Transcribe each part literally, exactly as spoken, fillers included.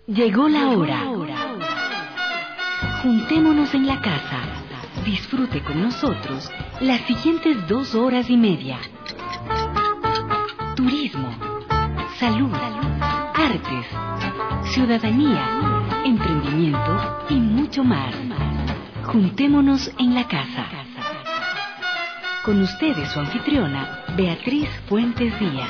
Llegó la hora. Juntémonos en la casa. Disfrute con nosotros las siguientes dos horas y media. Turismo, salud, artes, ciudadanía, emprendimiento y mucho más. Juntémonos en la casa. Con ustedes su anfitriona, Beatriz Fuentes Díaz.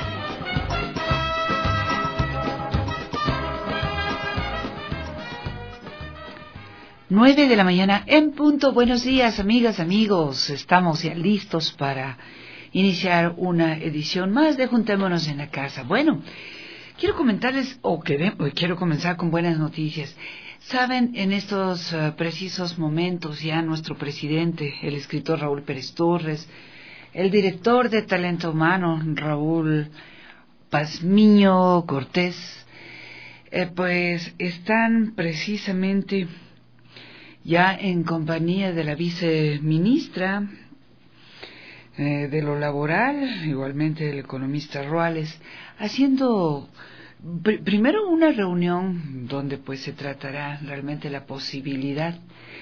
Nueve de la mañana en punto. Buenos días, amigas, amigos. Estamos ya listos para iniciar una edición más de Juntémonos en la Casa. Bueno, quiero comentarles, o que quiero comenzar con buenas noticias. Saben, en estos uh, precisos momentos ya nuestro presidente, el escritor Raúl Pérez Torres, el director de Talento Humano, Raúl Pazmiño Cortés, eh, pues están precisamente ya en compañía de la viceministra eh, de lo laboral, igualmente del economista Ruales, haciendo pr- primero una reunión donde pues se tratará realmente la posibilidad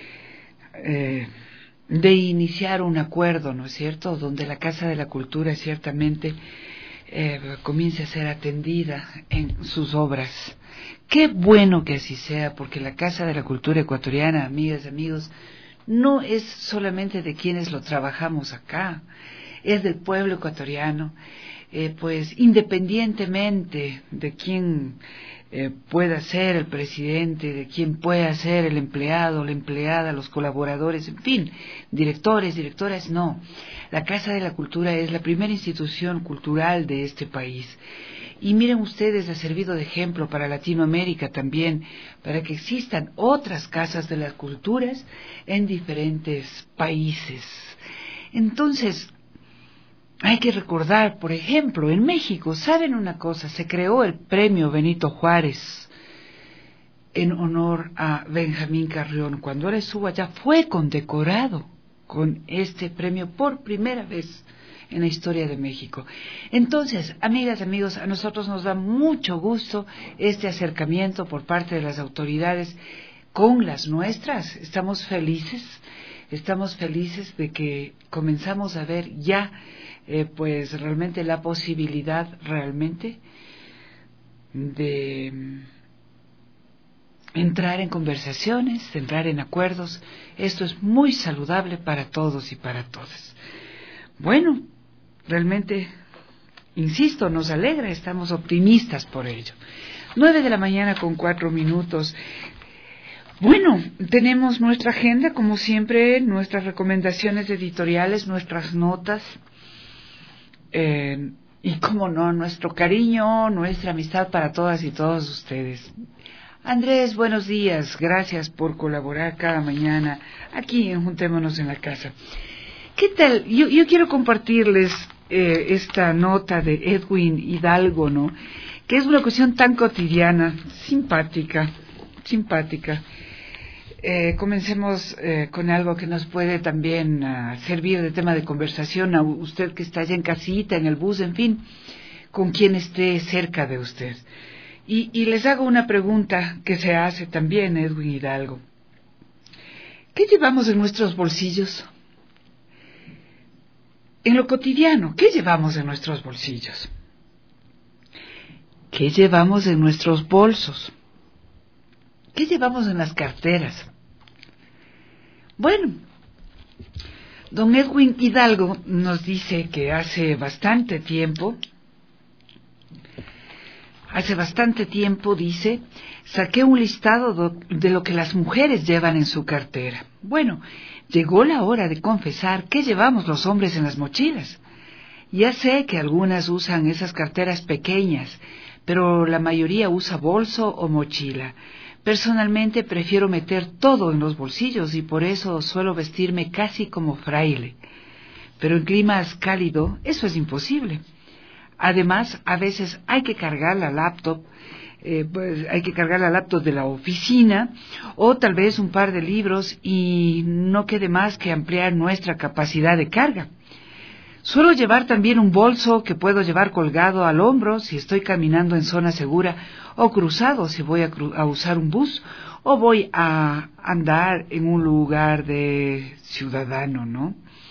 eh, de iniciar un acuerdo, ¿no es cierto?, donde la Casa de la Cultura ciertamente eh, comience a ser atendida en sus obras. Qué bueno que así sea, porque la Casa de la Cultura Ecuatoriana, amigas, amigos, no es solamente de quienes lo trabajamos acá, es del pueblo ecuatoriano, eh, pues independientemente de quién eh, pueda ser el presidente, de quién pueda ser el empleado, la empleada, los colaboradores, en fin, directores, directoras, no. La Casa de la Cultura es la primera institución cultural de este país. Y miren ustedes, ha servido de ejemplo para Latinoamérica también, para que existan otras casas de las culturas en diferentes países. Entonces, hay que recordar, por ejemplo, en México, ¿saben una cosa? Se creó el premio Benito Juárez en honor a Benjamín Carrión. Cuando él estuvo allá, fue condecorado con este premio por primera vez en la historia de México. Entonces, amigas, amigos, a nosotros nos da mucho gusto este acercamiento por parte de las autoridades con las nuestras. Estamos felices, estamos felices de que comenzamos a ver ya, eh, pues realmente la posibilidad realmente de entrar en conversaciones, de entrar en acuerdos. Esto es muy saludable para todos y para todas. Bueno, realmente, insisto, nos alegra, estamos optimistas por ello. Nueve de la mañana con cuatro minutos. Bueno, tenemos nuestra agenda, como siempre, nuestras recomendaciones editoriales, nuestras notas, eh, y cómo no, nuestro cariño, nuestra amistad para todas y todos ustedes. Andrés, buenos días, gracias por colaborar cada mañana aquí en Juntémonos en la Casa. ¿Qué tal? Yo, yo quiero compartirles eh, esta nota de Edwin Hidalgo, ¿no?, que es una cuestión tan cotidiana, simpática, simpática. Eh, comencemos eh, con algo que nos puede también uh, servir de tema de conversación a usted que está allá en casita, en el bus, en fin, con quien esté cerca de usted. Y, y les hago una pregunta que se hace también Edwin Hidalgo. ¿Qué llevamos en nuestros bolsillos? En lo cotidiano, ¿qué llevamos en nuestros bolsillos? ¿Qué llevamos en nuestros bolsos? ¿Qué llevamos en las carteras? Bueno, don Edwin Hidalgo nos dice que hace bastante tiempo, hace bastante tiempo, dice, saqué un listado de lo que las mujeres llevan en su cartera. Bueno, llegó la hora de confesar qué llevamos los hombres en las mochilas. Ya sé que algunas usan esas carteras pequeñas, pero la mayoría usa bolso o mochila. Personalmente prefiero meter todo en los bolsillos y por eso suelo vestirme casi como fraile. Pero en climas cálidos eso es imposible. Además, a veces hay que cargar la laptop, eh, pues hay que cargar la laptop de la oficina o tal vez un par de libros y no quede más que ampliar nuestra capacidad de carga. Suelo llevar también un bolso que puedo llevar colgado al hombro si estoy caminando en zona segura o cruzado si voy a, cru- a usar un bus o voy a andar en un lugar de ciudadano, ¿no?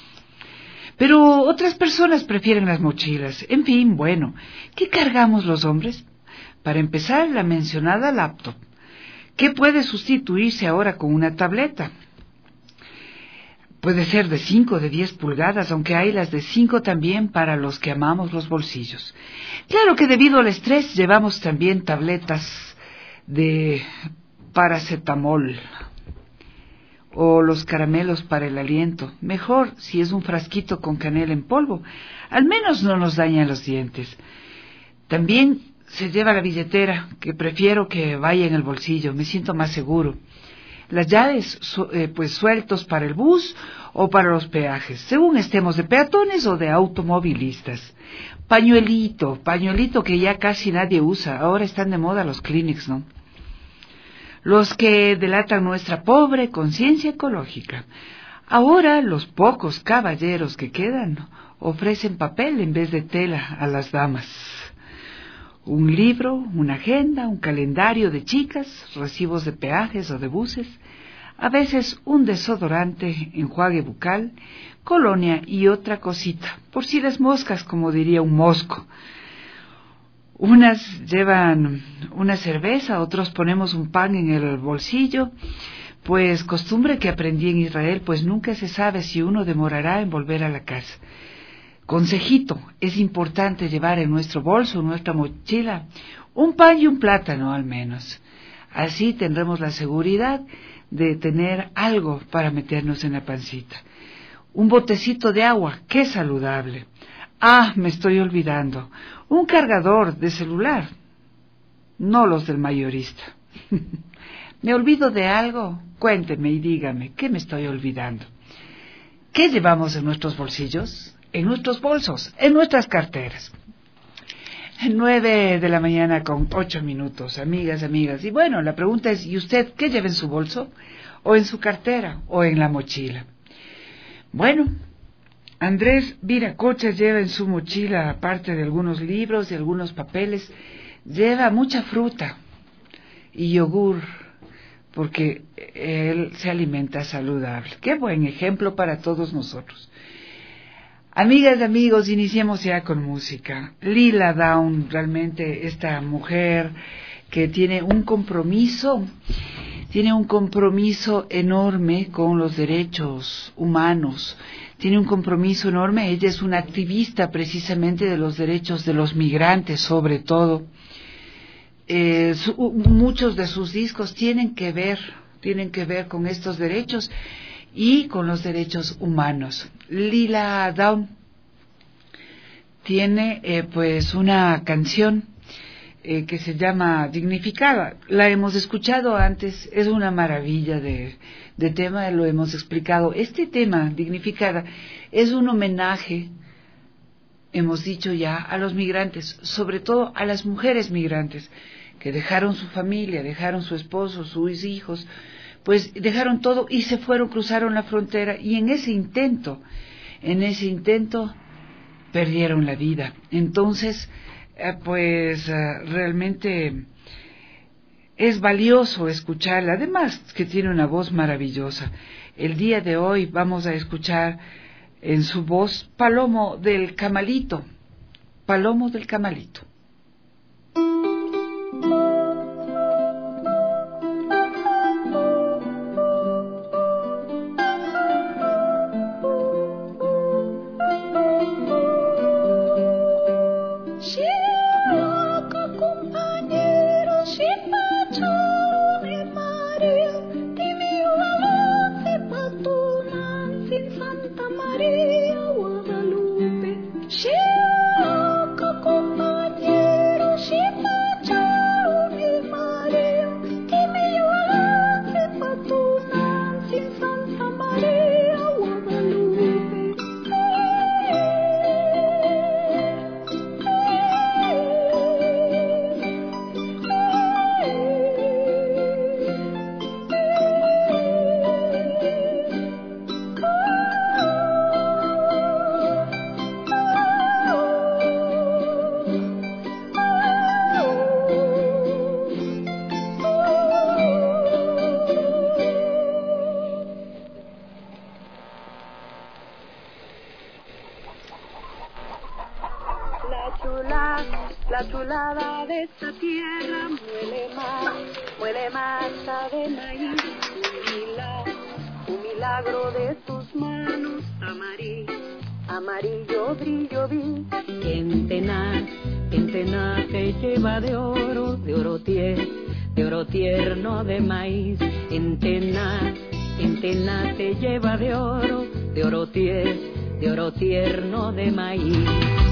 Pero otras personas prefieren las mochilas. En fin, bueno, ¿qué cargamos los hombres? Para empezar, la mencionada laptop, que puede sustituirse ahora con una tableta. Puede ser de cinco, de diez pulgadas, aunque hay las de cinco también para los que amamos los bolsillos. Claro que debido al estrés llevamos también tabletas de paracetamol o los caramelos para el aliento. Mejor si es un frasquito con canela en polvo. Al menos no nos dañan los dientes. También se lleva la billetera, que prefiero que vaya en el bolsillo. Me siento más seguro. Las llaves su, eh, pues sueltos para el bus o para los peajes, según estemos de peatones o de automovilistas. Pañuelito, pañuelito que ya casi nadie usa, ahora están de moda los Kleenex, ¿no? Los que delatan nuestra pobre conciencia ecológica. Ahora los pocos caballeros que quedan ofrecen papel en vez de tela a las damas. Un libro, una agenda, un calendario de chicas, recibos de peajes o de buses, a veces un desodorante, enjuague bucal, colonia y otra cosita, por si las moscas, como diría un mosco. Unas llevan una cerveza, otros ponemos un pan en el bolsillo, pues costumbre que aprendí en Israel, pues nunca se sabe si uno demorará en volver a la casa. Consejito, es importante llevar en nuestro bolso, en nuestra mochila, un pan y un plátano al menos. Así tendremos la seguridad de tener algo para meternos en la pancita. Un botecito de agua, qué saludable. Ah, me estoy olvidando, un cargador de celular, no los del mayorista. ¿Me olvido de algo? Cuénteme y dígame, ¿qué me estoy olvidando? ¿Qué llevamos en nuestros bolsillos? En nuestros bolsos, en nuestras carteras. Nueve de la mañana con ocho minutos, amigas, amigas. Y bueno, la pregunta es, ¿y usted qué lleva en su bolso? ¿O en su cartera? ¿O en la mochila? Bueno, Andrés Viracocha lleva en su mochila, aparte de algunos libros y algunos papeles, lleva mucha fruta y yogur, porque él se alimenta saludable. Qué buen ejemplo para todos nosotros. Amigas y amigos, iniciemos ya con música. Lila Downs, realmente esta mujer que tiene un compromiso, tiene un compromiso enorme con los derechos humanos, tiene un compromiso enorme, ella es una activista precisamente de los derechos de los migrantes sobre todo. Eh, su, muchos de sus discos tienen que ver, tienen que ver con estos derechos y con los derechos humanos. Lila Downs tiene eh, pues una canción eh, que se llama Dignificada. La hemos escuchado antes, es una maravilla de, de tema, lo hemos explicado. Este tema, Dignificada, es un homenaje, hemos dicho ya, a los migrantes, sobre todo a las mujeres migrantes, que dejaron su familia, dejaron su esposo, sus hijos, pues dejaron todo y se fueron, cruzaron la frontera y en ese intento, en ese intento perdieron la vida. Entonces, eh, pues eh, realmente es valioso escucharla, además que tiene una voz maravillosa. El día de hoy vamos a escuchar en su voz Palomo del Camalito, Palomo del Camalito. Compañero, si desolada de esta tierra, muele más, muele masa de maíz, un milagro, un milagro de tus manos, amarillo, amarillo brillo vi. En Tená, en Tená te lleva de oro, de oro tierno, de oro tierno de maíz, en Tená, en Tená te lleva de oro, de oro tierno, de oro tierno de maíz.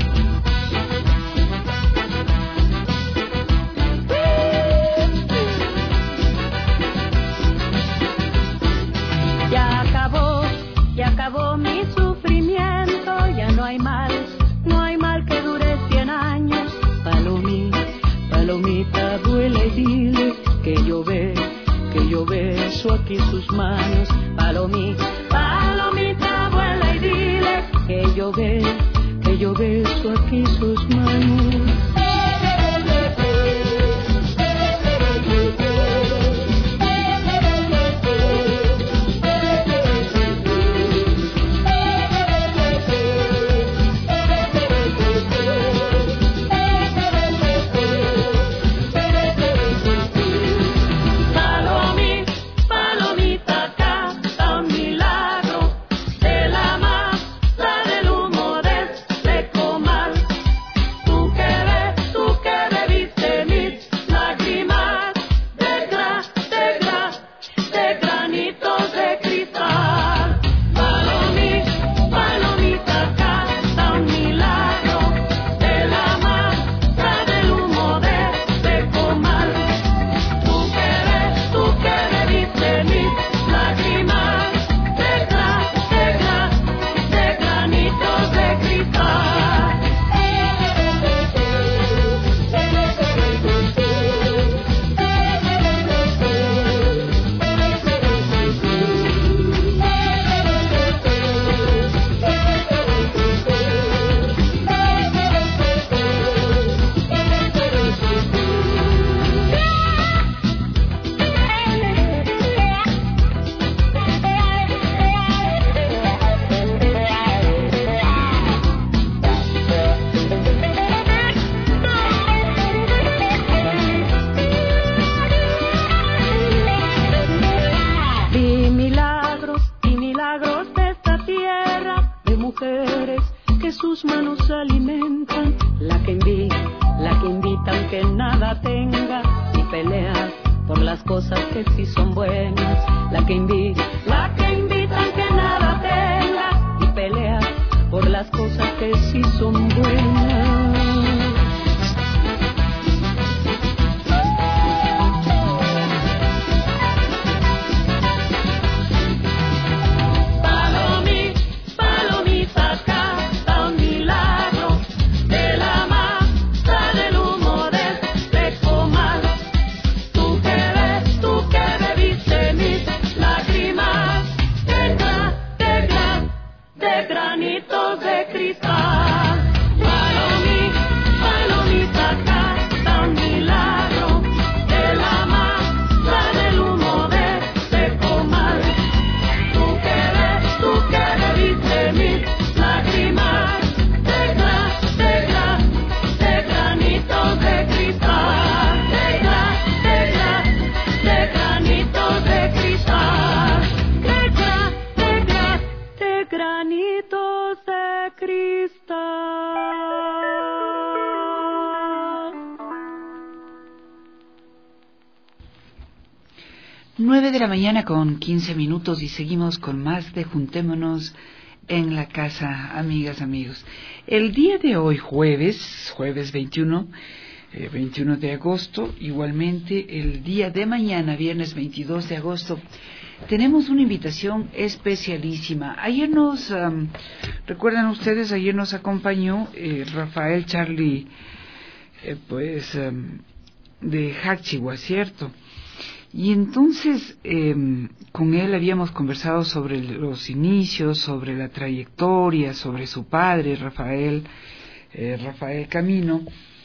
Ya acabó, ya acabó mi sufrimiento, ya no hay mal, no hay mal que dure cien años. Palomita, palomita, duele, dile que yo ve, que yo beso aquí sus manos. Palomita, palomita, vuela y dile que yo ve, que yo beso aquí sus manos. Nueve de la mañana con quince minutos y seguimos con más de Juntémonos en la Casa, amigas, amigos. El día de hoy, jueves, jueves veintiuno, eh, veintiuno de agosto, igualmente el día de mañana, viernes veintidós de agosto, tenemos una invitación especialísima. Ayer nos, um, recuerdan ustedes, ayer nos acompañó eh, Rafael Charlie, eh, pues, um, de Jáchigua, ¿cierto? Y entonces eh, con él habíamos conversado sobre los inicios, sobre la trayectoria, sobre su padre, Rafael, eh, Rafael Camino,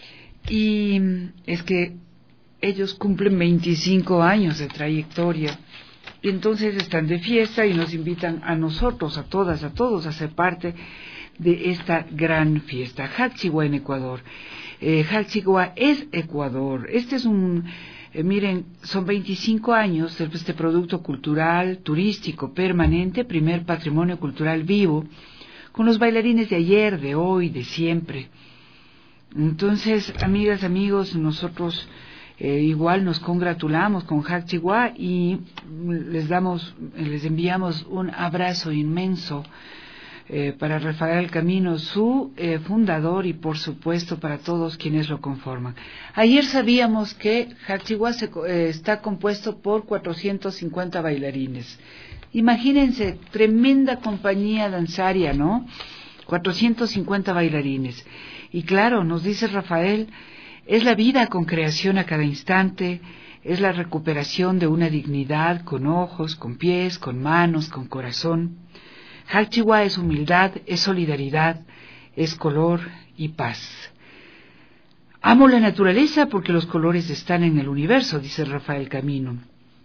y es que ellos cumplen veinticinco años de trayectoria, y entonces están de fiesta y nos invitan a nosotros, a todas, a todos, a ser parte de esta gran fiesta. Jactziwa en Ecuador. Eh, Jactziwa es Ecuador. Este es un, eh, miren, son veinticinco años de este producto cultural, turístico, permanente, primer patrimonio cultural vivo, con los bailarines de ayer, de hoy, de siempre. Entonces, amigas, amigos, nosotros eh, igual nos congratulamos con Jactziwa y les damos, les enviamos un abrazo inmenso eh, para Rafael Camino, su eh, fundador, y por supuesto para todos quienes lo conforman. Ayer sabíamos que Jactziwa se, eh, está compuesto por cuatrocientos cincuenta bailarines. Imagínense, tremenda compañía danzaria, ¿no? cuatrocientos cincuenta bailarines. Y claro, nos dice Rafael, es la vida con creación a cada instante, es la recuperación de una dignidad con ojos, con pies, con manos, con corazón. Jactziwa es humildad, es solidaridad, es color y paz. Amo la naturaleza porque los colores están en el universo, dice Rafael Camino.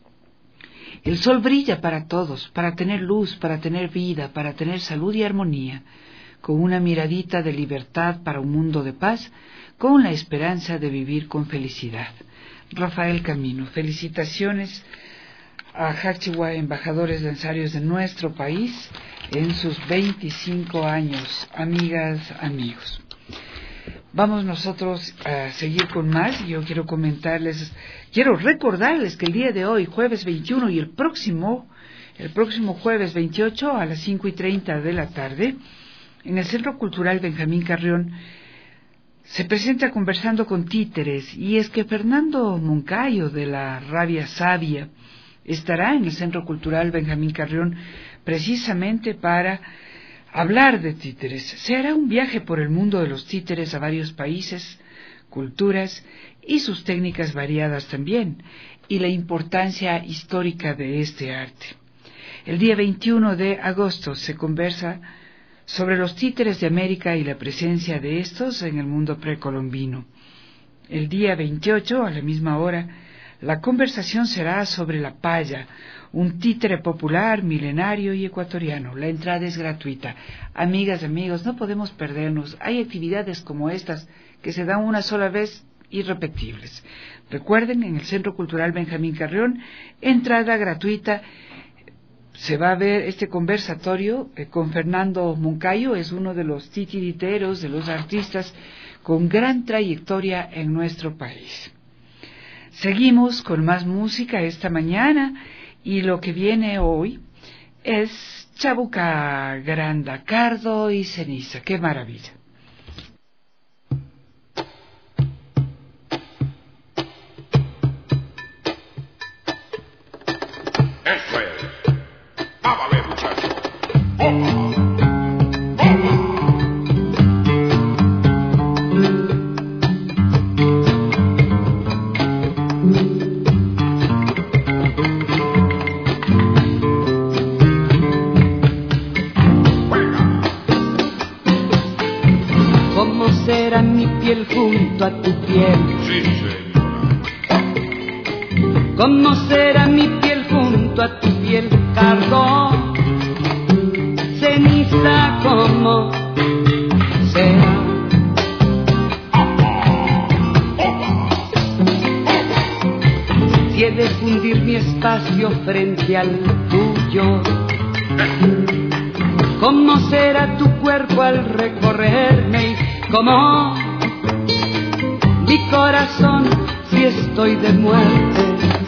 El sol brilla para todos, para tener luz, para tener vida, para tener salud y armonía, con una miradita de libertad para un mundo de paz, con la esperanza de vivir con felicidad. Rafael Camino, felicitaciones a Jactziwa, embajadores danzarios de nuestro país, en sus veinticinco años, amigas, amigos. Vamos nosotros a seguir con más. Yo quiero comentarles, quiero recordarles que el día de hoy, jueves veintiuno, y el próximo, el próximo jueves veintiocho a las cinco y treinta de la tarde, en el Centro Cultural Benjamín Carrión, se presenta Conversando con Títeres, y es que Fernando Moncayo, de la Rabia Sabia, estará en el Centro Cultural Benjamín Carrión precisamente para hablar de títeres. Se hará un viaje por el mundo de los títeres a varios países, culturas y sus técnicas variadas también, y la importancia histórica de este arte. El día veintiuno de agosto se conversa sobre los títeres de América y la presencia de estos en el mundo precolombino. El día veintiocho, a la misma hora, la conversación será sobre la paya, un títere popular, milenario y ecuatoriano. La entrada es gratuita. Amigas, amigos, no podemos perdernos. Hay actividades como estas que se dan una sola vez, irrepetibles. Recuerden, en el Centro Cultural Benjamín Carrión, entrada gratuita. Se va a ver este conversatorio eh, con Fernando Moncayo, es uno de los titiriteros, de los artistas con gran trayectoria en nuestro país. Seguimos con más música esta mañana, y lo que viene hoy es Chabuca Granda, Cardo y Ceniza. ¡Qué maravilla! Eso es. Vamos a ver, muchachos. ¡Opa! Junto a tu piel. Sí, señora. ¿Cómo será mi piel junto a tu piel, cardo? Ceniza, ¿cómo será? Si he de fundir mi espacio frente al tuyo, ¿cómo será tu cuerpo al recorrerme? Y ¿cómo mi corazón si estoy de muerte?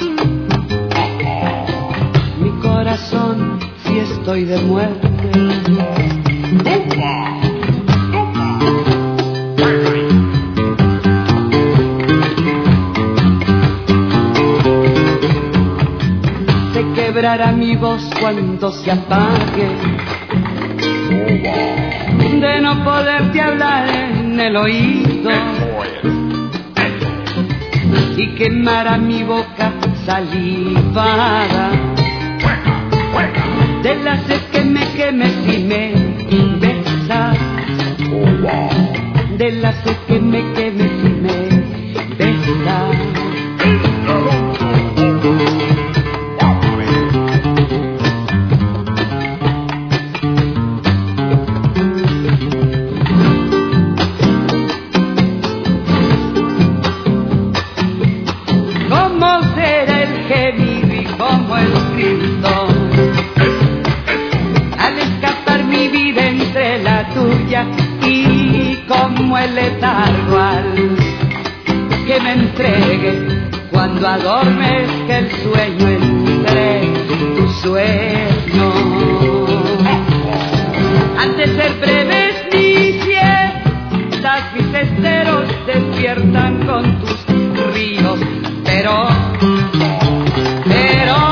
Mi corazón si estoy de muerte. Se quebrará mi voz cuando se apague, de no poderte hablar en el oído, y quemará mi boca salivada de la sed que me queme si me besas, de la sed que me queme si me besas. Cristo. Al escapar mi vida entre la tuya y como el letargo al que me entregue cuando adormezca el sueño entre tu sueño. Antes de ser breves mis fiestas, mis esteros despiertan con tus ríos, pero, pero,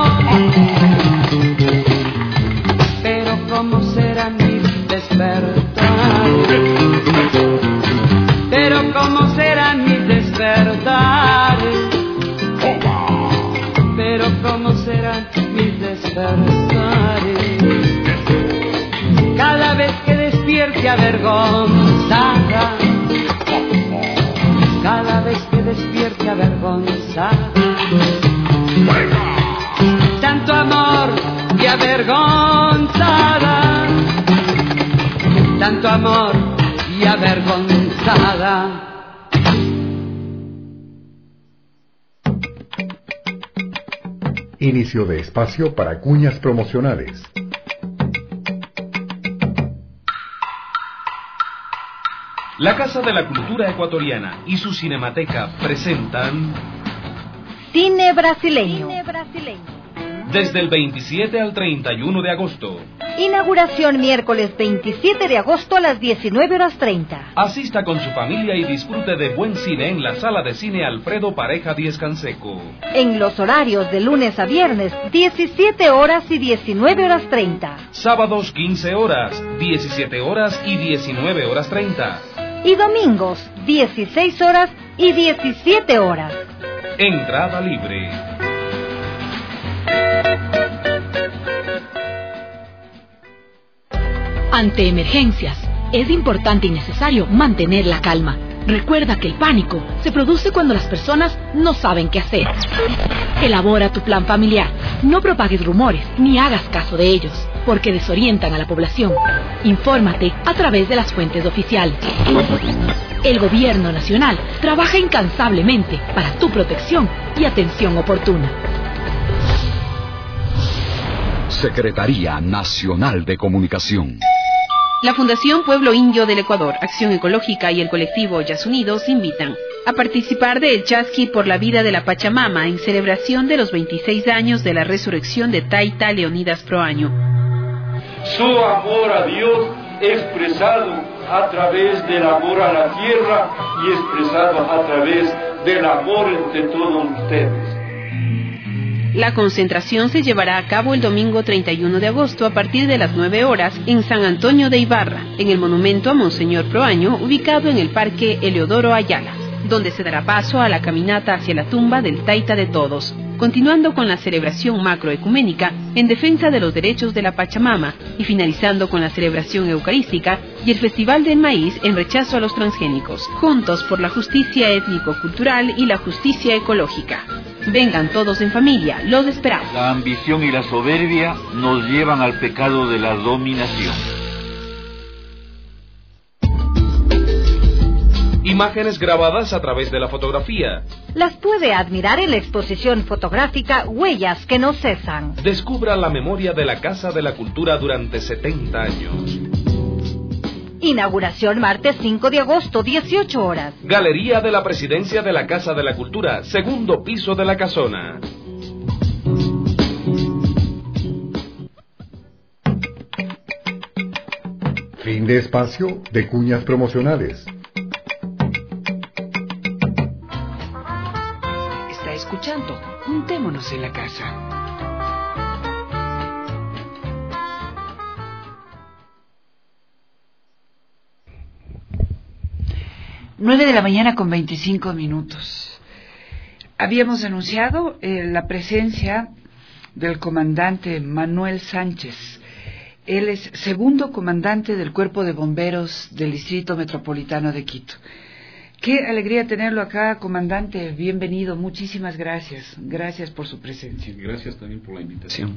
pero ¿cómo serán mis despertares? Pero ¿cómo serán mis despertares? Pero ¿cómo serán mis despertares? Cada vez que despierte avergonzada, cada vez que despierte avergonzada, tanto amor y avergonzada, tanto amor y avergonzada. Inicio de espacio para cuñas promocionales. La Casa de la Cultura Ecuatoriana y su Cinemateca presentan Cine Brasileño. Cine Brasileño. Desde el veintisiete al treinta y uno de agosto. Inauguración miércoles veintisiete de agosto a las diecinueve horas treinta. Asista con su familia y disfrute de buen cine en la Sala de Cine Alfredo Pareja Díez Canseco. En los horarios de lunes a viernes, diecisiete horas y diecinueve horas treinta. Sábados quince horas, diecisiete horas y diecinueve horas treinta. Y domingos, dieciséis horas y diecisiete horas. Entrada libre. Ante emergencias, es importante y necesario mantener la calma. Recuerda que el pánico se produce cuando las personas no saben qué hacer. Elabora tu plan familiar. No propagues rumores ni hagas caso de ellos, porque desorientan a la población. Infórmate a través de las fuentes oficiales. El Gobierno Nacional trabaja incansablemente para tu protección y atención oportuna. Secretaría Nacional de Comunicación. La Fundación Pueblo Indio del Ecuador, Acción Ecológica y el colectivo Ollas Unidos invitan a participar del Chasqui por la vida de la Pachamama en celebración de los veintiséis años de la resurrección de Taita Leonidas Proaño. Su amor a Dios expresado a través del amor a la tierra y expresado a través del amor entre todos ustedes. La concentración se llevará a cabo el domingo treinta y uno de agosto a partir de las nueve horas en San Antonio de Ibarra, en el monumento a Monseñor Proaño, ubicado en el Parque Eleodoro Ayala, donde se dará paso a la caminata hacia la tumba del Taita de Todos, continuando con la celebración macroecuménica en defensa de los derechos de la Pachamama y finalizando con la celebración eucarística y el Festival del Maíz en rechazo a los transgénicos, juntos por la justicia étnico-cultural y la justicia ecológica. Vengan todos en familia, los esperamos. La ambición y la soberbia nos llevan al pecado de la dominación. Imágenes grabadas a través de la fotografía. Las puede admirar en la exposición fotográfica Huellas que no cesan. Descubra la memoria de la Casa de la Cultura durante setenta años. Inauguración martes cinco de agosto, dieciocho horas. Galería de la Presidencia de la Casa de la Cultura, segundo piso de la casona. Fin de espacio de cuñas promocionales. Está escuchando Juntémonos en la Casa. Nueve de la mañana con veinticinco minutos. Habíamos anunciado eh, la presencia del comandante Manuel Sánchez. Él es segundo comandante del Cuerpo de Bomberos del Distrito Metropolitano de Quito. Qué alegría tenerlo acá, comandante. Bienvenido. Muchísimas gracias. Gracias por su presencia. Gracias también por la invitación.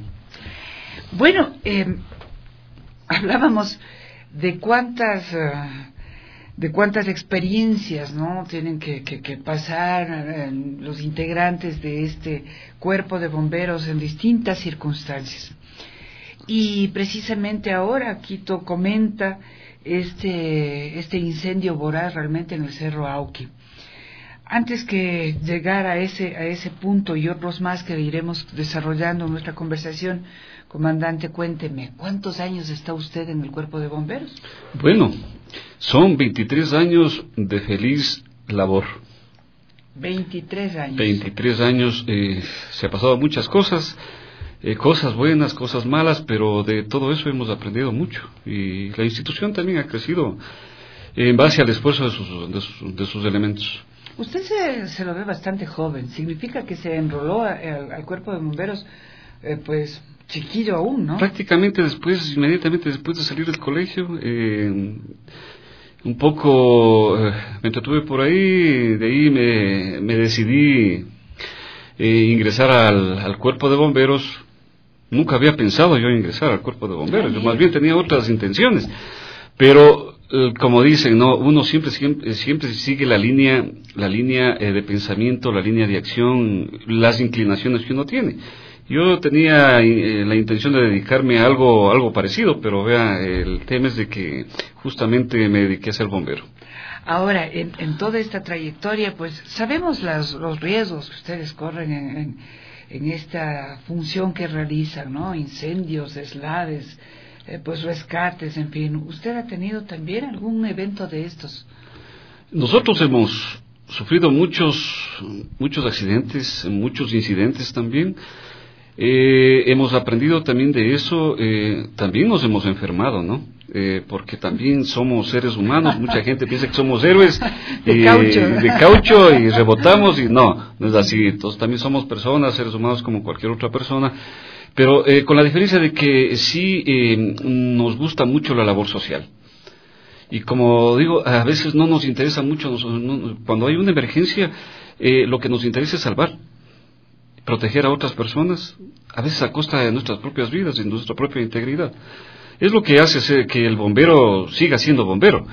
Bueno, eh, hablábamos de cuántas... Uh, de cuántas experiencias, ¿no?, tienen que, que, que pasar eh, los integrantes de este cuerpo de bomberos en distintas circunstancias. Y precisamente ahora Quito comenta este, este incendio voraz realmente en el Cerro Auqui. Antes que llegar a ese, a ese punto y otros más que iremos desarrollando en nuestra conversación, comandante, cuénteme, ¿cuántos años está usted en el cuerpo de bomberos? Bueno, son veintitrés años de feliz labor. veintitrés años. veintitrés años, eh, se ha pasado muchas cosas, eh, cosas buenas, cosas malas, pero de todo eso hemos aprendido mucho. Y la institución también ha crecido en base al esfuerzo de sus, de sus, de sus elementos. Usted se, se lo ve bastante joven. ¿Significa que se enroló a, al, al cuerpo de bomberos, eh, pues, chiquillo aún, no? Prácticamente después, inmediatamente después de salir del colegio, eh, un poco eh, me entretuve por ahí, de ahí me, me decidí eh, ingresar al, al cuerpo de bomberos. Nunca había pensado yo ingresar al cuerpo de bomberos, yo más bien tenía otras intenciones, pero como dicen, no, uno siempre siempre siempre sigue la línea la línea eh, de pensamiento, la línea de acción, las inclinaciones que uno tiene. Yo tenía eh, la intención de dedicarme a algo algo parecido, pero vea, el tema es de que justamente me dediqué a ser bombero. Ahora, en, en toda esta trayectoria, pues sabemos las, los riesgos que ustedes corren en, en, en esta función que realizan, ¿no? Incendios, deslaves, Eh, pues rescates, en fin. ¿Usted ha tenido también algún evento de estos? Nosotros hemos sufrido muchos muchos accidentes, muchos incidentes también. Eh, hemos aprendido también de eso. Eh, también nos hemos enfermado, ¿no? Eh, porque también somos seres humanos. Mucha gente piensa que somos héroes de, y, caucho. de caucho y rebotamos, y no, no es así. Entonces también somos personas, seres humanos como cualquier otra persona. Pero eh, con la diferencia de que sí eh, nos gusta mucho la labor social. Y como digo, a veces no nos interesa mucho, nos, no, cuando hay una emergencia, eh, lo que nos interesa es salvar, proteger a otras personas, a veces a costa de nuestras propias vidas, de nuestra propia integridad. Es lo que hace ser que el bombero siga siendo bombero.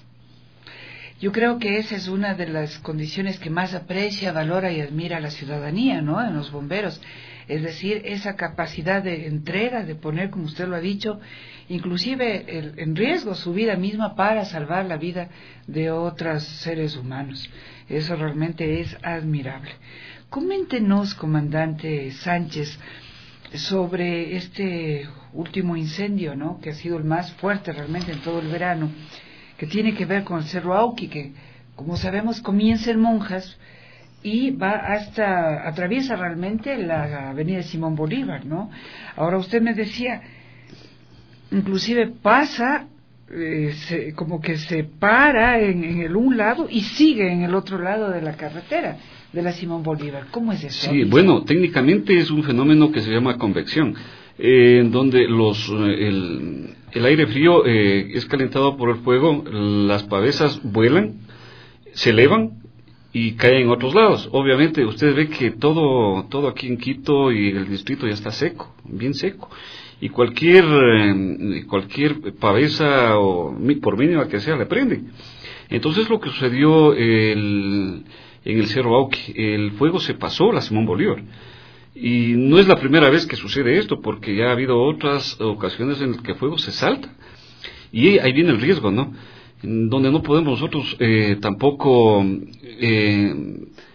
Yo creo que esa es una de las condiciones que más aprecia, valora y admira la ciudadanía, ¿no?, en los bomberos. Es decir, esa capacidad de entrega, de poner, como usted lo ha dicho, inclusive el, en riesgo su vida misma para salvar la vida de otros seres humanos. Eso realmente es admirable. Coméntenos, comandante Sánchez, sobre este último incendio, ¿no?, que ha sido el más fuerte realmente en todo el verano, que tiene que ver con el Cerro Auqui, que, como sabemos, comienza en Monjas y va hasta, atraviesa realmente la avenida Simón Bolívar, ¿no? Ahora usted me decía, inclusive pasa, eh, se, como que se para en, en el un lado y sigue en el otro lado de la carretera, de la Simón Bolívar. ¿Cómo es eso? Sí, bueno, técnicamente es un fenómeno que se llama convección, eh, en donde los, el, el aire frío eh, es calentado por el fuego, las pavesas vuelan, se elevan y cae en otros lados. Obviamente usted ve que todo todo aquí en Quito y el distrito ya está seco, bien seco, y cualquier eh, cualquier pavesa o por mínima que sea le prende. Entonces lo que sucedió el, en el Cerro Auqui, el fuego se pasó a la Simón Bolívar, y no es la primera vez que sucede esto, porque ya ha habido otras ocasiones en las que el fuego se salta, y ahí viene el riesgo, ¿no?, donde no podemos nosotros eh, tampoco eh,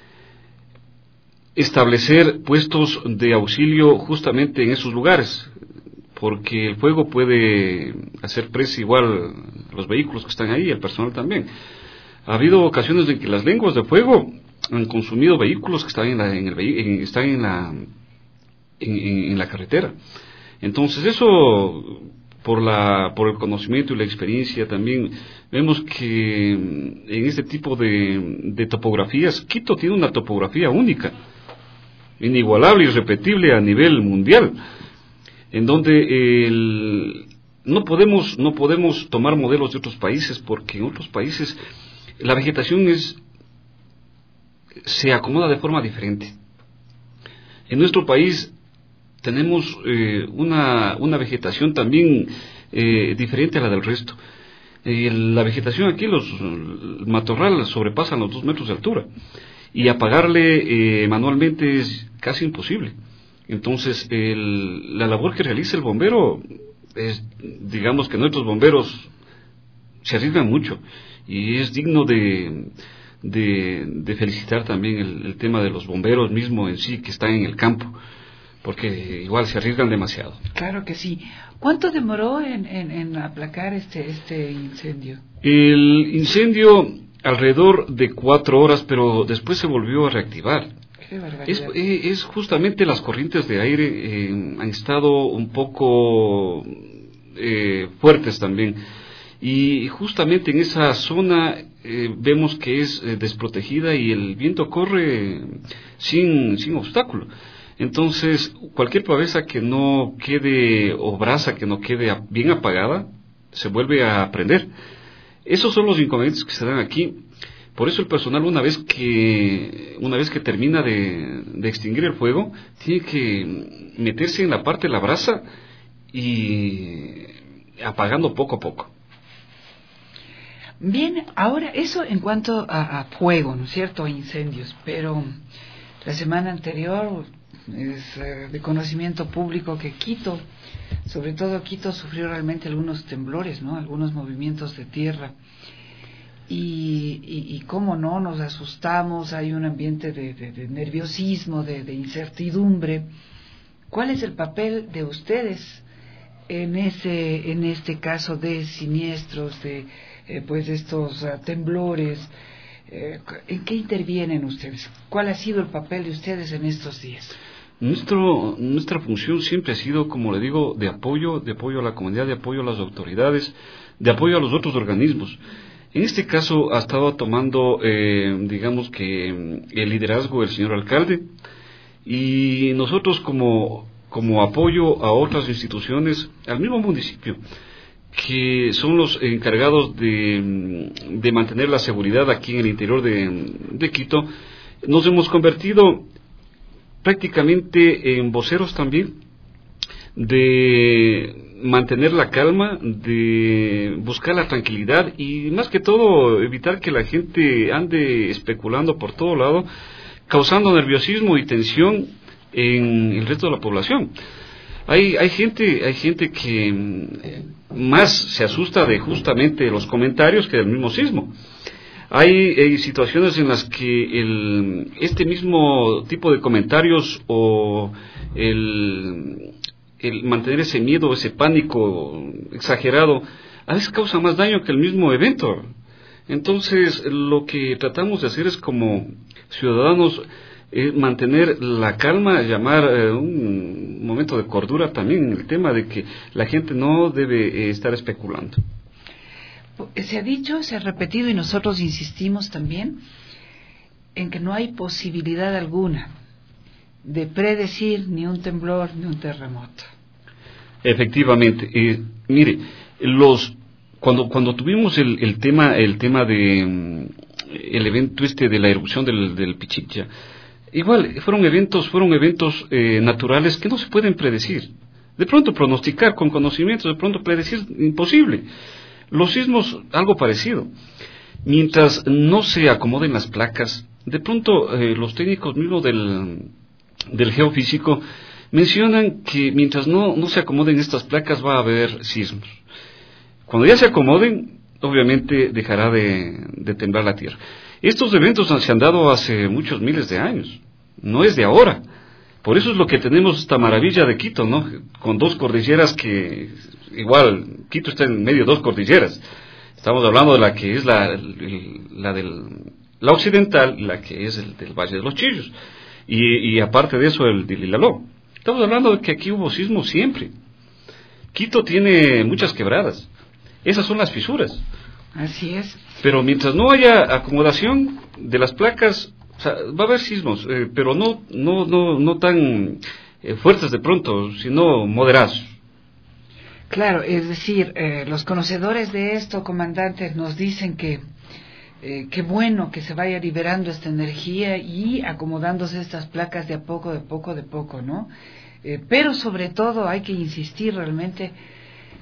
establecer puestos de auxilio justamente en esos lugares, porque el fuego puede hacer presa igual los vehículos que están ahí, el personal también. Ha habido ocasiones en que las lenguas de fuego han consumido vehículos que están en la, en el, en, están en la, en, en la carretera. Entonces eso, por la por el conocimiento y la experiencia también, vemos que en este tipo de, de topografías, Quito tiene una topografía única, inigualable y irrepetible a nivel mundial, en donde el, no podemos no podemos tomar modelos de otros países, porque en otros países la vegetación es se acomoda de forma diferente. En nuestro país tenemos eh, una, una vegetación también eh, diferente a la del resto. Eh, la vegetación aquí, los el matorral sobrepasan los dos metros de altura y apagarle eh, manualmente es casi imposible. Entonces, el, la labor que realiza el bombero es, digamos que nuestros bomberos se arriesgan mucho y es digno de, de, de felicitar también el, el tema de los bomberos mismo en sí que están en el campo, porque igual se arriesgan demasiado. Claro que sí. ¿Cuánto demoró en, en, en aplacar este, este incendio? El incendio alrededor de cuatro horas, pero después se volvió a reactivar. Qué barbaridad. Es, es justamente las corrientes de aire eh, han estado un poco eh, fuertes también. Y justamente en esa zona eh, vemos que es eh, desprotegida y el viento corre sin, sin obstáculo. Entonces, cualquier pavesa que no quede, o brasa que no quede bien apagada, se vuelve a prender. Esos son los inconvenientes que se dan aquí. Por eso el personal, una vez que, una vez que termina de, de extinguir el fuego, tiene que meterse en la parte de la brasa y apagando poco a poco. Bien, ahora eso en cuanto a, a fuego, ¿no es cierto?, a incendios, pero la semana anterior es eh, de conocimiento público que Quito, sobre todo Quito, sufrió realmente algunos temblores, ¿no?, algunos movimientos de tierra, y, y, y cómo no, nos asustamos, hay un ambiente de, de, de nerviosismo, de, de incertidumbre. ¿Cuál es el papel de ustedes en ese, en este caso de siniestros, de eh, pues estos uh, temblores? Eh, ¿En qué intervienen ustedes? ¿Cuál ha sido el papel de ustedes en estos días? Nuestro, nuestra función siempre ha sido, como le digo, de apoyo, de apoyo a la comunidad, de apoyo a las autoridades, de apoyo a los otros organismos. En este caso ha estado tomando, eh, digamos que, el liderazgo del señor alcalde, y nosotros como, como apoyo a otras instituciones, al mismo municipio, que son los encargados de, de mantener la seguridad aquí en el interior de, de Quito, nos hemos convertido prácticamente en voceros también de mantener la calma, de buscar la tranquilidad y más que todo evitar que la gente ande especulando por todo lado, causando nerviosismo y tensión en el resto de la población. Hay, hay gente, hay gente que eh, más se asusta de justamente los comentarios que del mismo sismo. Hay, hay situaciones en las que el, este mismo tipo de comentarios o el, el mantener ese miedo, ese pánico exagerado, a veces causa más daño que el mismo evento. Entonces, lo que tratamos de hacer es como ciudadanos eh, mantener la calma, llamar eh, un momento de cordura también en el tema de que la gente no debe eh, estar especulando. Se ha dicho, se ha repetido y nosotros insistimos también en que no hay posibilidad alguna de predecir ni un temblor ni un terremoto. Efectivamente, eh, mire, los cuando cuando tuvimos el, el tema el tema de um, el evento este de la erupción del, del Pichicha, igual fueron eventos fueron eventos eh, naturales que no se pueden predecir. De pronto pronosticar con conocimientos, de pronto predecir imposible. Los sismos, algo parecido. Mientras no se acomoden las placas, de pronto eh, los técnicos mismos del, del geofísico mencionan que mientras no, no se acomoden estas placas va a haber sismos. Cuando ya se acomoden, obviamente dejará de, de temblar la tierra. Estos eventos se han dado hace muchos miles de años, no es de ahora. Por eso es lo que tenemos esta maravilla de Quito, ¿no? Con dos cordilleras que, igual, Quito está en medio de dos cordilleras. Estamos hablando de la que es la, la, del, la occidental y la que es el del Valle de los Chillos. Y, y aparte de eso, el del Ilaló. Estamos hablando de que aquí hubo sismos siempre. Quito tiene muchas quebradas. Esas son las fisuras. Así es. Pero mientras no haya acomodación de las placas, o sea, va a haber sismos, eh, pero no, no, no, no tan eh, fuertes de pronto, sino moderados. Claro, es decir, eh, los conocedores de esto, comandantes, nos dicen que eh, qué bueno que se vaya liberando esta energía y acomodándose estas placas de a poco, de poco, de poco, ¿no? Eh, pero sobre todo hay que insistir realmente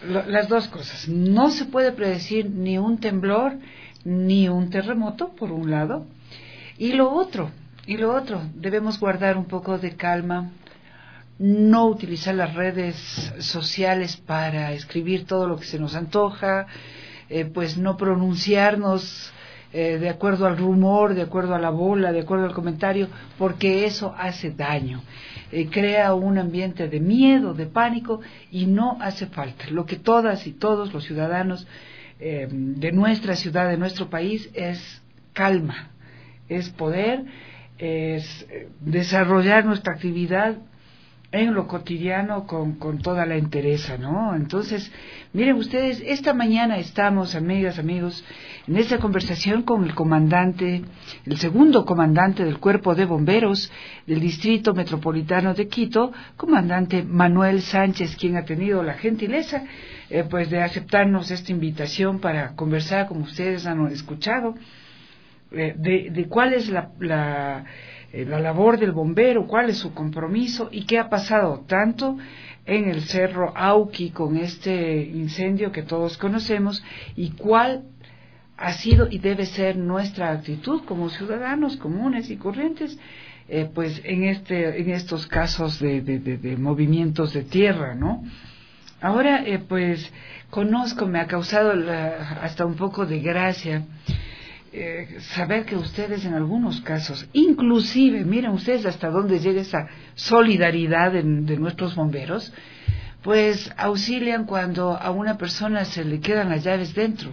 lo, las dos cosas. No se puede predecir ni un temblor ni un terremoto, por un lado. Y lo otro, y lo otro, debemos guardar un poco de calma, no utilizar las redes sociales para escribir todo lo que se nos antoja, eh, pues no pronunciarnos eh, de acuerdo al rumor, de acuerdo a la bola, de acuerdo al comentario, porque eso hace daño, eh, crea un ambiente de miedo, de pánico, y no hace falta. Lo que todas y todos los ciudadanos eh, de nuestra ciudad, de nuestro país, es calma, es poder, es desarrollar nuestra actividad en lo cotidiano con, con toda la entereza, ¿no? Entonces, miren ustedes, esta mañana estamos, amigas, amigos, en esta conversación con el comandante, el segundo comandante del Cuerpo de Bomberos del Distrito Metropolitano de Quito, comandante Manuel Sánchez, quien ha tenido la gentileza, eh, pues, de aceptarnos esta invitación para conversar, como ustedes han escuchado, eh, de, de cuál es la... la la labor del bombero, cuál es su compromiso y qué ha pasado tanto en el Cerro Auqui con este incendio que todos conocemos, y cuál ha sido y debe ser nuestra actitud como ciudadanos comunes y corrientes, eh, pues en este en estos casos de, de, de, de movimientos de tierra, ¿no? Ahora, eh, pues conozco, me ha causado la, hasta un poco de gracia Eh, saber que ustedes en algunos casos, inclusive, miren ustedes hasta dónde llega esa solidaridad de, de nuestros bomberos, pues auxilian cuando a una persona se le quedan las llaves dentro.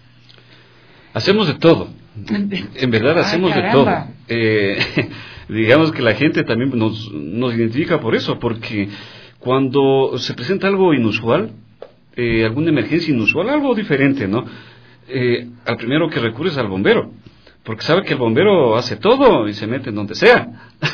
Hacemos de todo, en verdad hacemos Ay, de todo. Eh, digamos que la gente también nos, nos identifica por eso, porque cuando se presenta algo inusual, eh, alguna emergencia inusual, algo diferente, ¿no? Eh, al primero que recurre es al bombero, porque sabe que el bombero hace todo y se mete en donde sea.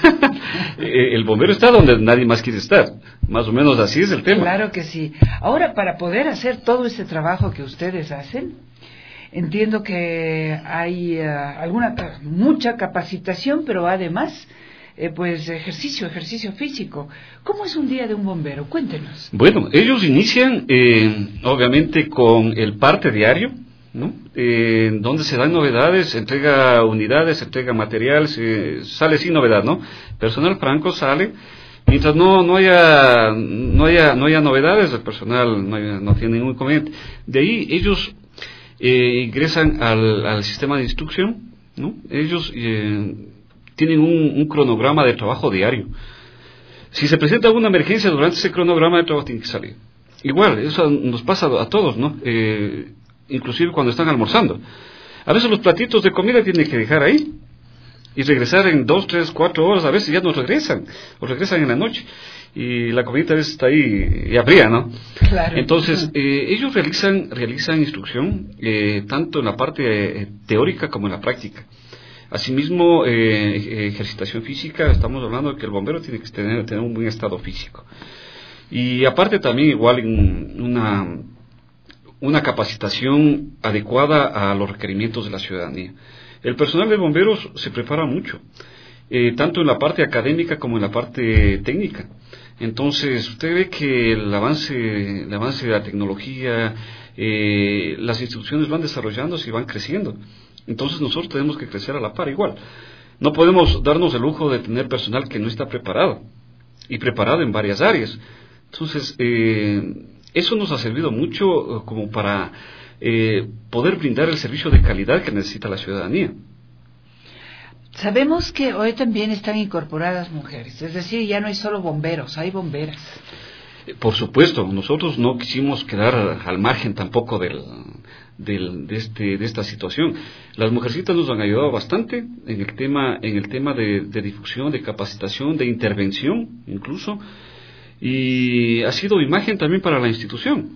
eh, el bombero está donde nadie más quiere estar, más o menos así es el tema. Claro que sí. Ahora, para poder hacer todo ese trabajo que ustedes hacen, entiendo que hay uh, alguna mucha capacitación, pero además eh, pues ejercicio, ejercicio físico. ¿Cómo es un día de un bombero? Cuéntenos. Bueno, ellos inician eh, obviamente con el parte diario, ¿no? Eh, donde se dan novedades, se entrega unidades, se entrega material, se sale sin novedad, ¿no? Personal franco sale, mientras no no haya no haya no haya novedades, el personal no, haya, no tiene ningún inconveniente. De ahí ellos eh, ingresan al, al sistema de instrucción, ¿no? Ellos eh, tienen un, un cronograma de trabajo diario. Si se presenta alguna emergencia durante ese cronograma de trabajo tiene que salir. Igual, eso nos pasa a todos, ¿no? Eh, inclusive cuando están almorzando. A veces los platitos de comida tienen que dejar ahí y regresar en dos, tres, cuatro horas, a veces ya no regresan, o regresan en la noche, y la comida a veces está ahí ya fría, ¿no? Claro. Entonces, eh, ellos realizan, realizan instrucción, eh, tanto en la parte eh, teórica como en la práctica. Asimismo, eh, ejercitación física, estamos hablando de que el bombero tiene que tener, tener un buen estado físico. Y aparte también igual en una... una capacitación adecuada a los requerimientos de la ciudadanía. El personal de bomberos se prepara mucho, eh, tanto en la parte académica como en la parte técnica. Entonces, usted ve que el avance, el avance de la tecnología, eh, las instituciones van desarrollándose y van creciendo. Entonces, nosotros tenemos que crecer a la par igual. No podemos darnos el lujo de tener personal que no está preparado, y preparado en varias áreas. Entonces, eh, eso nos ha servido mucho uh, como para eh, poder brindar el servicio de calidad que necesita la ciudadanía. Sabemos que hoy también están incorporadas mujeres, es decir, ya no hay solo bomberos, hay bomberas. Eh, por supuesto, nosotros no quisimos quedar al margen tampoco del, del, de, este, de esta situación. Las mujercitas nos han ayudado bastante en el tema, en el tema de, de difusión, de capacitación, de intervención incluso. Y ha sido imagen también para la institución.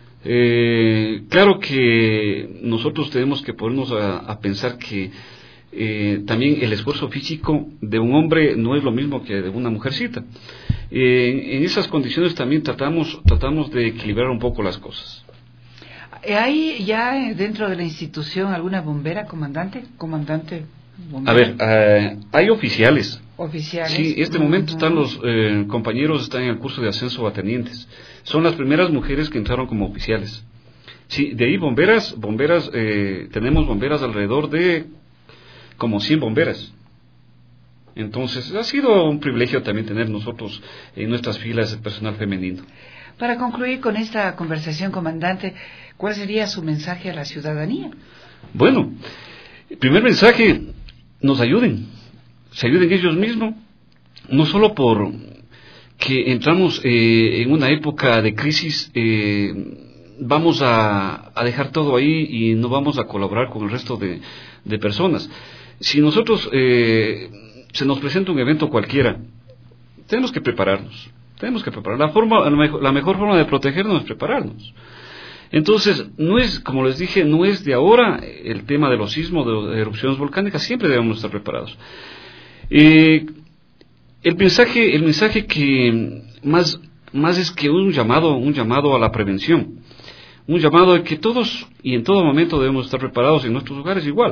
Eh, claro que nosotros tenemos que ponernos a, a pensar que eh, también el esfuerzo físico de un hombre no es lo mismo que de una mujercita. Eh, en esas condiciones también tratamos, tratamos de equilibrar un poco las cosas. ¿Hay ya dentro de la institución alguna bombera, comandante? Comandante bombero. A ver, eh, hay oficiales, oficiales. Sí, en este momento están los eh, compañeros, están en el curso de ascenso a tenientes. Son las primeras mujeres que entraron como oficiales. Sí, de ahí bomberas, bomberas, eh, tenemos bomberas alrededor de como cien bomberas. Entonces, ha sido un privilegio también tener nosotros en nuestras filas el personal femenino. Para concluir con esta conversación, comandante, ¿cuál sería su mensaje a la ciudadanía? Bueno, el primer mensaje, nos ayuden, se ayuden ellos mismos, no solo por que entramos eh, en una época de crisis, eh, vamos a, a dejar todo ahí y no vamos a colaborar con el resto de, de personas. Si nosotros eh, se nos presenta un evento cualquiera, tenemos que prepararnos, tenemos que preparar. La forma, la mejor, la mejor forma de protegernos es prepararnos. Entonces, no es, como les dije, no es de ahora el tema de los sismos, de erupciones volcánicas, siempre debemos estar preparados. Eh, el mensaje, el mensaje que más, más es que un llamado, un llamado a la prevención, un llamado de que todos y en todo momento debemos estar preparados en nuestros hogares igual.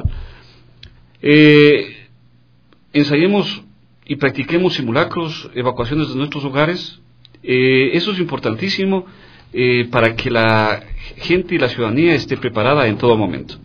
Eh, ensayemos y practiquemos simulacros, evacuaciones de nuestros hogares. Eh, eso es importantísimo eh, para que la gente y la ciudadanía esté preparada en todo momento.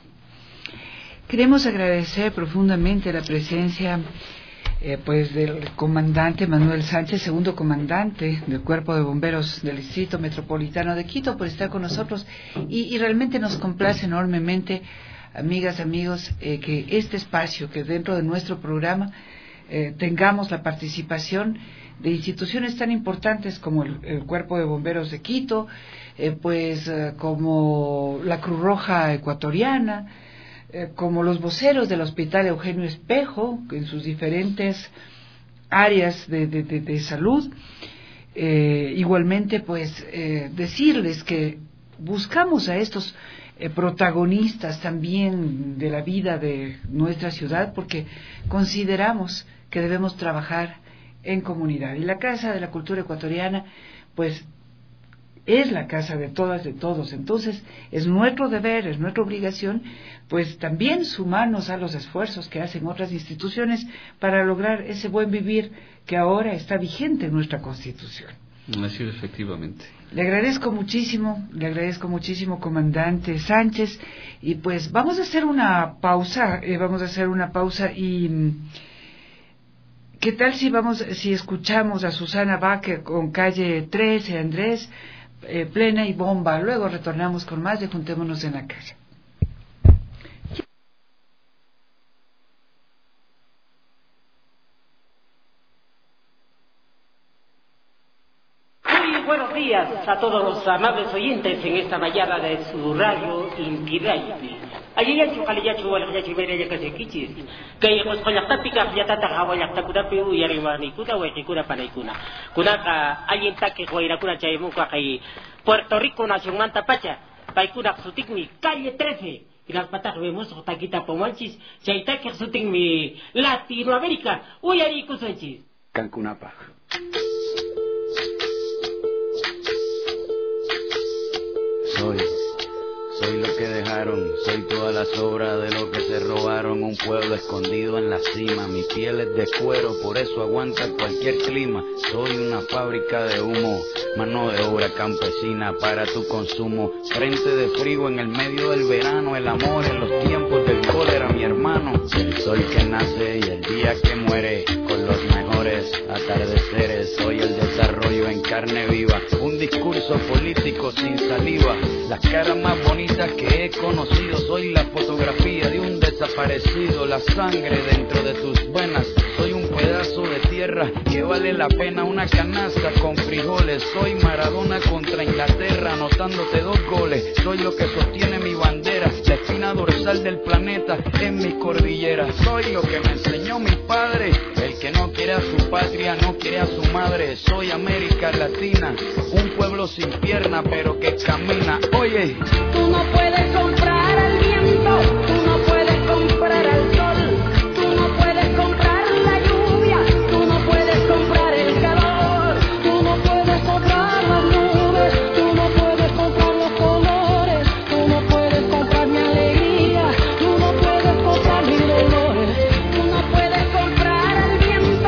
Queremos agradecer profundamente la presencia eh, pues del comandante Manuel Sánchez, segundo comandante del Cuerpo de Bomberos del Distrito Metropolitano de Quito, por estar con nosotros y, y realmente nos complace enormemente, amigas, amigos, eh, que este espacio, que dentro de nuestro programa eh, tengamos la participación de instituciones tan importantes como el, el Cuerpo de Bomberos de Quito, eh, pues eh, como la Cruz Roja Ecuatoriana, eh, como los voceros del Hospital Eugenio Espejo, en sus diferentes áreas de, de, de, de salud. Eh, igualmente, pues, eh, decirles que buscamos a estos eh, protagonistas también de la vida de nuestra ciudad, porque consideramos que debemos trabajar en comunidad. Y la Casa de la Cultura Ecuatoriana, pues, es la casa de todas, de todos. Entonces, es nuestro deber, es nuestra obligación, pues, también sumarnos a los esfuerzos que hacen otras instituciones para lograr ese buen vivir que ahora está vigente en nuestra Constitución. Así es, efectivamente. Le agradezco muchísimo, le agradezco muchísimo, comandante Sánchez, y pues vamos a hacer una pausa, eh, vamos a hacer una pausa y... ¿qué tal si vamos, si escuchamos a Susana Baque con Calle trece, Andrés, eh, Plena y Bomba? Luego retornamos con más de Juntémonos en la Casa. Muy buenos días a todos los amables oyentes en esta mañana de su radio Inti Radio. Ayayachu kaliyachu walayachu bereya kasekichis. Kay qosqollaqtapiqa qillatata hawallaqtakunapi uyariwarniykuna wayqikuna panaykuna. Kunaqa allintaki wayrakuna chaymunqa kay Puerto Rico nacionmanta pacha. Paykuna sutikmi calle trece. Inaspataq vemos taquita pomanchis. Chaytaki sutikmi Latinoamérica uyariykusunchis. Cancunapa. Soy, soy lo que dejaron, soy toda la sobra de lo que se robaron, un pueblo escondido en la cima, mi piel es de cuero, por eso aguanta cualquier clima, soy una fábrica de humo, mano de obra campesina para tu consumo, frente de frío en el medio del verano, el amor en los tiempos del cólera, mi hermano, el sol que nace y el día que muere, con los mejores atardeceres, soy el desarrollo en carne viva, un discurso político sin saliva, las caras más bonitas que he conocido, soy la fotografía de un desaparecido, la sangre dentro de tus venas, soy un pedazo de tierra que vale la pena una canasta con frijoles, soy Maradona contra Inglaterra anotándote dos goles, soy lo que sostiene mi bandera, la espina dorsal del planeta en mis cordilleras, soy lo que me enseñó mi padre, el que no quiere a su patria no quiere a su madre, soy América Latina, un pueblo sin pierna pero que camina, oye, tú no puedes comprar al viento, tú no puedes comprar al sol, tú no puedes comprar la lluvia, tú no puedes comprar el calor, tú no puedes comprar las nubes, tú no puedes comprar los colores, tú no puedes comprar mi alegría, tú no puedes comprar mis dolores, tú no puedes comprar al viento,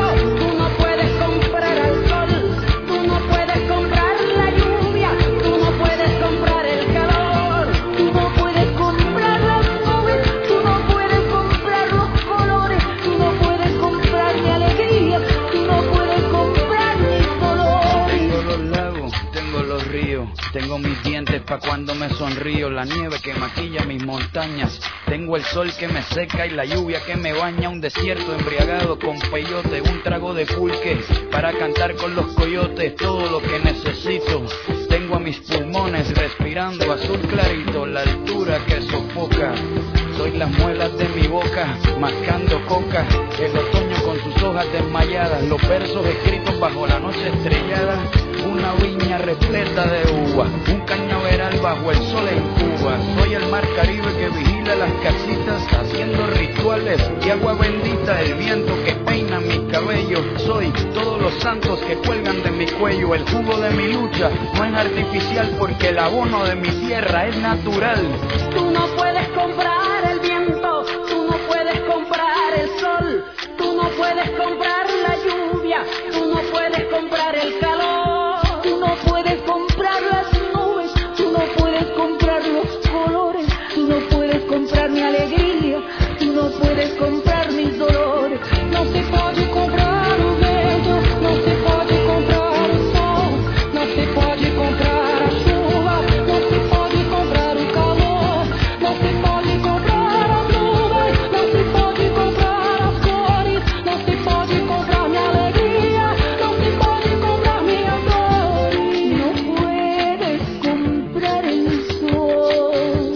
Tengo mis dientes pa' cuando me sonrío, la nieve que maquilla mis montañas. Tengo el sol que me seca y la lluvia que me baña. Un desierto embriagado con peyote, un trago de pulque para cantar con los coyotes. Todo lo que necesito. Tengo a mis pulmones respirando azul clarito, la altura que sofoca. Soy las muelas de mi boca, mascando coca. El otoño con sus hojas desmayadas, los versos escritos bajo la noche estrellada. Una viña repleta de uva, un cañaveral bajo el sol en Cuba. Soy el mar Caribe que vigila las casitas, haciendo rituales y agua bendita. El viento que peina mis cabellos. Soy todos los santos que cuelgan de mi cuello. El jugo de mi lucha no es artificial, porque el abono de mi tierra es natural. Tú no puedes comprar el viento, tú no puedes comprar el sol, tú no puedes comprar la lluvia, tú no puedes comprar el calor, tú no puedes comprar las nubes, tú no puedes comprar los colores, tú no puedes comprar mi alegría, tú no puedes comprar mis dolores. No se puede comprar o vento, no se puede comprar o sol, no se puede comprar a chuva, no se pode comprar o calor, não se pode comprar as nuvens, não se pode comprar as cores, não se pode comprar minha alegria, não se pode comprar minhas dores. Não puedes comprar el sol,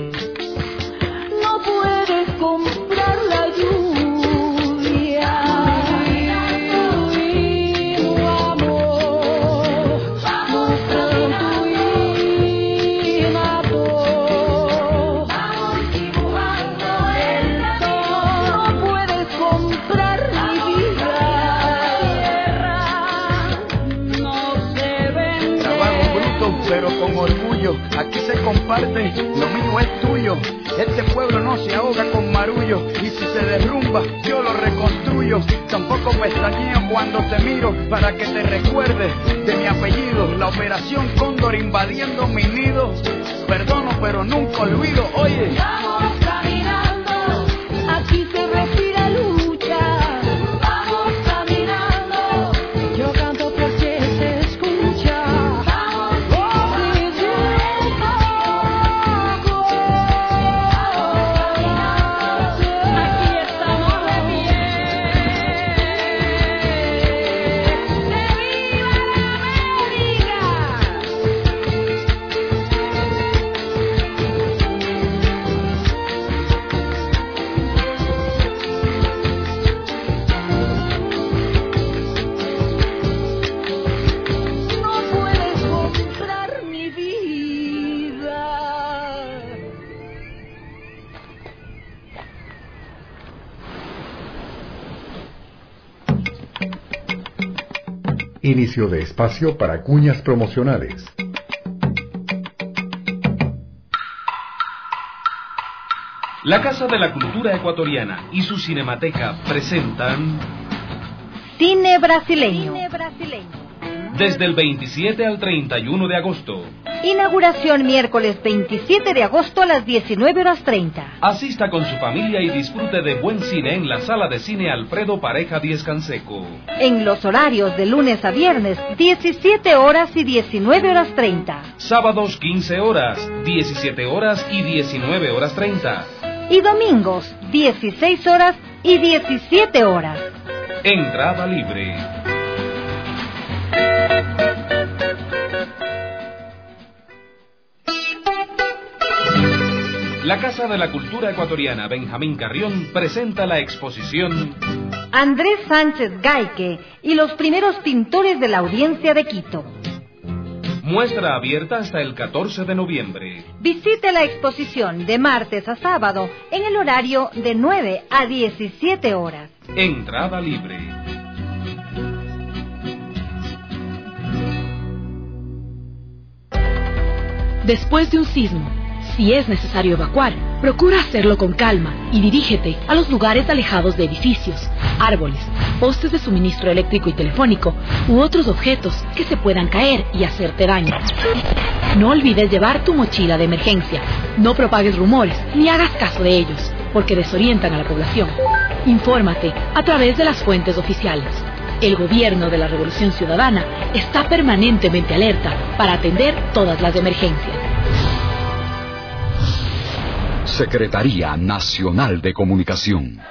não puedes comprar la lluvia. Tu amor, no pranto y na dor. No puedes comprar mi vida. No se vende. Trabajo bruto, pero con orgullo. Aquí se comparte, lo mío es tuyo. Este pueblo no se ahoga con marullo, y si se derrumba, yo lo reconstruyo. Tampoco pestañeo cuando te miro, para que te recuerdes de mi apellido. La operación Cóndor invadiendo mi nido. Perdono, pero nunca olvido. Oye, Vamos caminando, aquí se respira lucha. Vamos caminando, yo canto porque se escucha. Vamos aquí estamos de pie. ¡Que viva la No puedes comprar mi vida. Inicio de espacio para cuñas promocionales. La Casa de la Cultura Ecuatoriana y su Cinemateca presentan Cine brasileño. desde el veintisiete al treinta y uno de agosto. Inauguración miércoles veintisiete de agosto a las diecinueve horas treinta. Asista con su familia y disfrute de buen cine en la Sala de Cine Alfredo Pareja Díez Canseco. En los horarios de lunes a viernes, diecisiete horas y diecinueve horas treinta. Sábados quince horas, diecisiete horas y diecinueve horas treinta. Y domingos, dieciséis horas y diecisiete horas. Entrada libre. La Casa de la Cultura Ecuatoriana Benjamín Carrión presenta la exposición Andrés Sánchez Gaique y los primeros pintores de la Audiencia de Quito. Muestra abierta hasta el catorce de noviembre. Visite la exposición de martes a sábado en el horario de nueve a diecisiete horas. Entrada libre. Después de un sismo, si es necesario evacuar, procura hacerlo con calma y dirígete a los lugares alejados de edificios, árboles, postes de suministro eléctrico y telefónico u otros objetos que se puedan caer y hacerte daño. No olvides llevar tu mochila de emergencia. No propagues rumores ni hagas caso de ellos, porque desorientan a la población. Infórmate a través de las fuentes oficiales. El Gobierno de la Revolución Ciudadana está permanentemente alerta para atender todas las emergencias. Secretaría Nacional de Comunicación.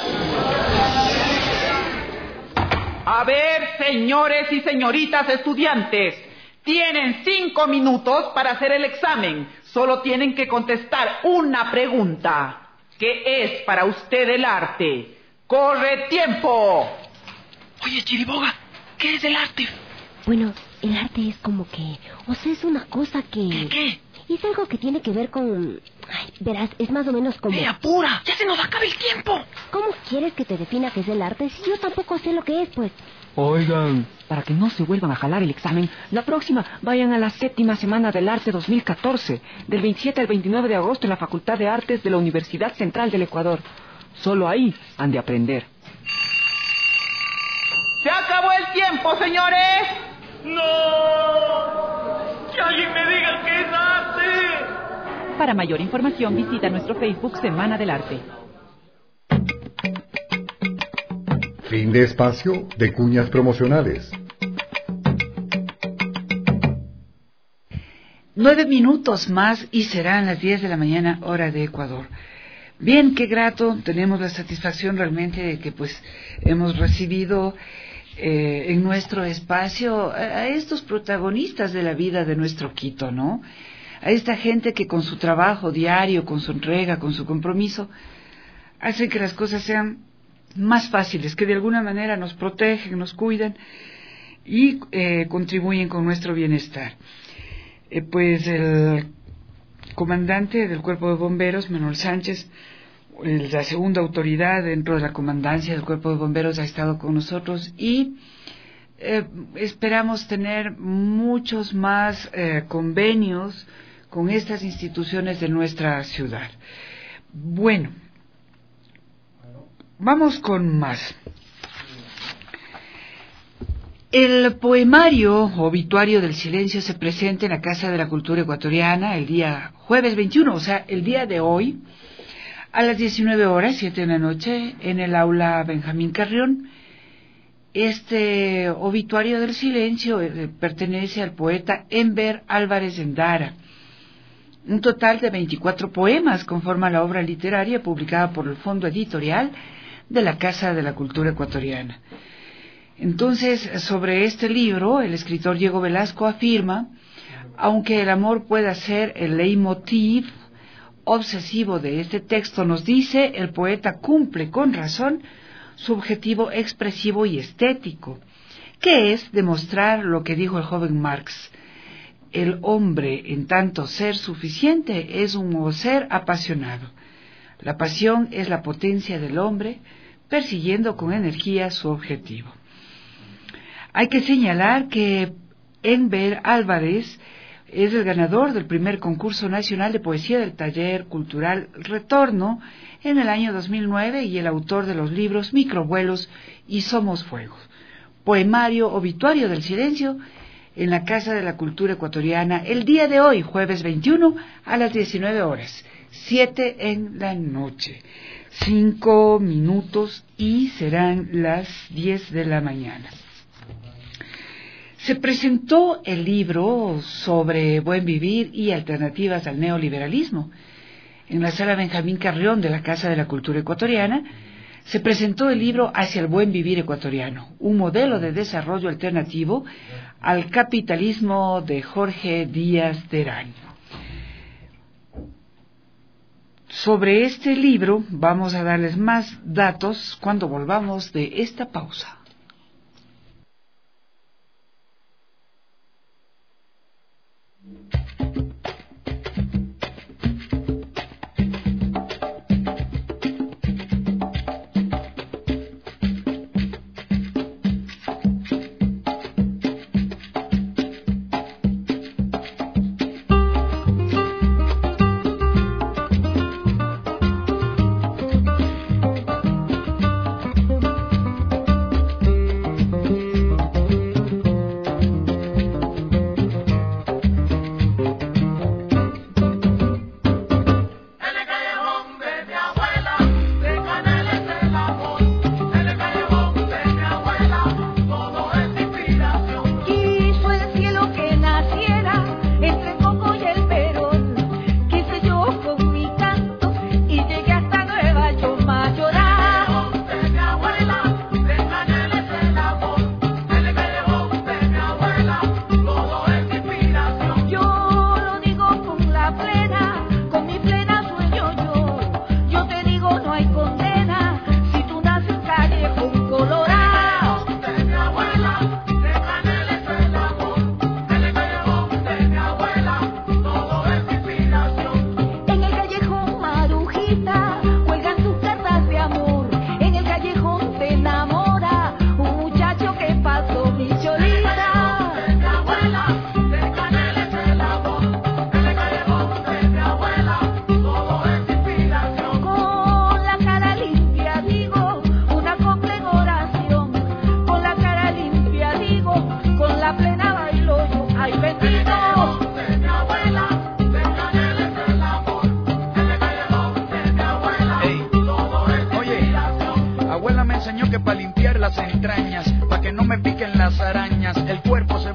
A ver, señores y señoritas estudiantes, tienen cinco minutos para hacer el examen. Solo tienen que contestar una pregunta. ¿Qué es para usted el arte? ¡Corre tiempo! Oye, Chiriboga, ¿qué es el arte? Bueno, el arte es como que... O sea, es una cosa que... ¿Qué, qué? Es algo que tiene que ver con... Ay, verás, es más o menos como... ¡Eh, apura! ¡Ya se nos acaba el tiempo! ¿Cómo quieres que te defina qué es el arte si yo tampoco sé lo que es, pues? Oigan, para que no se vuelvan a jalar el examen, la próxima vayan a la séptima Semana del Arte dos mil catorce, del veintisiete al veintinueve de agosto en la Facultad de Artes de la Universidad Central del Ecuador. Solo ahí han de aprender. ¡Se acabó el tiempo, señores! ¡No! ¡Que alguien me diga qué es arte! Para mayor información visita nuestro Facebook Semana del Arte. Fin de espacio de cuñas promocionales. Nueve minutos más y serán las diez de la mañana, hora de Ecuador. Bien, qué grato, tenemos la satisfacción realmente de que pues hemos recibido eh, en nuestro espacio a, a estos protagonistas de la vida de nuestro Quito, ¿no? A esta gente que con su trabajo diario, con su entrega, con su compromiso, hacen que las cosas sean más fáciles, que de alguna manera nos protegen, nos cuidan y eh, contribuyen con nuestro bienestar. Eh, pues el comandante del Cuerpo de Bomberos, Manuel Sánchez, la segunda autoridad dentro de la comandancia del Cuerpo de Bomberos, ha estado con nosotros y eh, esperamos tener muchos más eh, convenios con estas instituciones de nuestra ciudad. Bueno, vamos con más. El poemario Obituario del Silencio se presenta en la Casa de la Cultura Ecuatoriana el día jueves veintiuno, o sea, el día de hoy, a las diecinueve horas, siete de la noche, en el aula Benjamín Carrión. Este Obituario del Silencio eh, pertenece al poeta Enver Álvarez Endara. Un total de veinticuatro poemas conforman la obra literaria publicada por el Fondo Editorial de la Casa de la Cultura Ecuatoriana. Entonces, sobre este libro, el escritor Diego Velasco afirma: aunque el amor pueda ser el leitmotiv obsesivo de este texto, nos dice, el poeta cumple con razón su objetivo expresivo y estético, que es demostrar lo que dijo el joven Marx: el hombre, en tanto ser suficiente, es un ser apasionado. La pasión es la potencia del hombre, persiguiendo con energía su objetivo. Hay que señalar que Enver Álvarez es el ganador del primer concurso nacional de poesía del taller cultural Retorno en el año dos mil nueve y el autor de los libros Microvuelos y Somos Fuego. Poemario Obituario del Silencio en la Casa de la Cultura Ecuatoriana el día de hoy, jueves veintiuno, a las diecinueve horas, siete en la noche. Cinco minutos y serán las diez de la mañana. Se presentó el libro sobre buen vivir y alternativas al neoliberalismo. En la sala Benjamín Carrión de la Casa de la Cultura Ecuatoriana se presentó el libro Hacia el buen vivir ecuatoriano, un modelo de desarrollo alternativo al capitalismo, de Jorge Díaz Terán. Sobre este libro vamos a darles más datos cuando volvamos de esta pausa.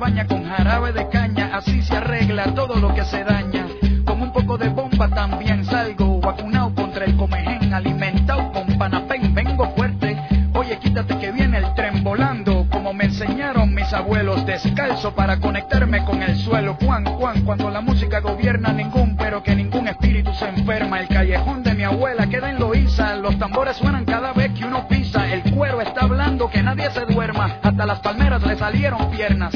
baña con jarabe de caña, así se arregla todo lo que se daña. Con un poco de bomba también salgo, vacunado contra el comején, alimentado con panapén, vengo fuerte. Oye, quítate que viene el tren volando, como me enseñaron mis abuelos, descalzo para conectarme con el suelo. Juan, Juan, cuando la música gobierna ningún, pero que ningún espíritu se enferma. El callejón de mi abuela queda en Loíza, los tambores suenan cada vez que uno pisa. El cuero está hablando, que nadie se duerma, hasta las palmeras le salieron piernas.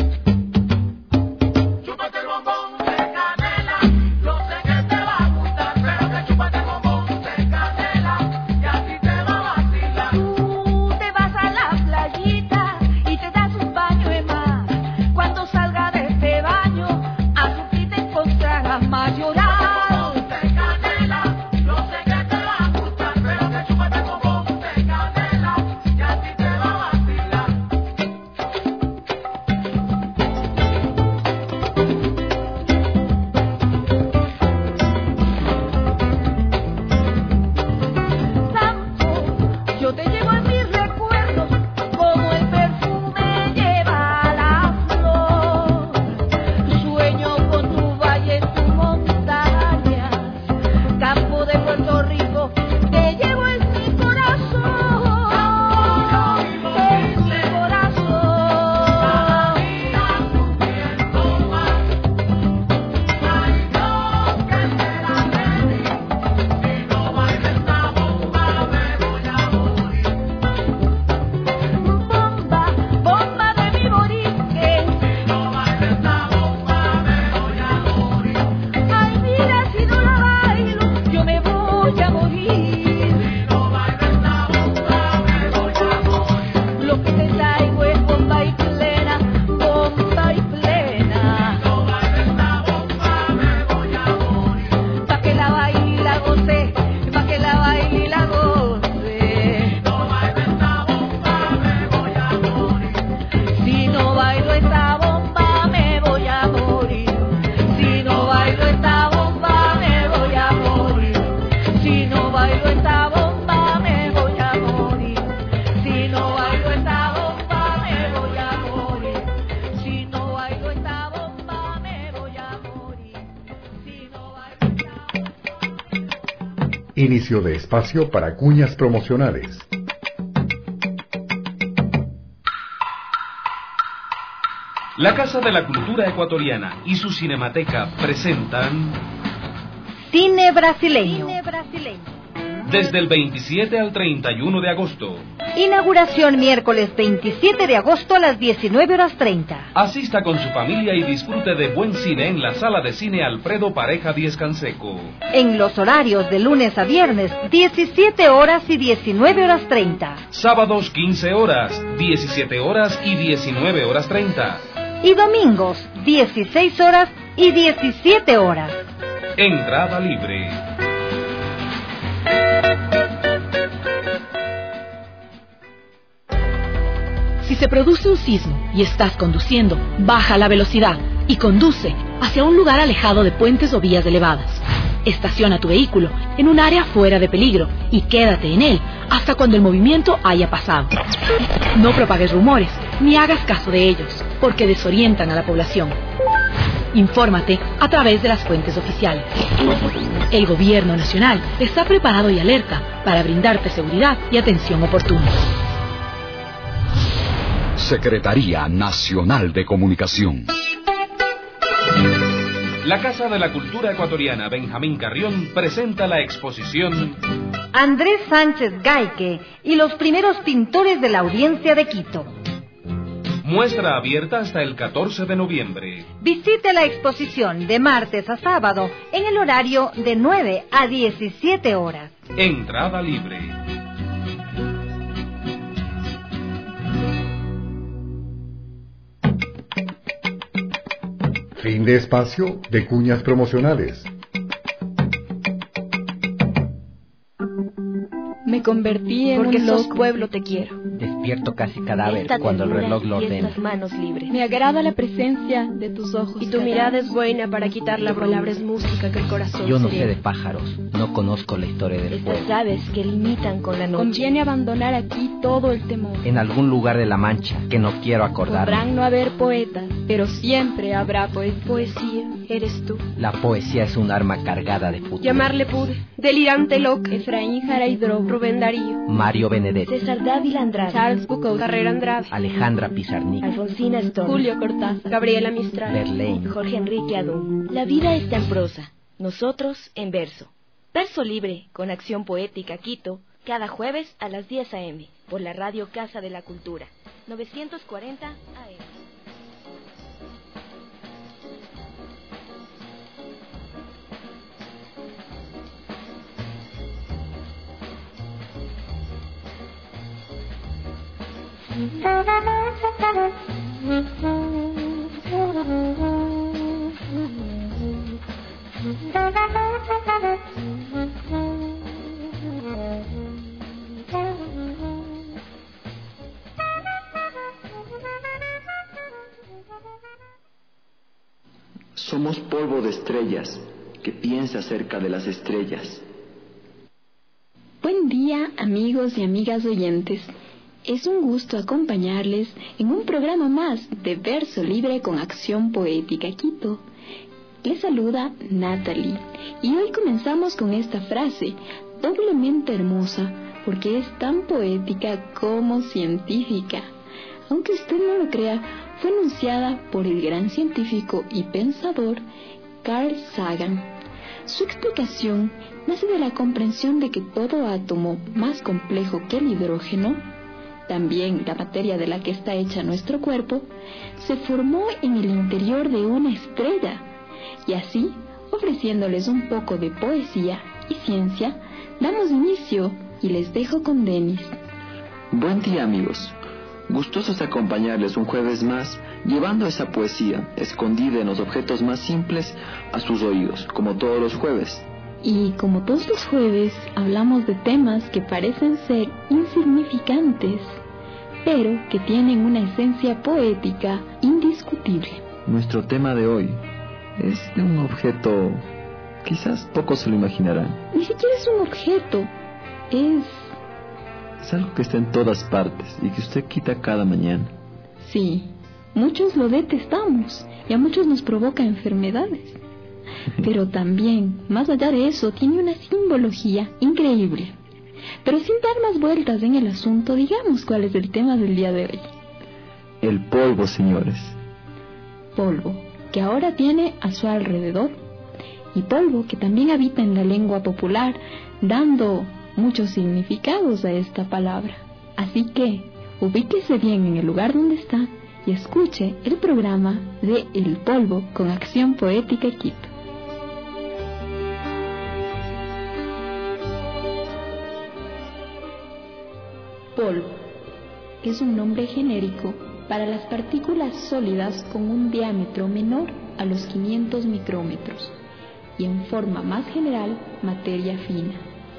Inicio de espacio para cuñas promocionales. La Casa de la Cultura Ecuatoriana y su Cinemateca presentan Cine Brasileño. Cine Brasileño. Desde el veintisiete al treinta y uno de agosto. Inauguración miércoles veintisiete de agosto a las diecinueve horas treinta. Asista con su familia y disfrute de buen cine en la Sala de Cine Alfredo Pareja Díez Canseco. En los horarios de lunes a viernes, diecisiete horas y diecinueve horas treinta. Sábados quince horas, diecisiete horas y diecinueve horas treinta. Y domingos, dieciséis horas y diecisiete horas. Entrada libre. Si se produce un sismo y estás conduciendo, baja la velocidad y conduce hacia un lugar alejado de puentes o vías elevadas. Estaciona tu vehículo en un área fuera de peligro y quédate en él hasta cuando el movimiento haya pasado. No propagues rumores ni hagas caso de ellos, porque desorientan a la población. Infórmate a través de las fuentes oficiales. El Gobierno Nacional está preparado y alerta para brindarte seguridad y atención oportuna. Secretaría Nacional de Comunicación. La Casa de la Cultura Ecuatoriana Benjamín Carrión presenta la exposición Andrés Sánchez Gaique y los primeros pintores de la Audiencia de Quito. Muestra abierta hasta el catorce de noviembre. Visite la exposición de martes a sábado en el horario de nueve a diecisiete horas. Entrada libre. Fin de espacio de cuñas promocionales. Me convertí en Porque un sos loco. pueblo te quiero. Después despierto casi cadáver Esta cuando el ternura reloj lo y ordena. estas manos libres. Me agrada la presencia de tus ojos. Y tu mirada es buena para quitar la palabra es música que el corazón Yo no sé serena. de pájaros, no conozco la historia del Estas fuego. aves que limitan con la noche. Conviene abandonar aquí todo el temor. En algún lugar de la Mancha que no quiero acordarme. Podrán no haber poetas, pero siempre habrá poesía. Poesía, eres tú. La poesía es un arma cargada de futuro. Llamarle pude, delirante loca. Efraín Jaraidró, Rubén Darío, Mario Benedetti, César Dávila Andrade. Charles Bukowski, Carrera Andrade, Alejandra Pizarnik, Alfonsina Storm. Julio Cortázar, Gabriela Mistral, Verlaine. Jorge Enrique Adún. La vida está en prosa, nosotros en verso. Verso Libre, con acción poética Quito, cada jueves a las diez a eme, por la radio Casa de la Cultura, novecientos cuarenta A M. Somos polvo de estrellas que piensa acerca de las estrellas. Buen día, amigos y amigas oyentes. Es un gusto acompañarles en un programa más de Verso Libre con Acción Poética Quito. Les saluda Natalie y hoy comenzamos con esta frase doblemente hermosa porque es tan poética como científica. Aunque usted no lo crea, fue enunciada por el gran científico y pensador Carl Sagan. Su explicación nace de la comprensión de que todo átomo más complejo que el hidrógeno, también la materia de la que está hecha nuestro cuerpo, se formó en el interior de una estrella. Y así, ofreciéndoles un poco de poesía y ciencia, damos inicio y les dejo con Denis. Buen día, amigos. Gustosos de acompañarles un jueves más, llevando esa poesía, escondida en los objetos más simples, a sus oídos, como todos los jueves. Y como todos los jueves, hablamos de temas que parecen ser insignificantes, pero que tienen una esencia poética indiscutible. Nuestro tema de hoy es de un objeto, quizás pocos se lo imaginarán. Ni siquiera es un objeto, es... Es algo que está en todas partes y que usted quita cada mañana. Sí, muchos lo detestamos y a muchos nos provoca enfermedades. Pero también, más allá de eso, tiene una simbología increíble. Pero sin dar más vueltas en el asunto, digamos cuál es el tema del día de hoy. El polvo, señores. Polvo, que ahora tiene a su alrededor, y polvo que también habita en la lengua popular, dando muchos significados a esta palabra. Así que, ubíquese bien en el lugar donde está y escuche el programa de El Polvo con Acción Poética Quito. Polvo es un nombre genérico para las partículas sólidas con un diámetro menor a los quinientos micrómetros y en forma más general materia fina.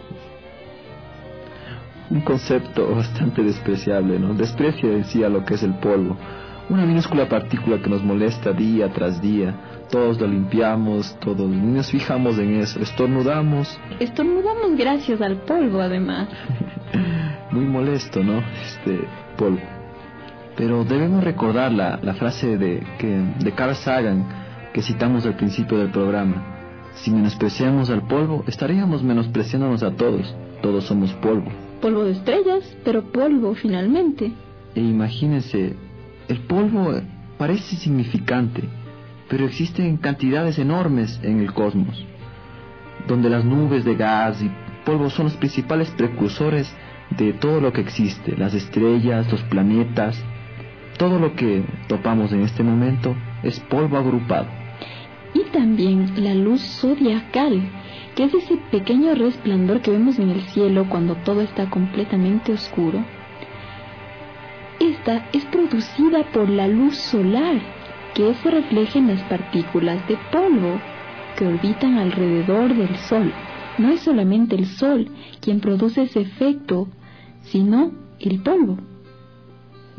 Un concepto bastante despreciable, ¿no? Desprecia en sí a lo que es el polvo. Una minúscula partícula que nos molesta día tras día. Todos lo limpiamos, todos nos fijamos en eso, estornudamos. Estornudamos gracias al polvo, además. Muy molesto, ¿no? Este polvo. Pero debemos recordar la, la frase de, que, de Carl Sagan que citamos al principio del programa. Si menospreciamos al polvo, estaríamos menospreciándonos a todos. Todos somos polvo. Polvo de estrellas, pero polvo finalmente. E imagínense, el polvo parece insignificante, pero existen cantidades enormes en el cosmos, donde las nubes de gas y polvo son los principales precursores de todo lo que existe, las estrellas, los planetas. Todo lo que topamos en este momento es polvo agrupado. Y también la luz zodiacal, que es ese pequeño resplandor que vemos en el cielo cuando todo está completamente oscuro. Esta es producida por la luz solar, que se refleja en las partículas de polvo que orbitan alrededor del Sol. No es solamente el Sol quien produce ese efecto, sino el polvo.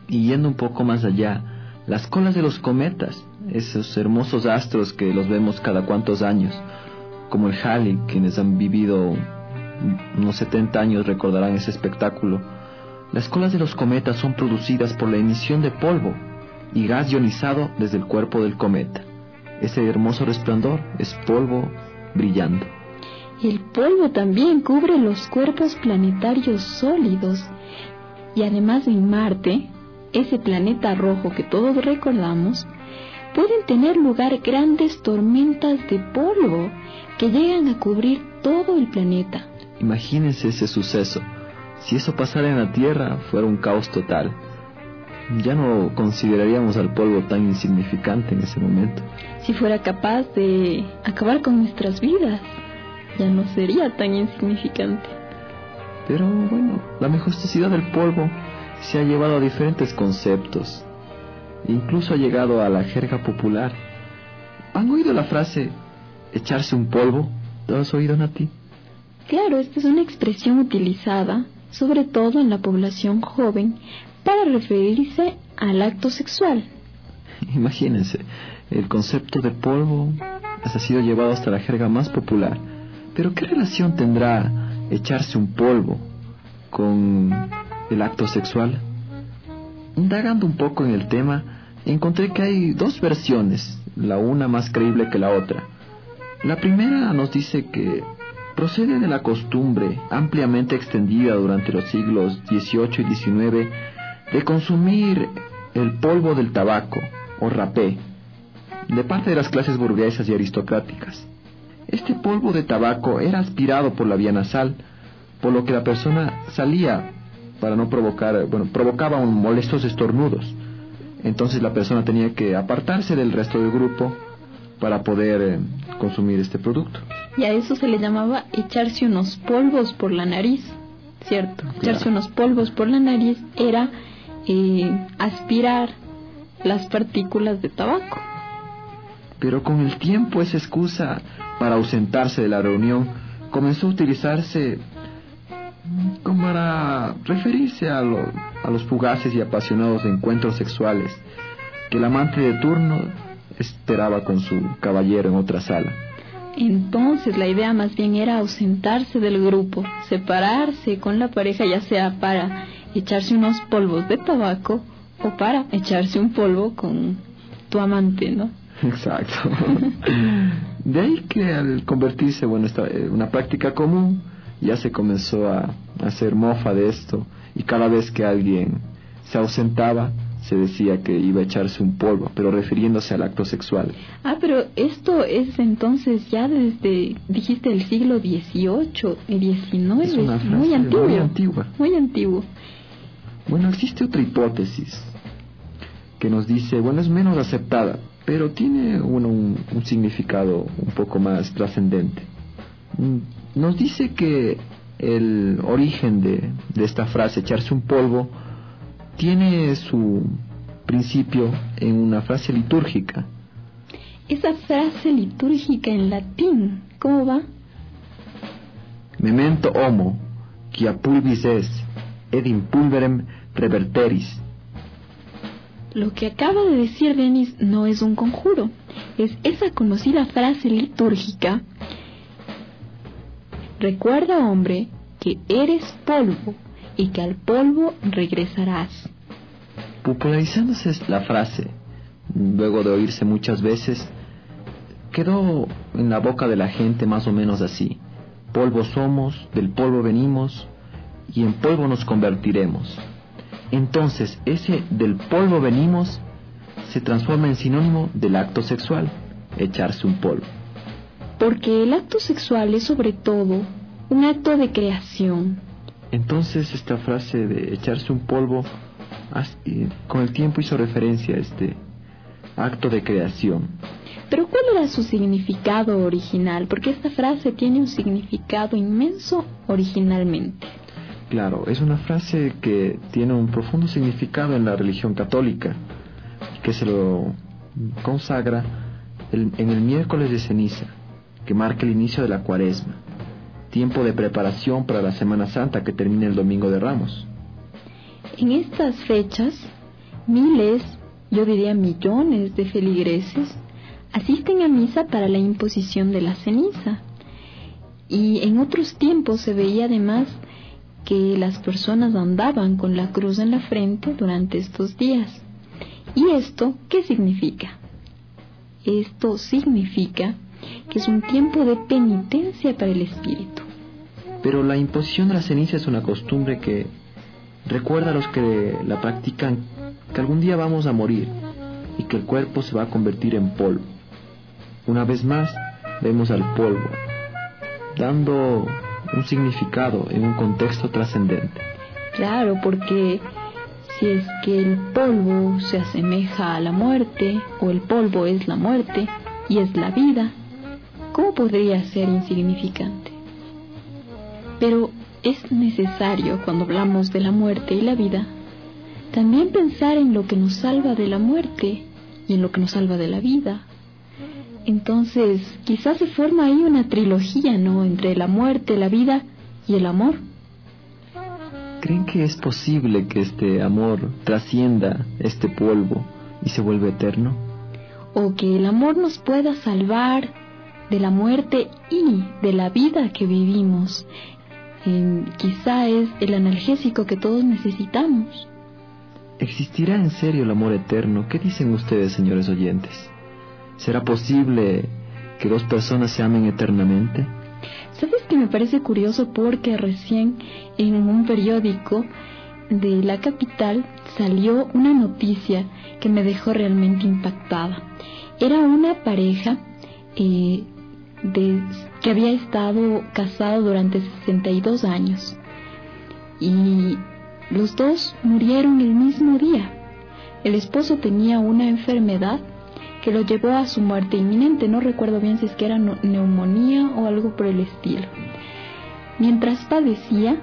y yendo un poco más allá, las colas de los cometas, esos hermosos astros que los vemos cada cuantos años, como el Halley, quienes han vivido unos setenta años recordarán ese espectáculo. Las colas de los cometas son producidas por la emisión de polvo y gas ionizado desde el cuerpo del cometa. Ese hermoso resplandor es polvo brillando. El polvo también cubre los cuerpos planetarios sólidos. Y además en Marte, ese planeta rojo que todos recordamos, pueden tener lugar grandes tormentas de polvo que llegan a cubrir todo el planeta. Imagínense ese suceso. Si eso pasara en la Tierra, fuera un caos total. Ya no consideraríamos al polvo tan insignificante en ese momento. Si fuera capaz de acabar con nuestras vidas, ya no sería tan insignificante. Pero bueno, la majestuosidad del polvo se ha llevado a diferentes conceptos. Incluso ha llegado a la jerga popular. ¿Han oído la frase echarse un polvo? ¿Lo has oído, Nati? Claro, esta es una expresión utilizada, sobre todo en la población joven, para referirse al acto sexual. Imagínense, el concepto de polvo ha sido llevado hasta la jerga más popular. Pero ¿qué relación tendrá echarse un polvo con el acto sexual? Indagando un poco en el tema, encontré que hay dos versiones, la una más creíble que la otra. La primera nos dice que procede de la costumbre ampliamente extendida durante los siglos dieciocho y diecinueve de consumir el polvo del tabaco, o rapé, de parte de las clases burguesas y aristocráticas. Este polvo de tabaco era aspirado por la vía nasal, por lo que la persona salía para no provocar, bueno, provocaba un molestos estornudos. Entonces la persona tenía que apartarse del resto del grupo para poder eh, consumir este producto. Y a eso se le llamaba echarse unos polvos por la nariz, ¿cierto? Claro. Echarse unos polvos por la nariz era eh, aspirar las partículas de tabaco. Pero con el tiempo esa excusa para ausentarse de la reunión comenzó a utilizarse como para referirse a, lo, a los fugaces y apasionados encuentros sexuales que el amante de turno esperaba con su caballero en otra sala. Entonces la idea más bien era ausentarse del grupo, separarse con la pareja, ya sea para echarse unos polvos de tabaco o para echarse un polvo con tu amante, ¿no? Exacto. De ahí que al convertirse, bueno, esta, eh, una práctica común, ya se comenzó a, a hacer mofa de esto, y cada vez que alguien se ausentaba se decía que iba a echarse un polvo, pero refiriéndose al acto sexual. Ah, pero esto es entonces ya desde, dijiste, el siglo dieciocho y diecinueve. Es una frase muy antiguo, muy antigua. Muy antiguo. Bueno, existe otra hipótesis que nos dice, bueno, es menos aceptada, pero tiene uno un, un significado un poco más trascendente. Nos dice que el origen de, de esta frase, echarse un polvo, tiene su principio en una frase litúrgica. Esa frase litúrgica en latín, ¿cómo va? Memento homo, quia pulvis es, ed in pulverem reverteris. Lo que acaba de decir Denis no es un conjuro, es esa conocida frase litúrgica: recuerda, hombre, que eres polvo y que al polvo regresarás. Popularizándose la frase, luego de oírse muchas veces, quedó en la boca de la gente más o menos así: polvo somos, del polvo venimos y en polvo nos convertiremos. Entonces ese del polvo venimos se transforma en sinónimo del acto sexual, echarse un polvo. Porque el acto sexual es sobre todo un acto de creación. Entonces esta frase de echarse un polvo con el tiempo hizo referencia a este acto de creación. Pero ¿cuál era su significado original? Porque esta frase tiene un significado inmenso originalmente. Claro, es una frase que tiene un profundo significado en la religión católica, que se lo consagra el, en el miércoles de ceniza, que marca el inicio de la cuaresma, tiempo de preparación para la Semana Santa que termina el Domingo de Ramos. En estas fechas Miles, yo diría millones de feligreses asisten a misa para la imposición de la ceniza. Y en otros tiempos se veía además que las personas andaban con la cruz en la frente durante estos días. ¿Y esto qué significa? Esto significa que es un tiempo de penitencia para el espíritu. Pero la imposición de la ceniza es una costumbre que recuerda a los que la practican que algún día vamos a morir y que el cuerpo se va a convertir en polvo. Una vez más vemos al polvo dando un significado en un contexto trascendente. Claro, porque si es que el polvo se asemeja a la muerte, o el polvo es la muerte y es la vida, ¿cómo podría ser insignificante? Pero es necesario, cuando hablamos de la muerte y la vida, también pensar en lo que nos salva de la muerte y en lo que nos salva de la vida. Entonces, quizás se forma ahí una trilogía, ¿no?, entre la muerte, la vida y el amor. ¿Creen que es posible que este amor trascienda este polvo y se vuelva eterno? O que el amor nos pueda salvar de la muerte y de la vida que vivimos. Eh, quizá es el analgésico que todos necesitamos. ¿Existirá en serio el amor eterno? ¿Qué dicen ustedes, señores oyentes? ¿Será posible que dos personas se amen eternamente? ¿Sabes que me parece curioso? Porque recién en un periódico de la capital salió una noticia que me dejó realmente impactada. Era una pareja eh, de, que había estado casado durante sesenta y dos años y los dos murieron el mismo día. El esposo tenía una enfermedad que lo llevó a su muerte inminente. No recuerdo bien si es que era neumonía o algo por el estilo. Mientras padecía,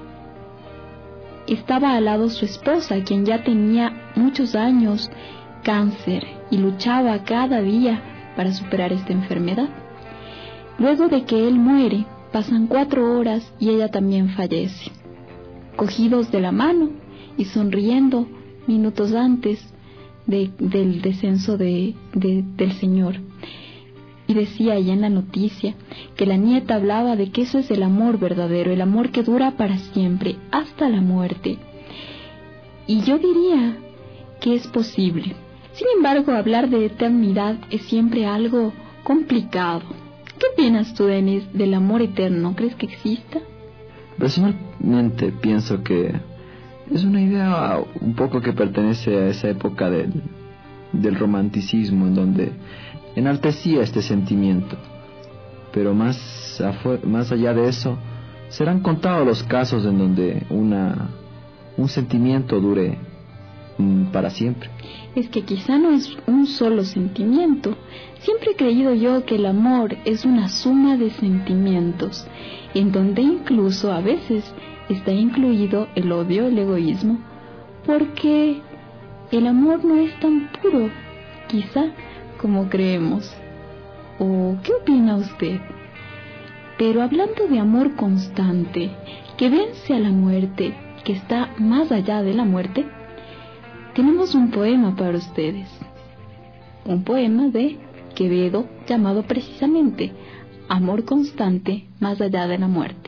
estaba al lado su esposa, quien ya tenía muchos años cáncer y luchaba cada día para superar esta enfermedad. Luego de que él muere, pasan cuatro horas y ella también fallece. Cogidos de la mano y sonriendo minutos antes De, del descenso de, de, del Señor. Y decía ella en la noticia que la nieta hablaba de que eso es el amor verdadero, el amor que dura para siempre, hasta la muerte. Y yo diría que es posible. Sin embargo, hablar de eternidad es siempre algo complicado. ¿Qué opinas tú, Denis, del amor eterno? ¿Crees que exista? Personalmente pienso que es una idea un poco que pertenece a esa época del, del romanticismo, en donde enaltecía este sentimiento. Pero más, afu- más allá de eso, serán contados los casos en donde una, un sentimiento dure mm, para siempre. Es que quizá no es un solo sentimiento. Siempre he creído yo que el amor es una suma de sentimientos, en donde incluso a veces está incluido el odio, el egoísmo, porque el amor no es tan puro, quizá, como creemos. ¿O qué opina usted? Pero hablando de amor constante, que vence a la muerte, que está más allá de la muerte, tenemos un poema para ustedes. Un poema de Quevedo llamado precisamente Amor constante más allá de la muerte.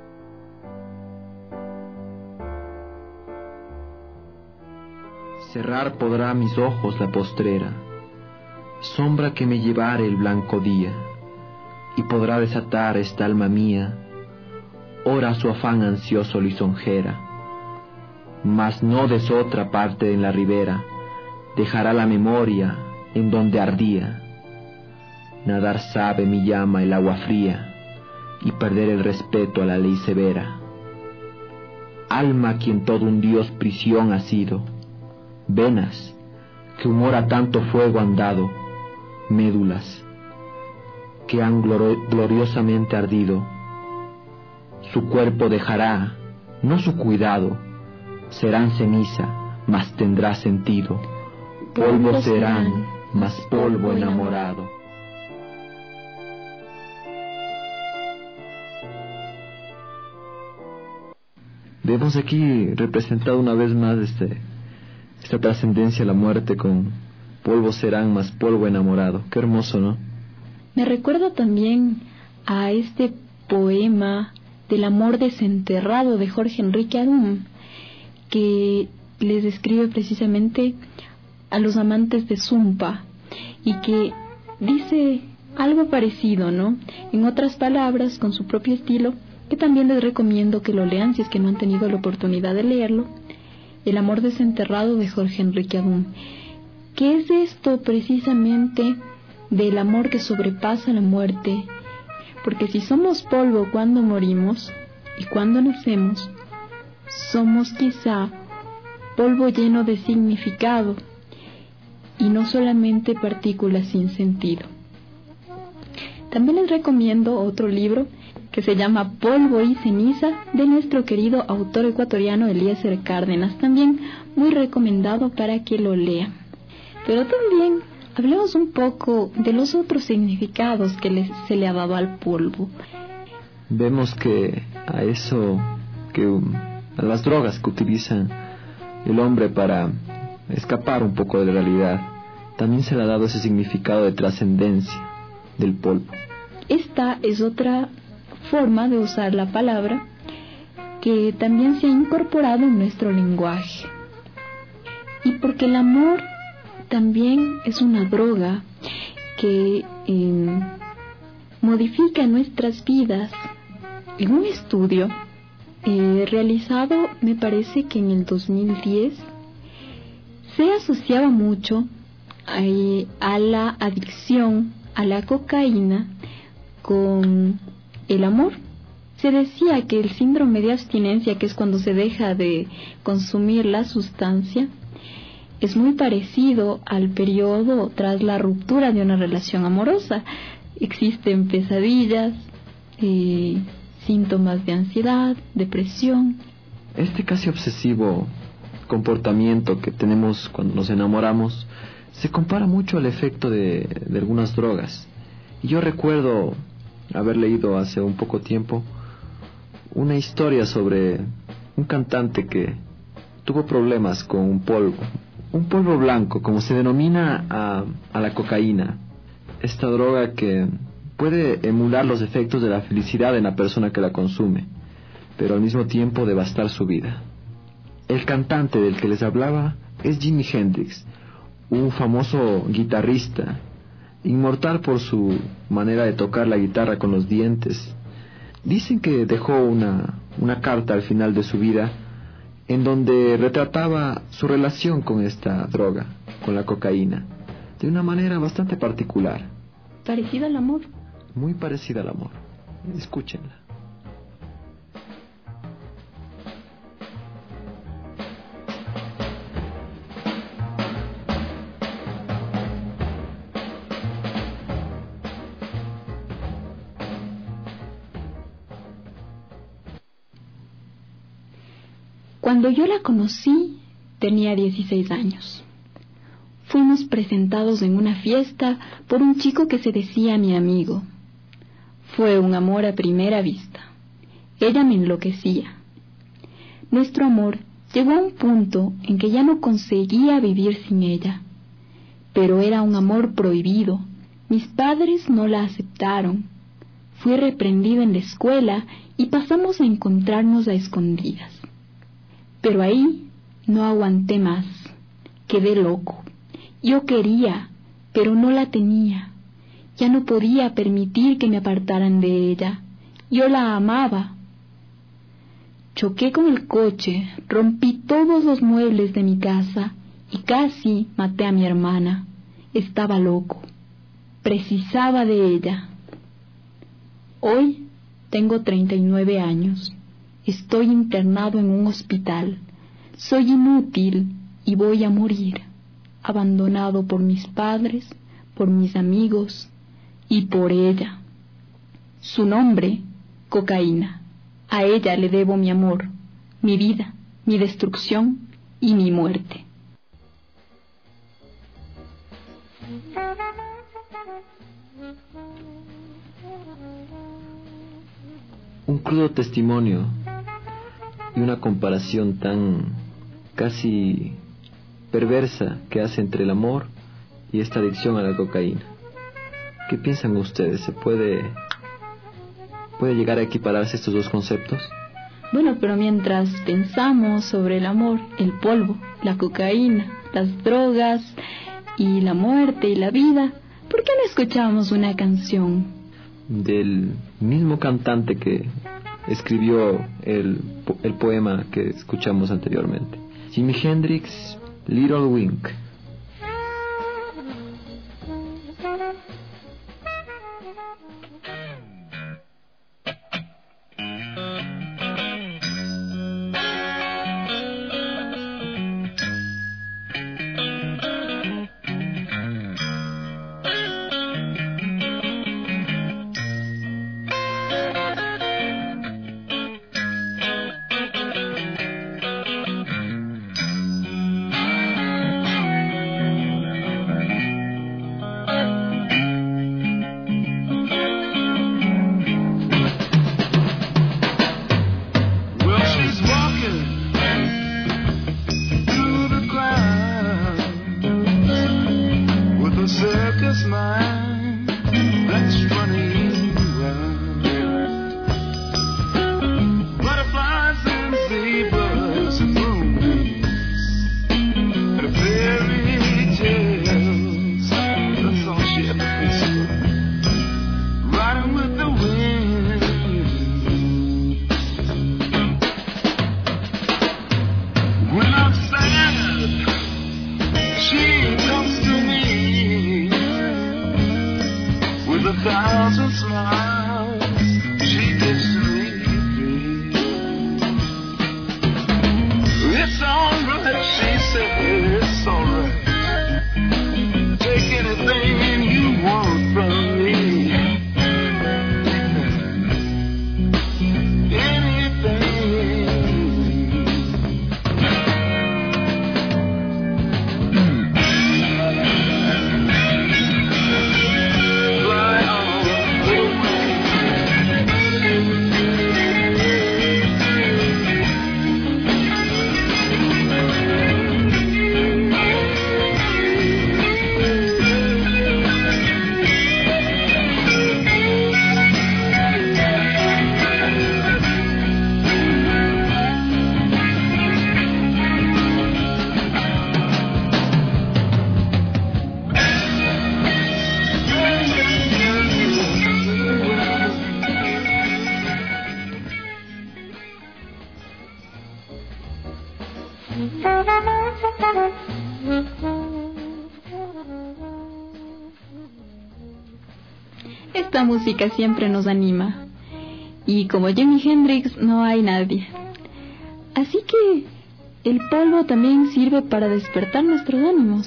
Cerrar podrá mis ojos la postrera, sombra que me llevare el blanco día, y podrá desatar esta alma mía, ora su afán ansioso lisonjera, mas no de su otra parte en la ribera, dejará la memoria en donde ardía. Nadar sabe mi llama el agua fría, y perder el respeto a la ley severa. Alma quien todo un dios prisión ha sido, venas que humor a tanto fuego han dado, médulas que han glor- gloriosamente ardido. Su cuerpo dejará, no su cuidado, serán ceniza, mas tendrá sentido. Polvo serán, mas polvo enamorado. Vemos aquí representado una vez más este esta trascendencia a la muerte con polvo serán más polvo enamorado. Qué hermoso, ¿no? Me recuerda también a este poema del amor desenterrado de Jorge Enrique Adum, que les describe precisamente a los amantes de Zumpa y que dice algo parecido, ¿no? En otras palabras, con su propio estilo, que también les recomiendo que lo lean si es que no han tenido la oportunidad de leerlo. El amor desenterrado de Jorge Enrique Adum. ¿Qué es esto precisamente del amor que sobrepasa la muerte? Porque si somos polvo cuando morimos y cuando nacemos, somos quizá polvo lleno de significado y no solamente partículas sin sentido. También les recomiendo otro libro que se llama Polvo y Ceniza, de nuestro querido autor ecuatoriano Eliezer Cárdenas, también muy recomendado para que lo lean. Pero también hablemos un poco de los otros significados que les, se le ha dado al polvo. Vemos que a eso, que um, a las drogas que utilizan el hombre para escapar un poco de la realidad, también se le ha dado ese significado de trascendencia del polvo. Esta es otra forma de usar la palabra que también se ha incorporado en nuestro lenguaje. Y porque el amor también es una droga que eh, modifica nuestras vidas. En un estudio eh, realizado, me parece que en el dos mil diez, se asociaba mucho a, a la adicción a la cocaína con el amor. Se decía que el síndrome de abstinencia, que es cuando se deja de consumir la sustancia, es muy parecido al periodo tras la ruptura de una relación amorosa. Existen pesadillas, eh, síntomas de ansiedad, depresión. Este casi obsesivo comportamiento que tenemos cuando nos enamoramos se compara mucho al efecto de, de algunas drogas. Y yo recuerdo haber leído hace un poco tiempo una historia sobre un cantante que tuvo problemas con un polvo, un polvo blanco, como se denomina a, a la cocaína, esta droga que puede emular los efectos de la felicidad en la persona que la consume, pero al mismo tiempo devastar su vida. El cantante del que les hablaba es Jimi Hendrix, un famoso guitarrista, inmortal por su manera de tocar la guitarra con los dientes. Dicen que dejó una, una carta al final de su vida en donde retrataba su relación con esta droga, con la cocaína, de una manera bastante particular. Parecida al amor. Muy parecida al amor. Escúchenla. Cuando yo la conocí, tenía dieciséis años. Fuimos presentados en una fiesta por un chico que se decía mi amigo. Fue un amor a primera vista. Ella me enloquecía. Nuestro amor llegó a un punto en que ya no conseguía vivir sin ella. Pero era un amor prohibido. Mis padres no la aceptaron. Fui reprendido en la escuela y pasamos a encontrarnos a escondidas. Pero ahí no aguanté más, quedé loco. Yo quería, pero no la tenía. Ya no podía permitir que me apartaran de ella. Yo la amaba. Choqué con el coche, rompí todos los muebles de mi casa y casi maté a mi hermana. Estaba loco. Precisaba de ella. Hoy tengo treinta y nueve años. Estoy internado en un hospital. Soy inútil y voy a morir, abandonado por mis padres, por mis amigos y por ella. Su nombre, cocaína. A ella le debo mi amor, mi vida, mi destrucción y mi muerte. Un crudo testimonio y una comparación tan casi perversa que hace entre el amor y esta adicción a la cocaína. ¿Qué piensan ustedes? ¿Se puede, puede llegar a equipararse estos dos conceptos? Bueno, pero mientras pensamos sobre el amor, el polvo, la cocaína, las drogas y la muerte y la vida, ¿por qué no escuchamos una canción? Del mismo cantante que escribió el, el poema que escuchamos anteriormente. Jimi Hendrix, Little Wing. Esta música siempre nos anima, y como Jimi Hendrix no hay nadie. Así que el polvo también sirve para despertar nuestros ánimos.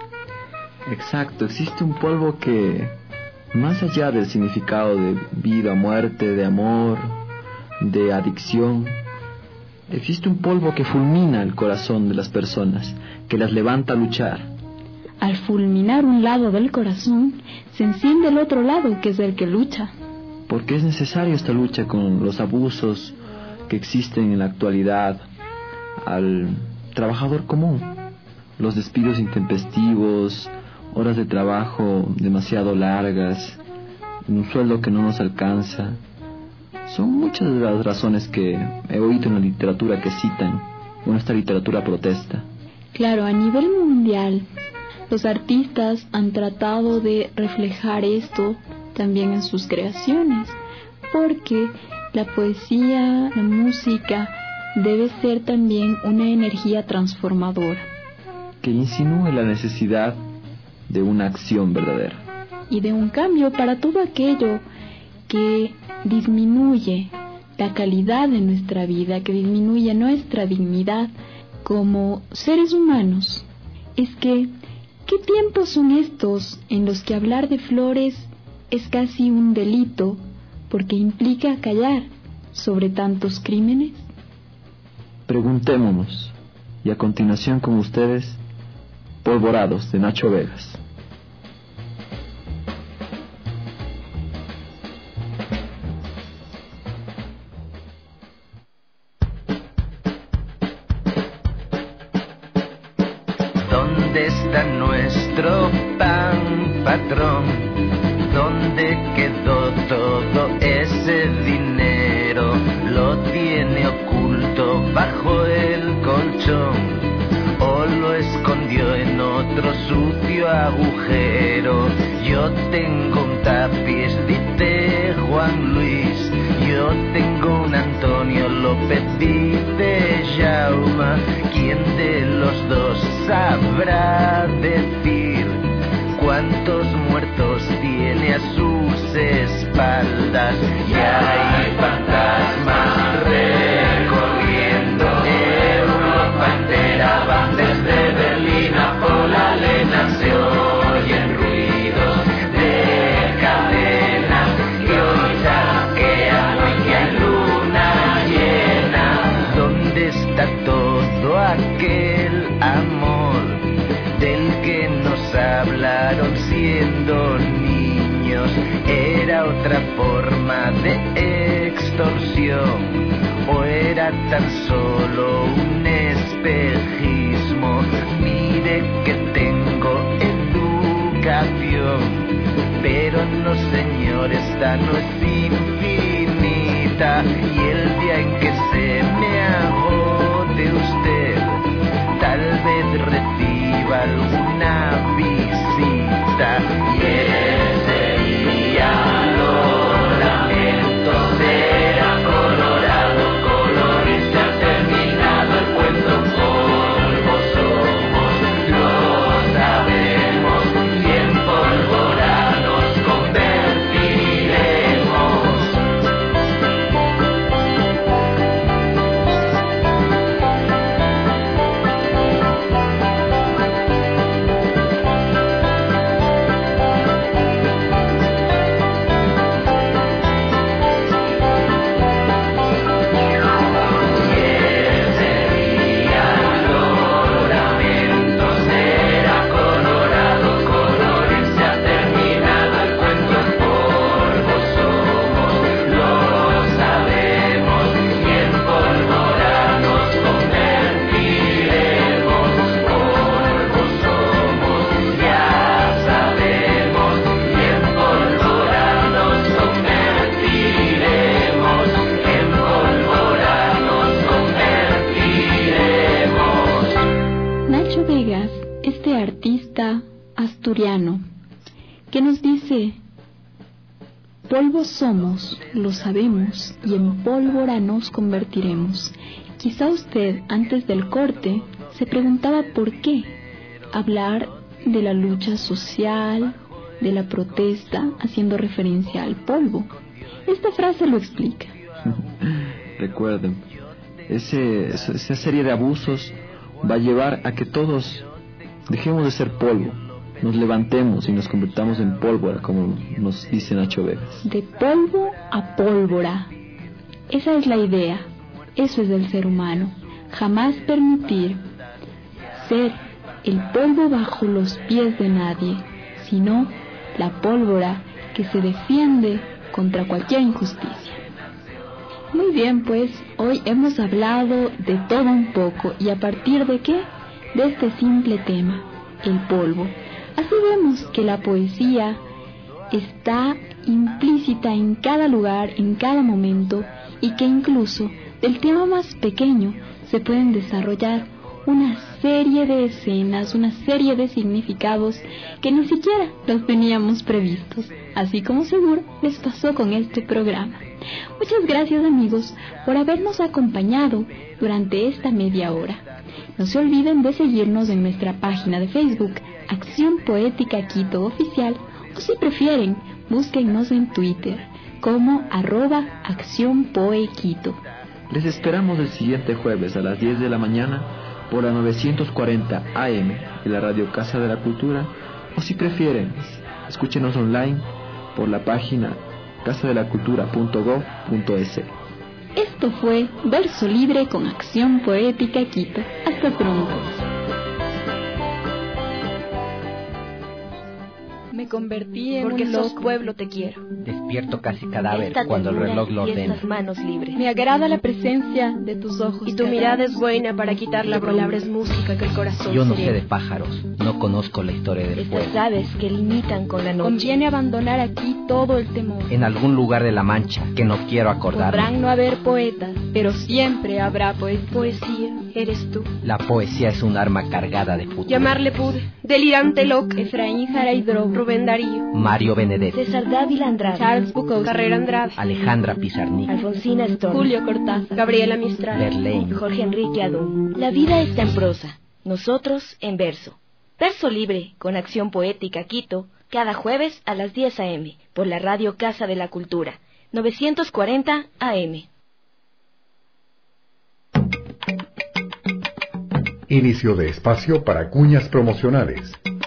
Exacto, existe un polvo que, más allá del significado de vida, muerte, de amor, de adicción, existe un polvo que fulmina el corazón de las personas, que las levanta a luchar. Al fulminar un lado del corazón, se enciende el otro lado, que es el que lucha. Porque es necesario esta lucha con los abusos que existen en la actualidad al trabajador común. Los despidos intempestivos, horas de trabajo demasiado largas, un sueldo que no nos alcanza. Son muchas de las razones que he oído en la literatura que citan, en esta literatura protesta. Claro, a nivel mundial, los artistas han tratado de reflejar esto también en sus creaciones, porque la poesía, la música, debe ser también una energía transformadora. Que insinúe la necesidad de una acción verdadera. Y de un cambio para todo aquello que disminuye la calidad de nuestra vida, que disminuye nuestra dignidad como seres humanos. Es que, ¿qué tiempos son estos en los que hablar de flores es casi un delito porque implica callar sobre tantos crímenes? Preguntémonos, y a continuación con ustedes, Polvorados de Nacho Vegas. está nuestro pan patrón? ¿Dónde quedó todo ese dinero? Lo tiene oculto bajo el colchón o lo escondió en otro sucio agujero. Yo tengo un tapiz, dice Juan Luis. Yo tengo un Antonio López, dice Jauma. ¿Quién de los dos sabrá decir cuántos muertos tiene a sus espaldas? Y hay fantasmas recorriendo Europa entera, van desde Berlín a Polalena, se oyen ruidos de cadenas que hoy chasquean, hoy que hay luna llena. ¿Dónde está todo aquel amor del que nos hablaron siendo niños? ¿Era otra forma de extorsión o era tan solo un espejismo? Mire que tengo educación, pero no, señor, esta no es infinita. Y el día en que se me agote usted, tal vez reciba alguna visita. Y ese día lo lamento, será colorado, colores, se ha terminado el cuento, polvo somos, lo sabemos, y en pólvora nos convertiremos. Asturiano, que nos dice: polvo somos, lo sabemos, y en pólvora nos convertiremos. Quizá usted, antes del corte, se preguntaba por qué hablar de la lucha social, de la protesta, haciendo referencia al polvo. Esta frase lo explica. Recuerden, ese, esa serie de abusos va a llevar a que todos dejemos de ser polvo, nos levantemos y nos convirtamos en pólvora, como nos dice Nacho Vegas. De polvo a pólvora. Esa es la idea. Eso es del ser humano. Jamás permitir ser el polvo bajo los pies de nadie, sino la pólvora que se defiende contra cualquier injusticia. Muy bien, pues hoy hemos hablado de todo un poco. ¿Y a partir de qué? De este simple tema, el polvo. Así vemos que la poesía está implícita en cada lugar, en cada momento, y que incluso del tema más pequeño se pueden desarrollar una serie de escenas, una serie de significados que ni siquiera los teníamos previstos, así como seguro les pasó con este programa. Muchas gracias, amigos, por habernos acompañado durante esta media hora. No se olviden de seguirnos en nuestra página de Facebook, Acción Poética Quito Oficial, o si prefieren, búsquennos en Twitter como arroba Acción Poe Quito. Les esperamos el siguiente jueves a las diez de la mañana por la novecientos cuarenta A M de la Radio Casa de la Cultura, o si prefieren, escúchenos online por la página casa de la cultura punto gob punto es. Esto fue Verso Libre con Acción Poética Quito. Hasta pronto. Me convertí en Porque un sos loco. pueblo, te quiero. Despierto casi cadáver Esta cuando el ternura reloj lo y ordena. estas manos libres. Me agrada la presencia de tus ojos. Y tu mirada es buena para quitar la palabra es música que el corazón Yo no sé serena. de pájaros, no conozco la historia del Estas fuego. aves que limitan con la noche. Conviene abandonar aquí todo el temor. En algún lugar de la Mancha que no quiero acordarme. Podrán no haber poetas, pero siempre habrá poesía. Poesía, eres tú. La poesía es un arma cargada de futuro. Llamarle pude, delirante loca. Efraín Jaraidro, Rubén Darío, Mario Benedetti, César Dávila Andrade, Charles Bukowski, Carrera Andrade, Alejandra Pizarnik, Alfonsina Storm, Julio Cortázar, Gabriela Mistral, Verlaine, Jorge Enrique Adún. La vida está en prosa, nosotros en verso. Verso Libre, con acción poética Quito, cada jueves a las diez a eme, por la radio Casa de la Cultura, novecientos cuarenta A M. Inicio de espacio para cuñas promocionales.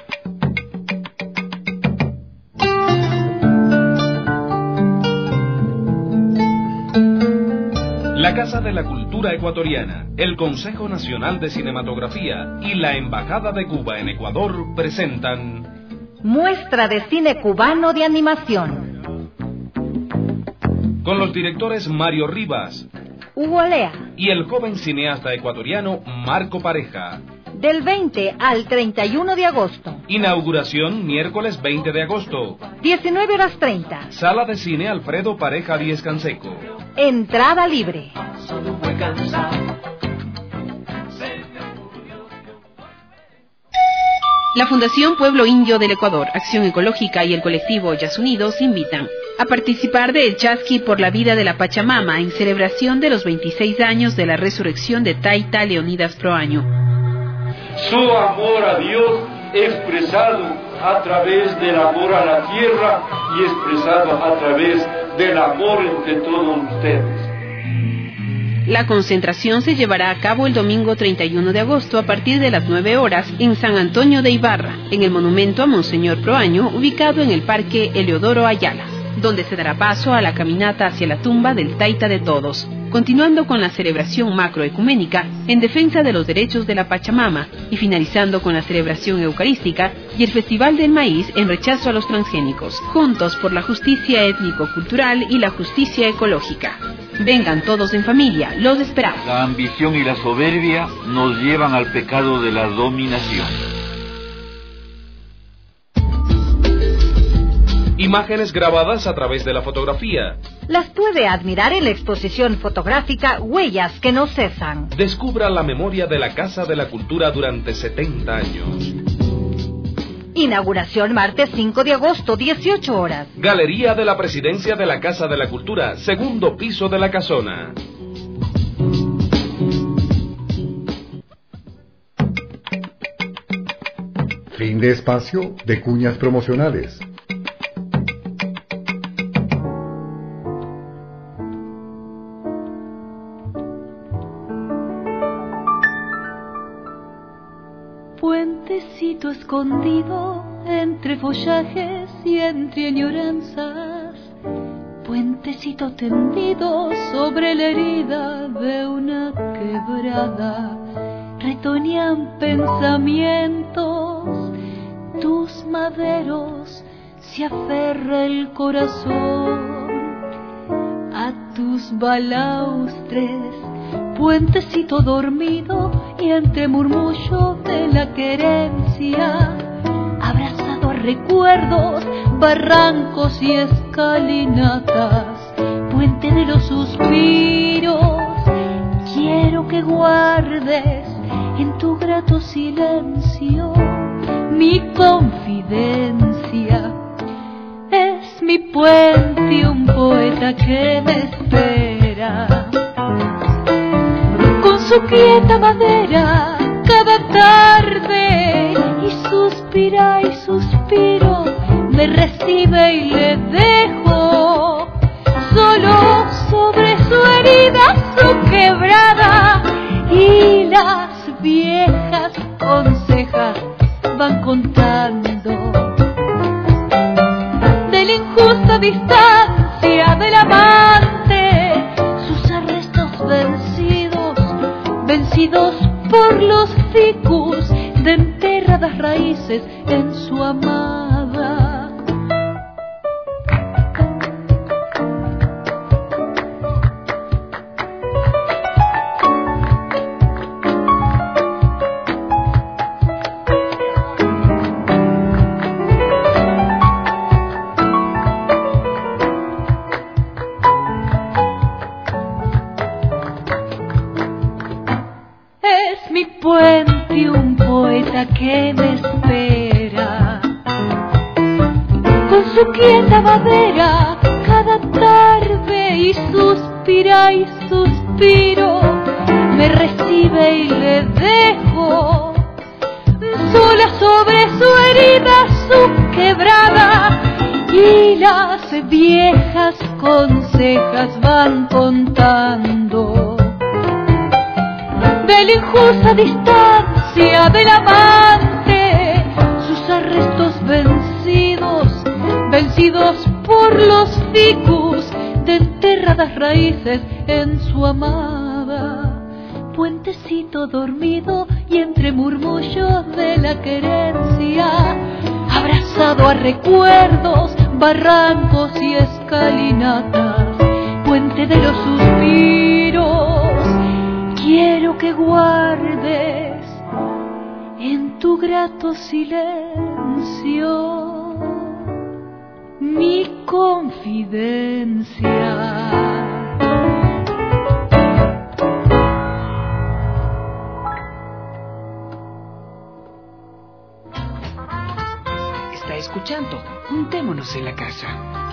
La Casa de la Cultura Ecuatoriana, el Consejo Nacional de Cinematografía y la Embajada de Cuba en Ecuador presentan Muestra de cine cubano de animación. con los directores Mario Rivas Hugo Lea, y el joven cineasta ecuatoriano Marco Pareja. del veinte al treinta y uno de agosto, Inauguración miércoles veinte de agosto. diecinueve horas treinta. Sala de cine Alfredo Pareja Díez Canseco. Entrada libre. La Fundación Pueblo Indio del Ecuador, Acción Ecológica y el colectivo Ollas Unidos invitan a participar del Chasqui por la vida de la Pachamama en celebración de los veintiséis años de la resurrección de Taita Leonidas Proaño. Su amor a Dios expresado a través del amor a la tierra y expresado a través del amor entre todos ustedes. La concentración se llevará a cabo el domingo treinta y uno de agosto a partir de las nueve horas en San Antonio de Ibarra, en el monumento a Monseñor Proaño, ubicado en el Parque Eleodoro Ayala, donde se dará paso a la caminata hacia la tumba del Taita de Todos, continuando con la celebración macroecuménica en defensa de los derechos de la Pachamama y finalizando con la celebración eucarística y el Festival del Maíz en rechazo a los transgénicos, juntos por la justicia étnico-cultural y la justicia ecológica. Vengan todos en familia, los esperamos. La ambición y la soberbia nos llevan al pecado de la dominación. Imágenes grabadas a través de la fotografía. Las puede admirar en la exposición fotográfica Huellas que no cesan. Descubra la memoria de la Casa de la Cultura durante setenta años. Inauguración martes cinco de agosto, dieciocho horas. Galería de la Presidencia de la Casa de la Cultura, segundo piso de la casona. Fin de espacio de cuñas promocionales. Puentecito escondido entre follajes y entre añoranzas, puentecito tendido sobre la herida de una quebrada, retoñan pensamientos, tus maderos se aferra el corazón a tus balaustres. Puentecito dormido y entre murmullo de la querencia, abrazado a recuerdos, barrancos y escalinatas, puente de los suspiros, quiero que guardes en tu grato silencio mi confidencia. Es mi puente un poeta que me espera con su quieta madera cada tarde, y suspira y suspiro, me recibe y le dejo solo sobre su herida, su quebrada, y las viejas consejas van contando de la injusta distancia del amante, sus arrestos vencidos, vencidos por los ficus de enterradas raíces en su amada. que me espera. Con su quieta madera cada tarde y suspira y suspiro, me recibe y le dejo sola sobre su herida, su quebrada, y las viejas consejas van contando de la injusta distancia del amante, sus arrestos vencidos, vencidos por los ficus de enterradas raíces en su amada. Puentecito dormido y entre murmullos de la querencia, abrazado a recuerdos, barrancos y escalinatas, puente de los suspiros, quiero que guardes en tu grato silencio mi confidencia. Escuchando, juntémonos en la casa.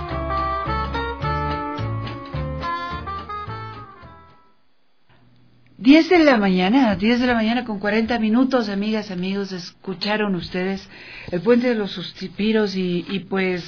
Diez de la mañana, diez de la mañana con cuarenta minutos, amigas, amigos, escucharon ustedes el Puente de los Suspiros y, y pues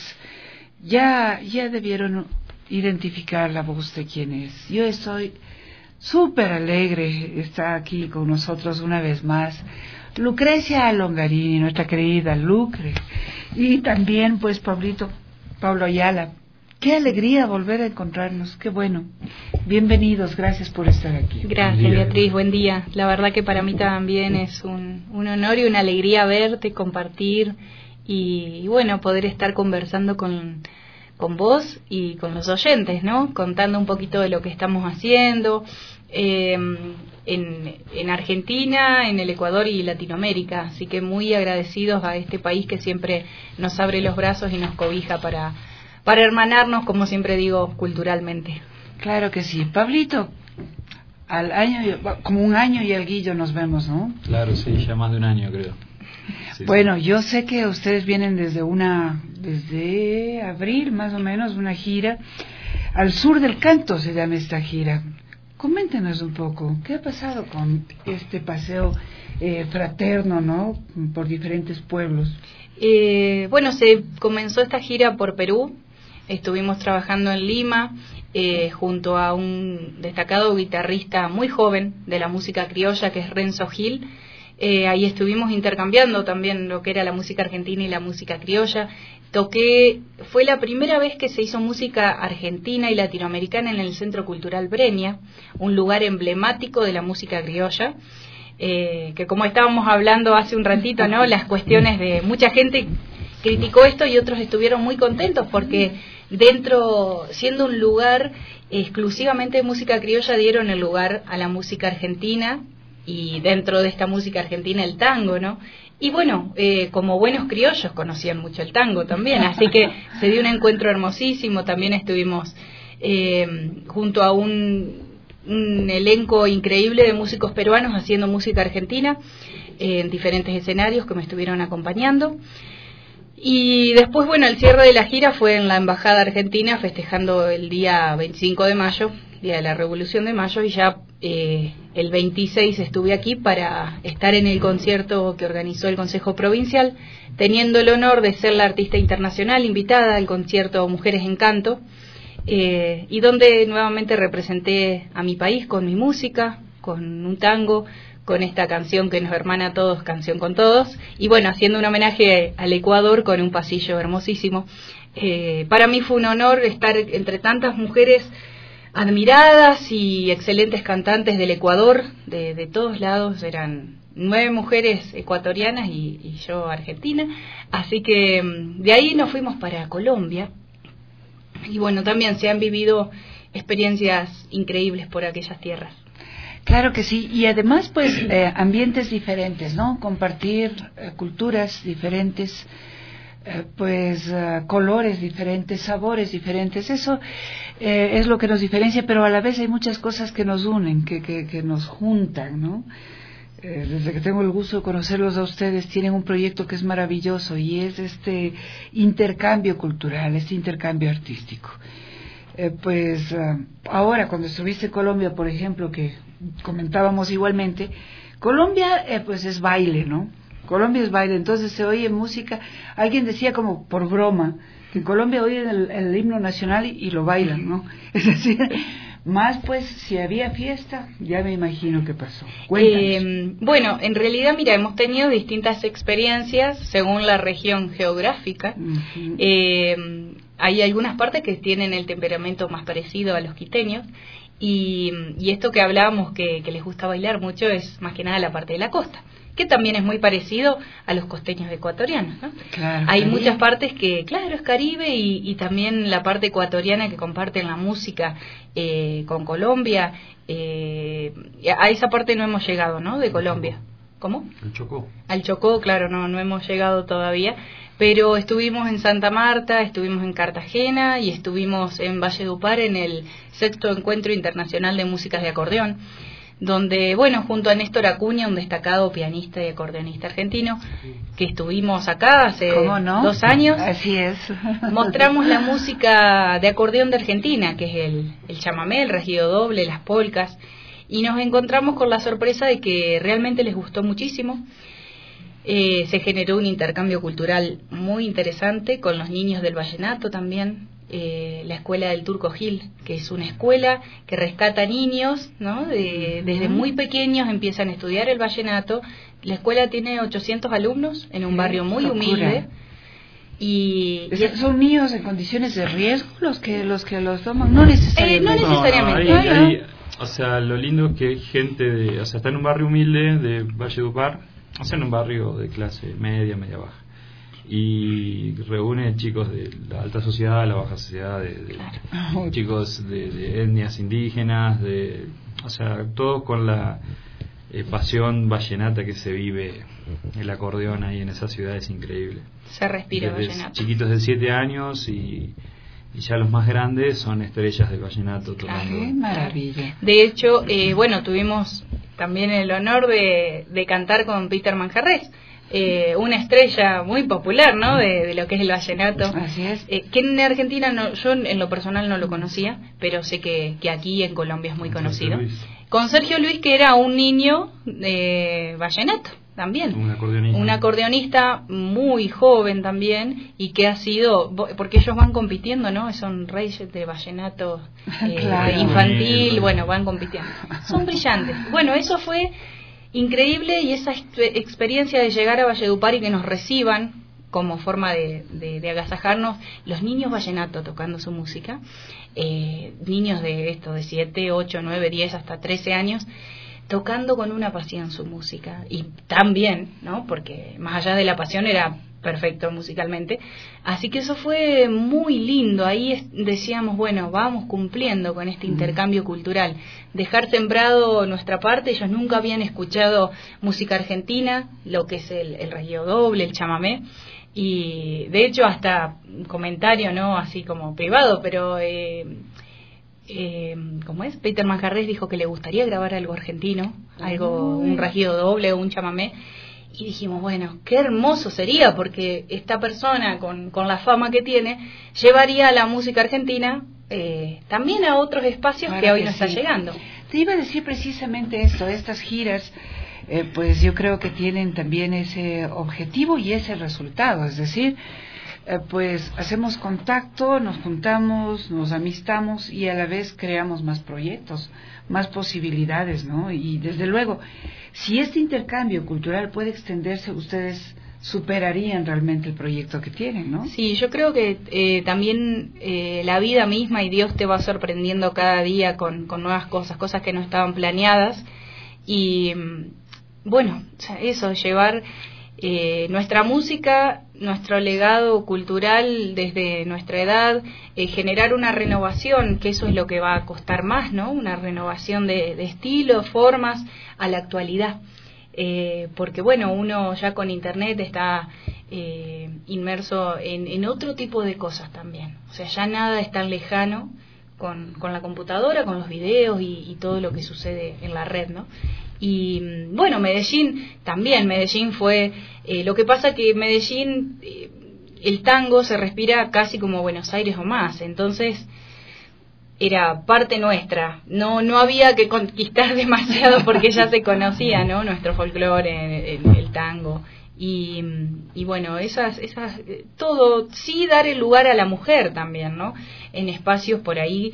ya, ya debieron identificar la voz de quién es. Yo estoy súper alegre, está aquí con nosotros una vez más Lucrecia Longarini, nuestra querida Lucre, y también pues Pablito, Pablo Ayala. Qué alegría volver a encontrarnos, qué bueno. Bienvenidos, gracias por estar aquí. Gracias, Beatriz, buen día. La verdad que para mí también es un, un honor y una alegría verte, compartir y, y bueno, poder estar conversando con, con vos y con los oyentes, ¿no? Contando un poquito de lo que estamos haciendo eh, en, en Argentina, en el Ecuador y Latinoamérica. Así que muy agradecidos a este país que siempre nos abre los brazos y nos cobija para, para hermanarnos, como siempre digo, culturalmente. Claro que sí. Pablito, al año, como un año y alguillo nos vemos, ¿no? Claro, sí, ya más de un año creo. Sí, bueno, sí. Yo sé que ustedes vienen desde una, desde abril más o menos, una gira al sur del canto se llama esta gira. Coméntenos un poco, ¿qué ha pasado con este paseo eh, fraterno, ¿no? Por diferentes pueblos. Eh, bueno, se comenzó esta gira por Perú, estuvimos trabajando en Lima eh, junto a un destacado guitarrista muy joven de la música criolla que es Renzo Gil. Eh, ahí estuvimos intercambiando también lo que era la música argentina y la música criolla. Toqué, fue la primera vez que se hizo música argentina y latinoamericana en el Centro Cultural Breña, un lugar emblemático de la música criolla, eh, que como estábamos hablando hace un ratito, ¿no? Las cuestiones de mucha gente criticó esto y otros estuvieron muy contentos porque dentro, siendo un lugar exclusivamente de música criolla, dieron el lugar a la música argentina y dentro de esta música argentina el tango, ¿no? Y bueno, eh, como buenos criollos conocían mucho el tango también, así que se dio un encuentro hermosísimo. También estuvimos eh, junto a un, un elenco increíble de músicos peruanos haciendo música argentina eh, en diferentes escenarios que me estuvieron acompañando. Y después, bueno, el cierre de la gira fue en la Embajada Argentina festejando el día veinticinco de mayo, Día de la Revolución de Mayo, y ya eh, el veintiséis estuve aquí para estar en el concierto que organizó el Consejo Provincial, teniendo el honor de ser la artista internacional invitada al concierto Mujeres en Canto, eh, y donde nuevamente representé a mi país con mi música, con un tango, con esta canción que nos hermana a todos, Canción con Todos, y bueno, haciendo un homenaje al Ecuador con un pasillo hermosísimo. Eh, para mí fue un honor estar entre tantas mujeres admiradas y excelentes cantantes del Ecuador, de, de todos lados, eran nueve mujeres ecuatorianas y, y yo argentina, así que de ahí nos fuimos para Colombia, y bueno, también se han vivido experiencias increíbles por aquellas tierras. Claro que sí, y además pues eh, ambientes diferentes, ¿no? Compartir eh, culturas diferentes, eh, pues eh, colores diferentes, sabores diferentes, eso eh, es lo que nos diferencia, pero a la vez hay muchas cosas que nos unen, que, que, que nos juntan, ¿no? eh, desde que tengo el gusto de conocerlos a ustedes, tienen un proyecto que es maravilloso y es este intercambio cultural, este intercambio artístico. Eh, pues uh, ahora cuando estuviste en Colombia, por ejemplo, que comentábamos igualmente, Colombia eh, pues es baile, ¿no? Colombia es baile, entonces se oye música. Alguien decía como por broma que en Colombia oyen el, el himno nacional y, y lo bailan, ¿no? Es decir, más pues si había fiesta, ya me imagino qué pasó. Eh, bueno, en realidad, mira, hemos tenido distintas experiencias según la región geográfica. Uh-huh. eh, hay algunas partes que tienen el temperamento más parecido a los quiteños. Y, y esto que hablábamos que, que les gusta bailar mucho es más que nada la parte de la costa, que también es muy parecido a los costeños ecuatorianos, ¿no? Claro, hay Caribe. Muchas partes que, claro, es Caribe y, y también la parte ecuatoriana que comparten la música eh, con Colombia. Eh, a esa parte no hemos llegado, ¿no? De Colombia. ¿Cómo? El Chocó. Al Chocó, claro, no, no hemos llegado todavía. Pero estuvimos en Santa Marta, estuvimos en Cartagena y estuvimos en Valledupar en el sexto Encuentro Internacional de Músicas de Acordeón, donde, bueno, junto a Néstor Acuña, un destacado pianista y acordeonista argentino, que estuvimos acá hace ¿Cómo no? dos años. Así es. Mostramos la música de acordeón de Argentina, que es el, el chamamé, el regido doble, las polcas, y nos encontramos con la sorpresa de que realmente les gustó muchísimo. Eh, se generó un intercambio cultural muy interesante con los niños del vallenato también. Eh, la escuela del Turco Gil, que es una escuela que rescata niños, ¿no? De, desde muy pequeños empiezan a estudiar el vallenato. La escuela tiene ochocientos alumnos en un barrio muy locura. humilde. Y, y es, son niños en condiciones de riesgo los que los que los toman, no necesariamente. Eh, no necesariamente. No, no, hay, hay, o sea, lo lindo es que hay gente de, o sea, está en un barrio humilde de Valledupar, o sea, en un barrio de clase media, media baja, y reúne chicos de la alta sociedad, la baja sociedad, de, de claro. chicos de, de etnias indígenas, de, o sea, todos con la eh, pasión vallenata que se vive. El acordeón ahí en esa ciudad es increíble. Se respira Desde vallenato. Chiquitos de siete años y, y ya los más grandes son estrellas del vallenato tocando. ¡Qué maravilla! De hecho, eh, bueno, tuvimos también el honor de, de cantar con Peter Manjarrés, eh, una estrella muy popular, ¿no? De, de lo que es el vallenato. Así es. Eh, que en Argentina, no, yo en lo personal no lo conocía, pero sé que, que aquí en Colombia es muy conocido. Con Sergio Luis, que era un niño de vallenato también. Un acordeonista. Un acordeonista muy joven también y que ha sido, porque ellos van compitiendo, ¿no? Son reyes de vallenato eh, claro. infantil, bueno, van compitiendo. Son brillantes. Bueno, eso fue increíble y esa experiencia de llegar a Valledupar y que nos reciban como forma de, de, de agasajarnos, los niños vallenato tocando su música, eh, niños de esto, de siete, ocho, nueve, diez, hasta trece años, tocando con una pasión su música, y tan bien, ¿no? Porque más allá de la pasión era perfecto musicalmente, así que eso fue muy lindo. Ahí es, decíamos, bueno, vamos cumpliendo con este intercambio cultural, dejar sembrado nuestra parte. Ellos nunca habían escuchado música argentina, lo que es el, el reguillo doble, el chamamé, y de hecho hasta un comentario, ¿no? Así como privado, pero eh, Eh, ¿cómo es? Peter Manjarrés dijo que le gustaría grabar algo argentino, algo, un regido doble o un chamamé, y dijimos, bueno, qué hermoso sería, porque esta persona con, con la fama que tiene llevaría la música argentina eh, también a otros espacios claro que hoy que no sí. está llegando. Te iba a decir precisamente esto, estas giras eh, pues yo creo que tienen también ese objetivo y ese resultado, es decir, Eh, pues hacemos contacto, nos juntamos, nos amistamos y a la vez creamos más proyectos, más posibilidades, ¿no? Y desde luego, si este intercambio cultural puede extenderse, ustedes superarían realmente el proyecto que tienen, ¿no? Sí, yo creo que eh, también eh, la vida misma y Dios te va sorprendiendo cada día con, con nuevas cosas, cosas que no estaban planeadas. Y bueno, eso, llevar eh, nuestra música, nuestro legado cultural desde nuestra edad, eh, generar una renovación, que eso es lo que va a costar más, ¿no? Una renovación de, de estilos, formas a la actualidad. Eh, porque bueno, uno ya con internet está eh, inmerso en, en otro tipo de cosas también. O sea, ya nada es tan lejano con, con la computadora, con los videos y, y todo lo que sucede en la red, ¿no? Y bueno, Medellín también, Medellín fue, eh, lo que pasa que Medellín, eh, el tango se respira casi como Buenos Aires o más, entonces era parte nuestra, no no había que conquistar demasiado porque ya se conocía, ¿no? Nuestro folclore, el, el tango. Y, y bueno, esas, esas, todo, sí dar el lugar a la mujer también, ¿no? En espacios por ahí,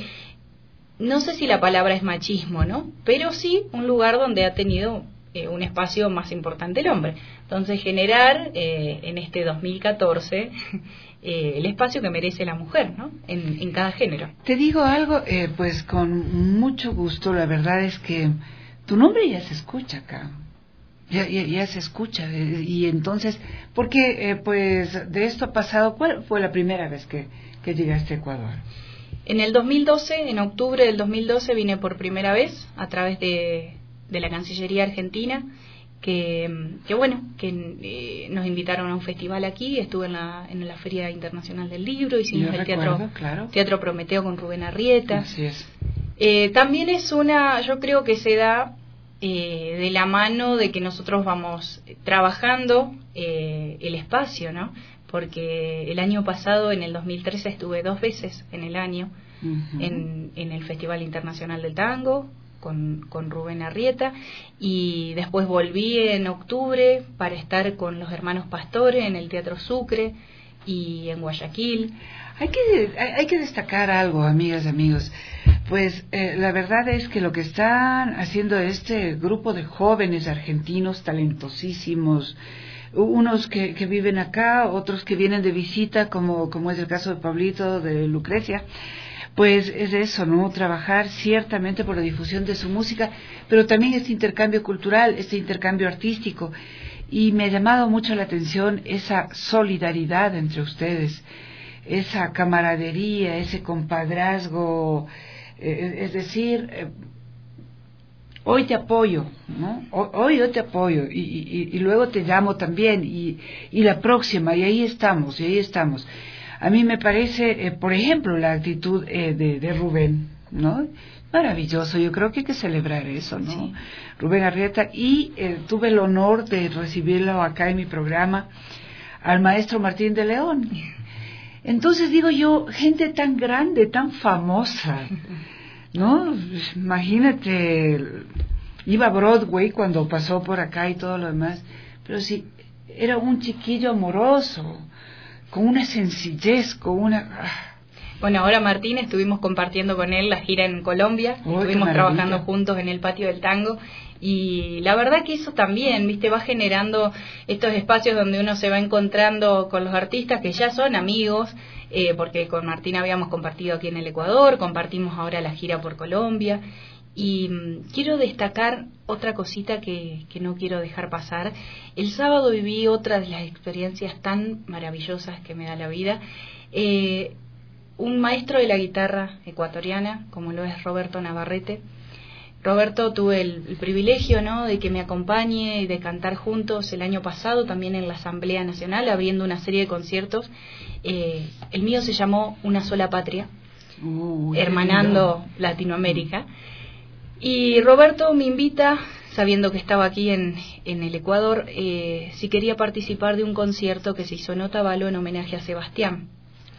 no sé si la palabra es machismo, ¿no? Pero sí un lugar donde ha tenido eh, un espacio más importante el hombre. Entonces generar eh, en este dos mil catorce eh, el espacio que merece la mujer, ¿no? En, en cada género. Te digo algo, eh, pues con mucho gusto, la verdad es que tu nombre ya se escucha acá. Ya, ya, ya se escucha, eh, y entonces, porque eh, pues de esto ha pasado, ¿cuál fue la primera vez que, que llegaste a Ecuador? En el dos mil doce, en octubre del dos mil doce, vine por primera vez a través de, de la Cancillería Argentina, que, que bueno, que eh, nos invitaron a un festival aquí, estuve en la, en la Feria Internacional del Libro, hicimos Yo el recuerdo, teatro, claro. teatro Prometeo con Rubén Arrieta. Así es. Eh, también es una, yo creo que se da Eh, de la mano de que nosotros vamos trabajando eh, el espacio, ¿no? Porque el año pasado, en el dos mil trece, estuve dos veces en el año uh-huh. en, en el Festival Internacional del Tango con, con Rubén Arrieta, y después volví en octubre para estar con los hermanos Pastore en el Teatro Sucre y en Guayaquil. Hay que, hay que destacar algo, amigas y amigos. Pues eh, la verdad es que lo que están haciendo este grupo de jóvenes argentinos talentosísimos, unos que, que viven acá, otros que vienen de visita, como, como es el caso de Pablito, de Lucrecia, pues es eso, ¿no? Trabajar ciertamente por la difusión de su música, pero también este intercambio cultural, este intercambio artístico. Y me ha llamado mucho la atención esa solidaridad entre ustedes, esa camaradería, ese compadrazgo, eh, es decir, eh, hoy te apoyo, ¿no? Hoy, hoy yo te apoyo y, y, y luego te llamo también y, y la próxima, y ahí estamos, y ahí estamos. A mí me parece, eh, por ejemplo, la actitud eh, de, de Rubén, ¿no? Maravilloso, yo creo que hay que celebrar eso, ¿no? Sí. Rubén Arrieta, y eh, tuve el honor de recibirlo acá en mi programa, al maestro Martín de León. Entonces digo yo, gente tan grande, tan famosa, ¿no? Imagínate, iba a Broadway cuando pasó por acá y todo lo demás, pero sí, era un chiquillo amoroso, con una sencillez, con una... Bueno, ahora Martín, estuvimos compartiendo con él la gira en Colombia, oh, estuvimos trabajando juntos en el Patio del Tango, y la verdad que eso también, viste, va generando estos espacios donde uno se va encontrando con los artistas que ya son amigos, eh, porque con Martín habíamos compartido aquí en el Ecuador, compartimos ahora la gira por Colombia, y mmm, quiero destacar otra cosita que, que no quiero dejar pasar. El sábado viví otra de las experiencias tan maravillosas que me da la vida. eh, un maestro de la guitarra ecuatoriana, como lo es Roberto Navarrete. Roberto, tuve el, el privilegio, ¿no?, de que me acompañe y de cantar juntos el año pasado, también en la Asamblea Nacional, abriendo una serie de conciertos. Eh, el mío se llamó Una Sola Patria, uh, hermanando lindo. Latinoamérica. Y Roberto me invita, sabiendo que estaba aquí en, en el Ecuador, eh, si quería participar de un concierto que se hizo en Otavalo en homenaje a Sebastián.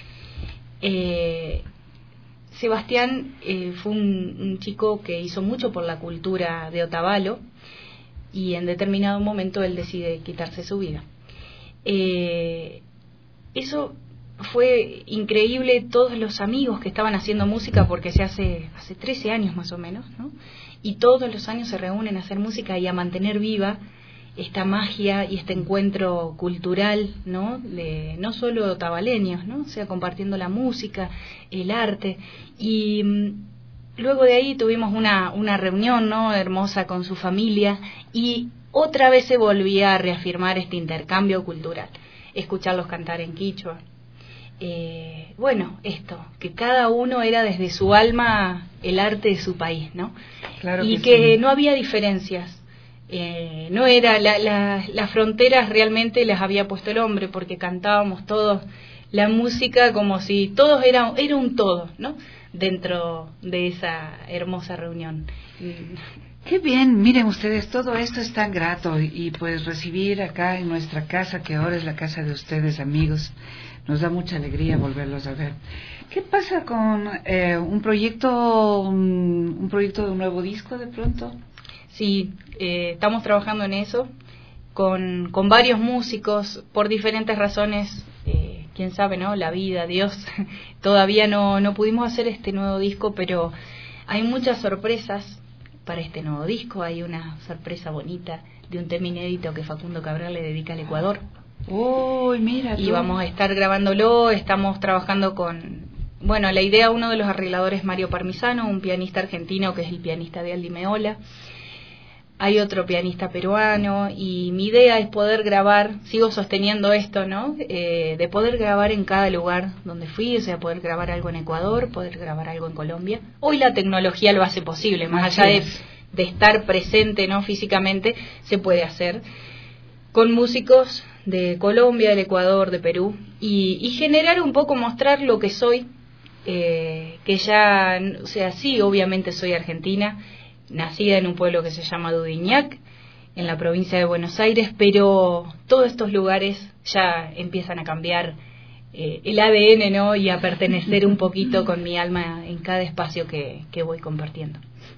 Eh, Sebastián eh, fue un, un chico que hizo mucho por la cultura de Otavalo, y en determinado momento él decide quitarse su vida. Eh, eso fue increíble, todos los amigos que estaban haciendo música, porque se hace hace trece años más o menos, ¿no? Y todos los años se reúnen a hacer música y a mantener viva esta magia y este encuentro cultural, ¿no? De no solo tabaleños, ¿no? O sea, compartiendo la música, el arte. Y mmm, luego de ahí tuvimos una, una reunión, ¿no?, hermosa con su familia, y otra vez se volvía a reafirmar este intercambio cultural, escucharlos cantar en quichua. Eh, bueno, esto, que cada uno era desde su alma el arte de su país, ¿no? Claro y que, que sí. no había diferencias. Eh, no era la, la, las fronteras realmente las había puesto el hombre, porque cantábamos todos la música como si todos era, era un todo, ¿no?, dentro de esa hermosa reunión. Qué bien, miren ustedes, todo esto es tan grato y, y pues recibir acá en nuestra casa, que ahora es la casa de ustedes, amigos, nos da mucha alegría volverlos a ver. ¿Qué pasa con eh, un proyecto, un, un proyecto de un nuevo disco de pronto? Sí, eh, estamos trabajando en eso con, con varios músicos por diferentes razones. Eh, quién sabe, ¿no? La vida, Dios. Todavía no, no pudimos hacer este nuevo disco, pero hay muchas sorpresas para este nuevo disco. Hay una sorpresa bonita de un tema inédito que Facundo Cabral le dedica al Ecuador. Uy, mira tú. Y vamos a estar grabándolo. Estamos trabajando con, bueno, la idea, uno de los arregladores, Mario Parmisano, un pianista argentino que es el pianista de Aldi Meola. Hay otro pianista peruano, y mi idea es poder grabar, sigo sosteniendo esto, ¿no? Eh, de poder grabar en cada lugar donde fui, o sea, poder grabar algo en Ecuador, poder grabar algo en Colombia. Hoy la tecnología lo hace posible, más allá de, de estar presente, ¿no? Físicamente, se puede hacer con músicos de Colombia, del Ecuador, de Perú, y, y generar un poco, mostrar lo que soy, eh, que ya, o sea, sí, obviamente soy argentina, nacida en un pueblo que se llama Dudignac, en la provincia de Buenos Aires, pero todos estos lugares ya empiezan a cambiar eh, el A D N, ¿no? Y a pertenecer un poquito con mi alma en cada espacio que, que voy compartiendo.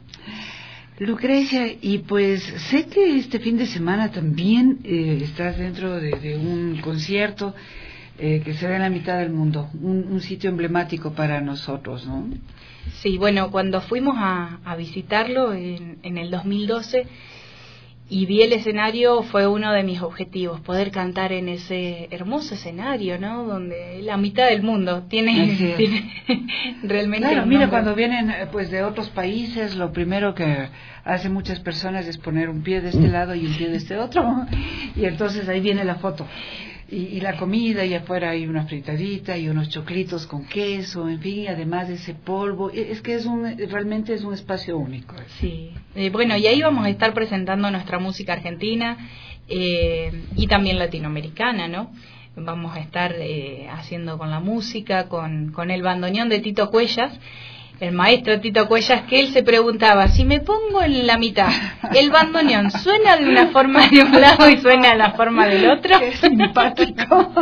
Lucrecia, y pues sé que este fin de semana también eh, estás dentro de, de un concierto eh, que se da en la mitad del mundo, un, un sitio emblemático para nosotros, ¿no? Sí, bueno, cuando fuimos a, a visitarlo en, en el dos mil doce y vi el escenario, fue uno de mis objetivos, poder cantar en ese hermoso escenario, ¿no? Donde la mitad del mundo tiene, tiene realmente... Claro, mira, cuando vienen pues de otros países, lo primero que hacen muchas personas es poner un pie de este lado y un pie de este otro, y entonces ahí viene la foto. Y, y la comida, y afuera hay una fritadita y unos choclitos con queso, en fin, además de ese polvo. Es que es un, realmente es un espacio único. Sí, eh, bueno, y ahí vamos a estar presentando nuestra música argentina eh, y también latinoamericana, ¿no? Vamos a estar eh, haciendo con la música, con, con el bandoneón de Tito Cuellas, el maestro Tito Cuellas, que él se preguntaba, si me pongo en la mitad, el bandoneón suena de una forma de un lado y suena de la forma del otro. Qué simpático.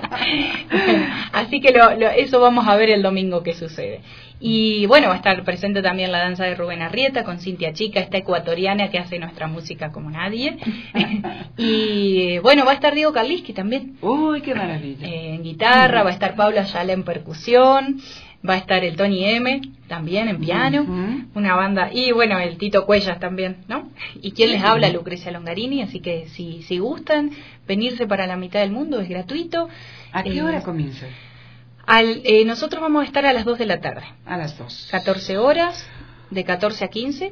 Así que lo, lo, eso vamos a ver el domingo que sucede. Y bueno, va a estar presente también la danza de Rubén Arrieta con Cintia Chica, esta ecuatoriana que hace nuestra música como nadie. Y bueno, va a estar Diego Karliski también. Uy, qué maravilla. Eh, en guitarra, va a estar Paula Ayala en percusión, va a estar el Tony M también en piano, uh-huh. Una banda, y bueno, el Tito Cuellas también, ¿no? Y quien les habla, Lucrecia Longarini, así que si, si gustan venirse para la mitad del mundo, es gratuito. ¿A qué eh, hora comienza? Al, eh, nosotros vamos a estar a las dos de la tarde. A las dos. catorce horas, de catorce a quince,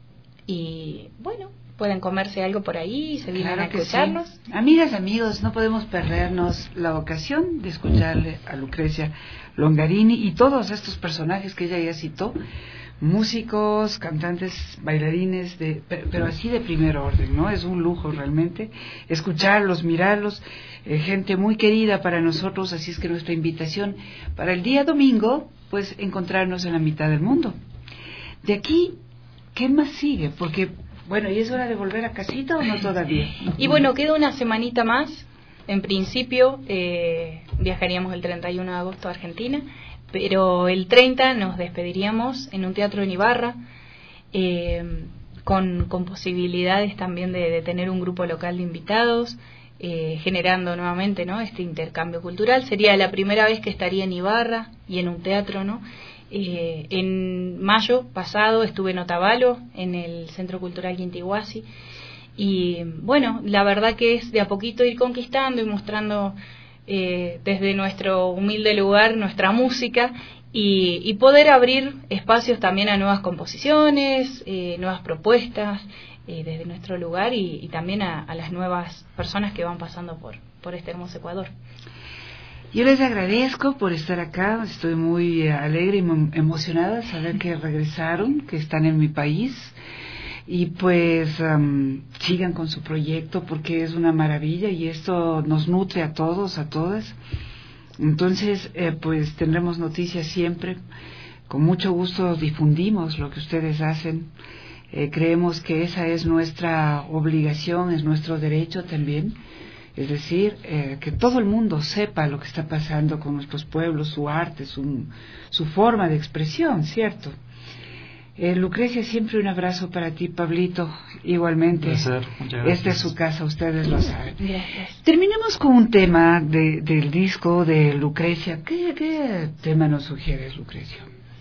y bueno, pueden comerse algo por ahí, se vienen claro a escucharnos. Sí. Amigas, amigos, no podemos perdernos la ocasión de escucharle a Lucrecia Longarini y todos estos personajes que ella ya citó, músicos, cantantes, bailarines, de, pero, pero así de primer orden, ¿no? Es un lujo realmente escucharlos, mirarlos, eh, gente muy querida para nosotros, así es que nuestra invitación para el día domingo, pues encontrarnos en la mitad del mundo. De aquí, ¿qué más sigue? Porque bueno, ¿y es hora de volver a casita o no todavía? Y bueno, queda una semanita más. En principio, eh, viajaríamos el treinta y uno de agosto a Argentina, pero el treinta nos despediríamos en un teatro en Ibarra, eh, con, con posibilidades también de, de tener un grupo local de invitados, eh, generando nuevamente, ¿no?, este intercambio cultural. Sería la primera vez que estaría en Ibarra y en un teatro, ¿no? Eh, en mayo pasado estuve en Otavalo, en el Centro Cultural Quintihuasi, y bueno, la verdad que es de a poquito ir conquistando y mostrando eh, desde nuestro humilde lugar nuestra música y, y poder abrir espacios también a nuevas composiciones, eh, nuevas propuestas eh, desde nuestro lugar y, y también a, a las nuevas personas que van pasando por, por este hermoso Ecuador. Yo les agradezco por estar acá, estoy muy alegre y emocionada de saber que regresaron, que están en mi país y pues um, sigan con su proyecto porque es una maravilla y esto nos nutre a todos, a todas. Entonces, eh, pues tendremos noticias siempre, con mucho gusto difundimos lo que ustedes hacen Eh, creemos que esa es nuestra obligación, es nuestro derecho también. Es decir, eh, que todo el mundo sepa lo que está pasando con nuestros pueblos, su arte, su, su forma de expresión, ¿cierto? Eh, Lucrecia, siempre un abrazo para ti, Pablito, igualmente. Placer. Muchas gracias. Esta es su casa, ustedes lo saben. Gracias. Terminemos con un tema de, del disco de Lucrecia. ¿Qué, qué tema nos sugieres, Lucrecia?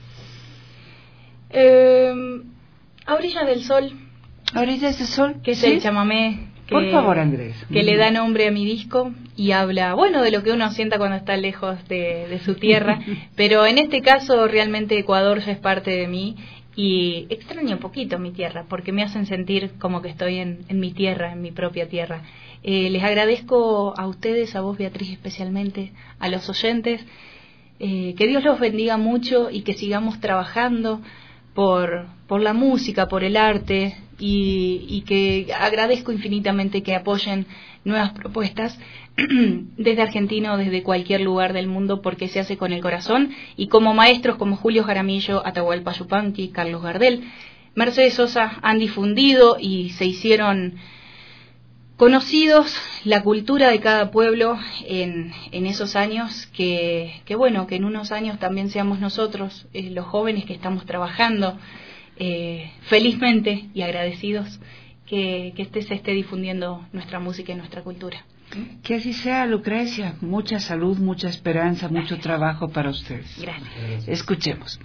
Eh, a orillas del sol. ¿A orillas del sol? Que es ¿Sí? el chamamé. Que, Por favor, Andrés. Que mm. le da nombre a mi disco y habla, bueno, de lo que uno sienta cuando está lejos de, de su tierra, pero en este caso realmente Ecuador ya es parte de mí y extraño un poquito mi tierra porque me hacen sentir como que estoy en, en mi tierra, en mi propia tierra. Eh, les agradezco a ustedes, a vos, Beatriz, especialmente, a los oyentes, eh, que Dios los bendiga mucho y que sigamos trabajando por, por la música, por el arte, y, y que agradezco infinitamente que apoyen nuevas propuestas desde Argentina o desde cualquier lugar del mundo, porque se hace con el corazón, y como maestros como Julio Jaramillo, Atahualpa Yupanqui, Carlos Gardel, Mercedes Sosa han difundido y se hicieron conocidos la cultura de cada pueblo en, en esos años, que, que bueno, que en unos años también seamos nosotros, eh, los jóvenes que estamos trabajando eh, felizmente y agradecidos, que, que este, se esté difundiendo nuestra música y nuestra cultura. Que así sea, Lucrecia. Mucha salud, mucha esperanza, Gracias. Mucho trabajo para ustedes. Gracias. Escuchemos.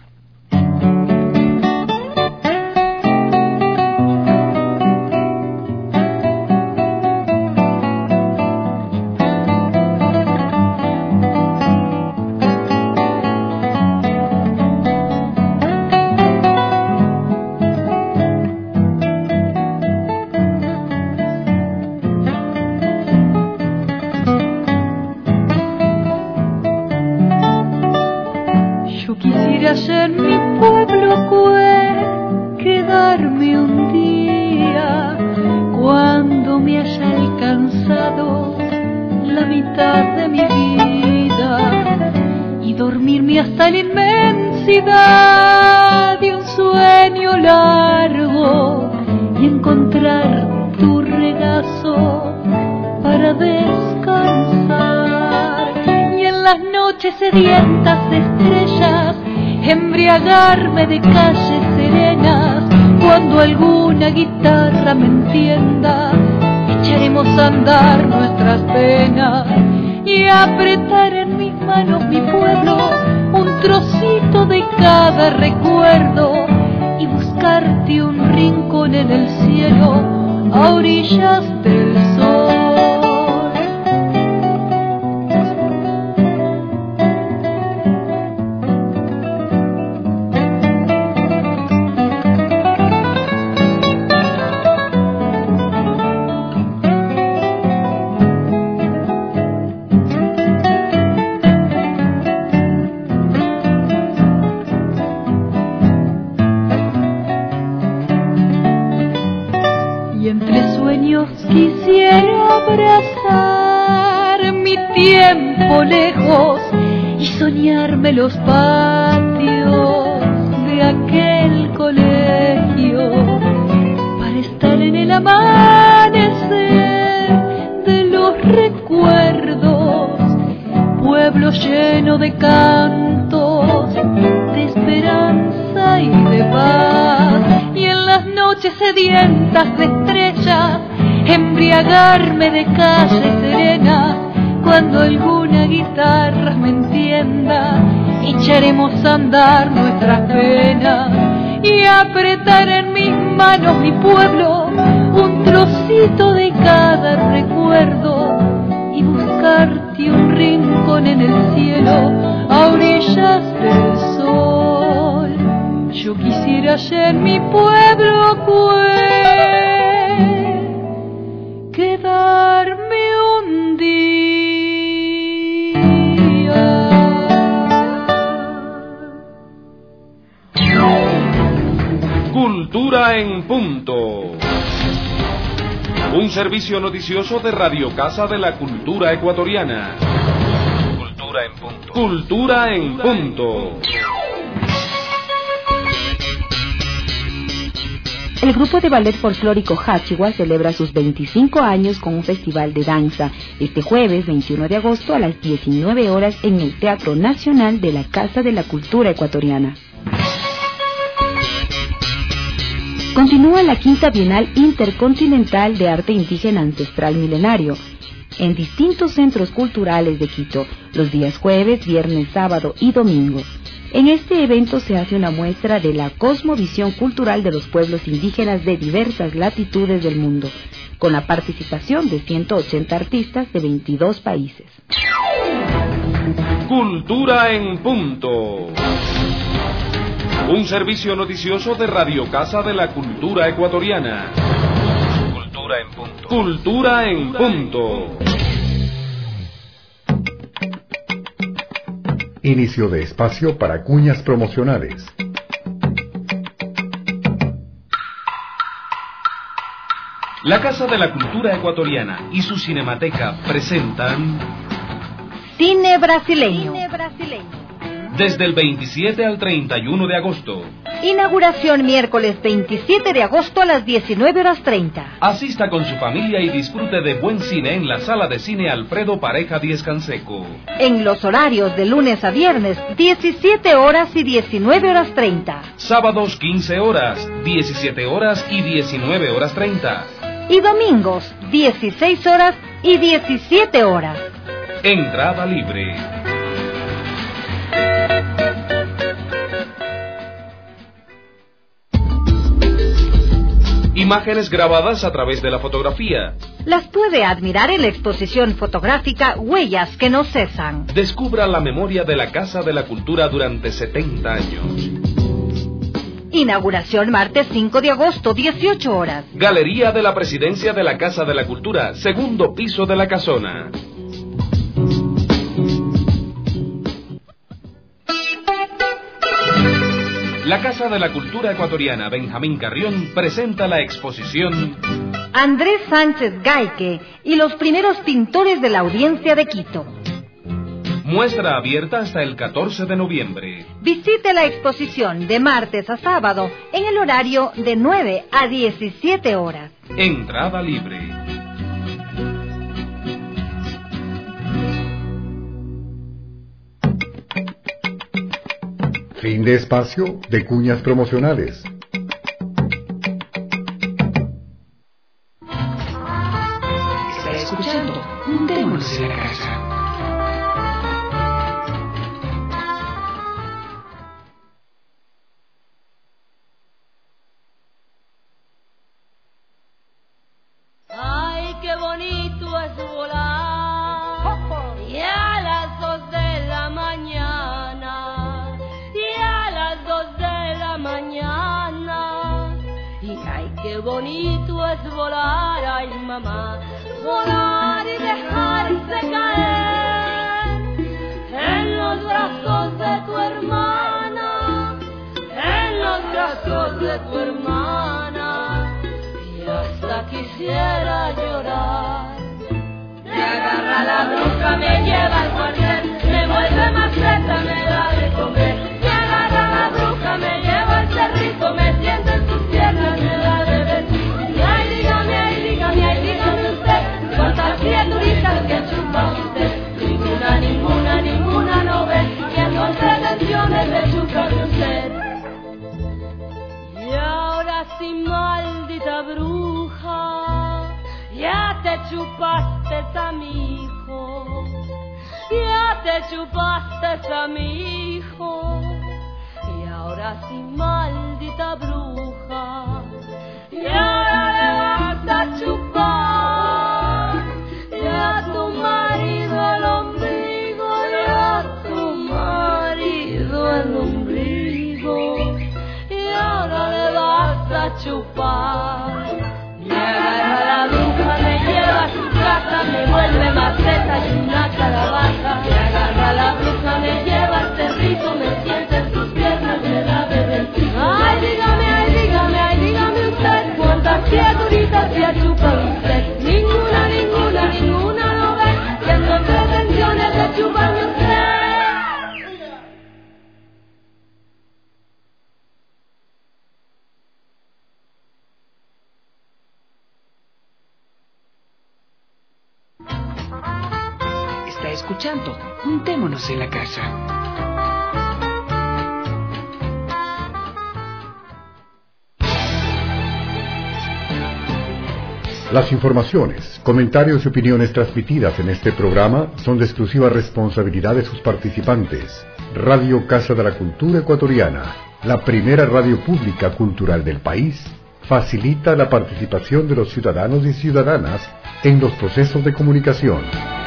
En mi pueblo fue quedarme un día cuando me haya alcanzado la mitad de mi vida y dormirme hasta la inmensidad de un sueño largo y encontrar tu regazo para descansar y en las noches sedientas de estrellas embriagarme de calles serenas. Cuando alguna guitarra me entienda, echaremos a andar nuestras penas y apretar en mis manos mi pueblo, un trocito de cada recuerdo, y buscarte un rincón en el cielo a orillas del sol. Lejos y soñarme los patios de aquel colegio para estar en el amanecer de los recuerdos, pueblo lleno de cantos, de esperanza y de paz, y en las noches sedientas de estrellas embriagarme de calles serenas. Cuando alguna guitarra me entienda, echaremos a andar nuestras penas y apretar en mis manos mi pueblo, un trocito de cada recuerdo, y buscarte un rincón en el cielo a orillas del sol. Yo quisiera allá en mi pueblo pues quedarme un día. Cultura en punto. Un servicio noticioso de Radio Casa de la Cultura Ecuatoriana. Cultura en punto. Cultura en punto. El grupo de ballet folclórico Hachiwa celebra sus veinticinco años con un festival de danza este jueves veintiuno de agosto a las diecinueve horas en el Teatro Nacional de la Casa de la Cultura Ecuatoriana. Continúa la quinta Bienal Intercontinental de Arte Indígena Ancestral Milenario en distintos centros culturales de Quito, los días jueves, viernes, sábado y domingo. En este evento se hace una muestra de la cosmovisión cultural de los pueblos indígenas de diversas latitudes del mundo, con la participación de ciento ochenta artistas de veintidós países. Cultura en punto. Un servicio noticioso de Radio Casa de la Cultura Ecuatoriana. Cultura en punto. Cultura en punto. Inicio de espacio para cuñas promocionales. La Casa de la Cultura Ecuatoriana y su Cinemateca presentan Cine Brasileño. Cine brasileño. Desde el veintisiete al treinta y uno de agosto. Inauguración miércoles veintisiete de agosto a las diecinueve horas treinta. Asista con su familia y disfrute de buen cine en la Sala de Cine Alfredo Pareja Díez Canseco. En los horarios de lunes a viernes, diecisiete horas y diecinueve horas treinta. Sábados quince horas, diecisiete horas y diecinueve horas treinta. Y domingos, dieciséis horas y diecisiete horas. Entrada libre. Imágenes grabadas a través de la fotografía. Las puede admirar en la exposición fotográfica Huellas que no cesan. Descubra la memoria de la Casa de la Cultura durante setenta años. Inauguración martes cinco de agosto, dieciocho horas. Galería de la Presidencia de la Casa de la Cultura, segundo piso de la casona. La Casa de la Cultura Ecuatoriana Benjamín Carrión presenta la exposición Andrés Sánchez Gaique y los primeros pintores de la Audiencia de Quito. Muestra abierta hasta el catorce de noviembre. Visite la exposición de martes a sábado en el horario de nueve a diecisiete horas. Entrada libre. Fin de espacio de cuñas promocionales. Está escuchando Juntémonos en la Casa. Ay, qué bonito es volar. Y a las dos de la mañana. Y a las dos de la mañana. Y ay, qué bonito es volar. Ay, mamá. Volar y dejarse caer en los brazos de tu hermana. En los brazos de tu hermana. Y hasta quisiera llorar. Me agarra la bruja, me lleva al cuartel, me vuelve maceta, me da de comer. Me agarra la bruja, me lleva al cerrito, me siente en sus piernas, me da de besar. Y ay, dígame, ay, dígame, ay, dígame usted, cuántas criaturitas que chupa usted. Ninguna, ninguna, ninguna no ve, que no pretensiones de chuparme usted. Y ahora sí, maldita bruja, ya te chupaste a mi hijo, ya te chupaste a mi hijo. Y ahora sí, maldita bruja, y ahora le vas a chupar ya a tu marido el ombligo, ya a tu marido el ombligo. Y ahora le vas a chupar. Me agarra la bruja, me lleva a su casa, me vuelve maceta y una calabaza. Me agarra la bruja, me lleva al cerrito, me siente en sus piernas, me da de vestir. Ay, dígame, ay, dígame, ay, dígame usted, cuántas criaturitas se ha chupado usted. Ninguna, ninguna, ninguna no ve, que no pretensiones de chuparme usted. escuchando Juntémonos en la Casa. Las informaciones, comentarios y opiniones transmitidas en este programa son de exclusiva responsabilidad de sus participantes. Radio Casa de la Cultura Ecuatoriana, la primera radio pública cultural del país, facilita la participación de los ciudadanos y ciudadanas en los procesos de comunicación.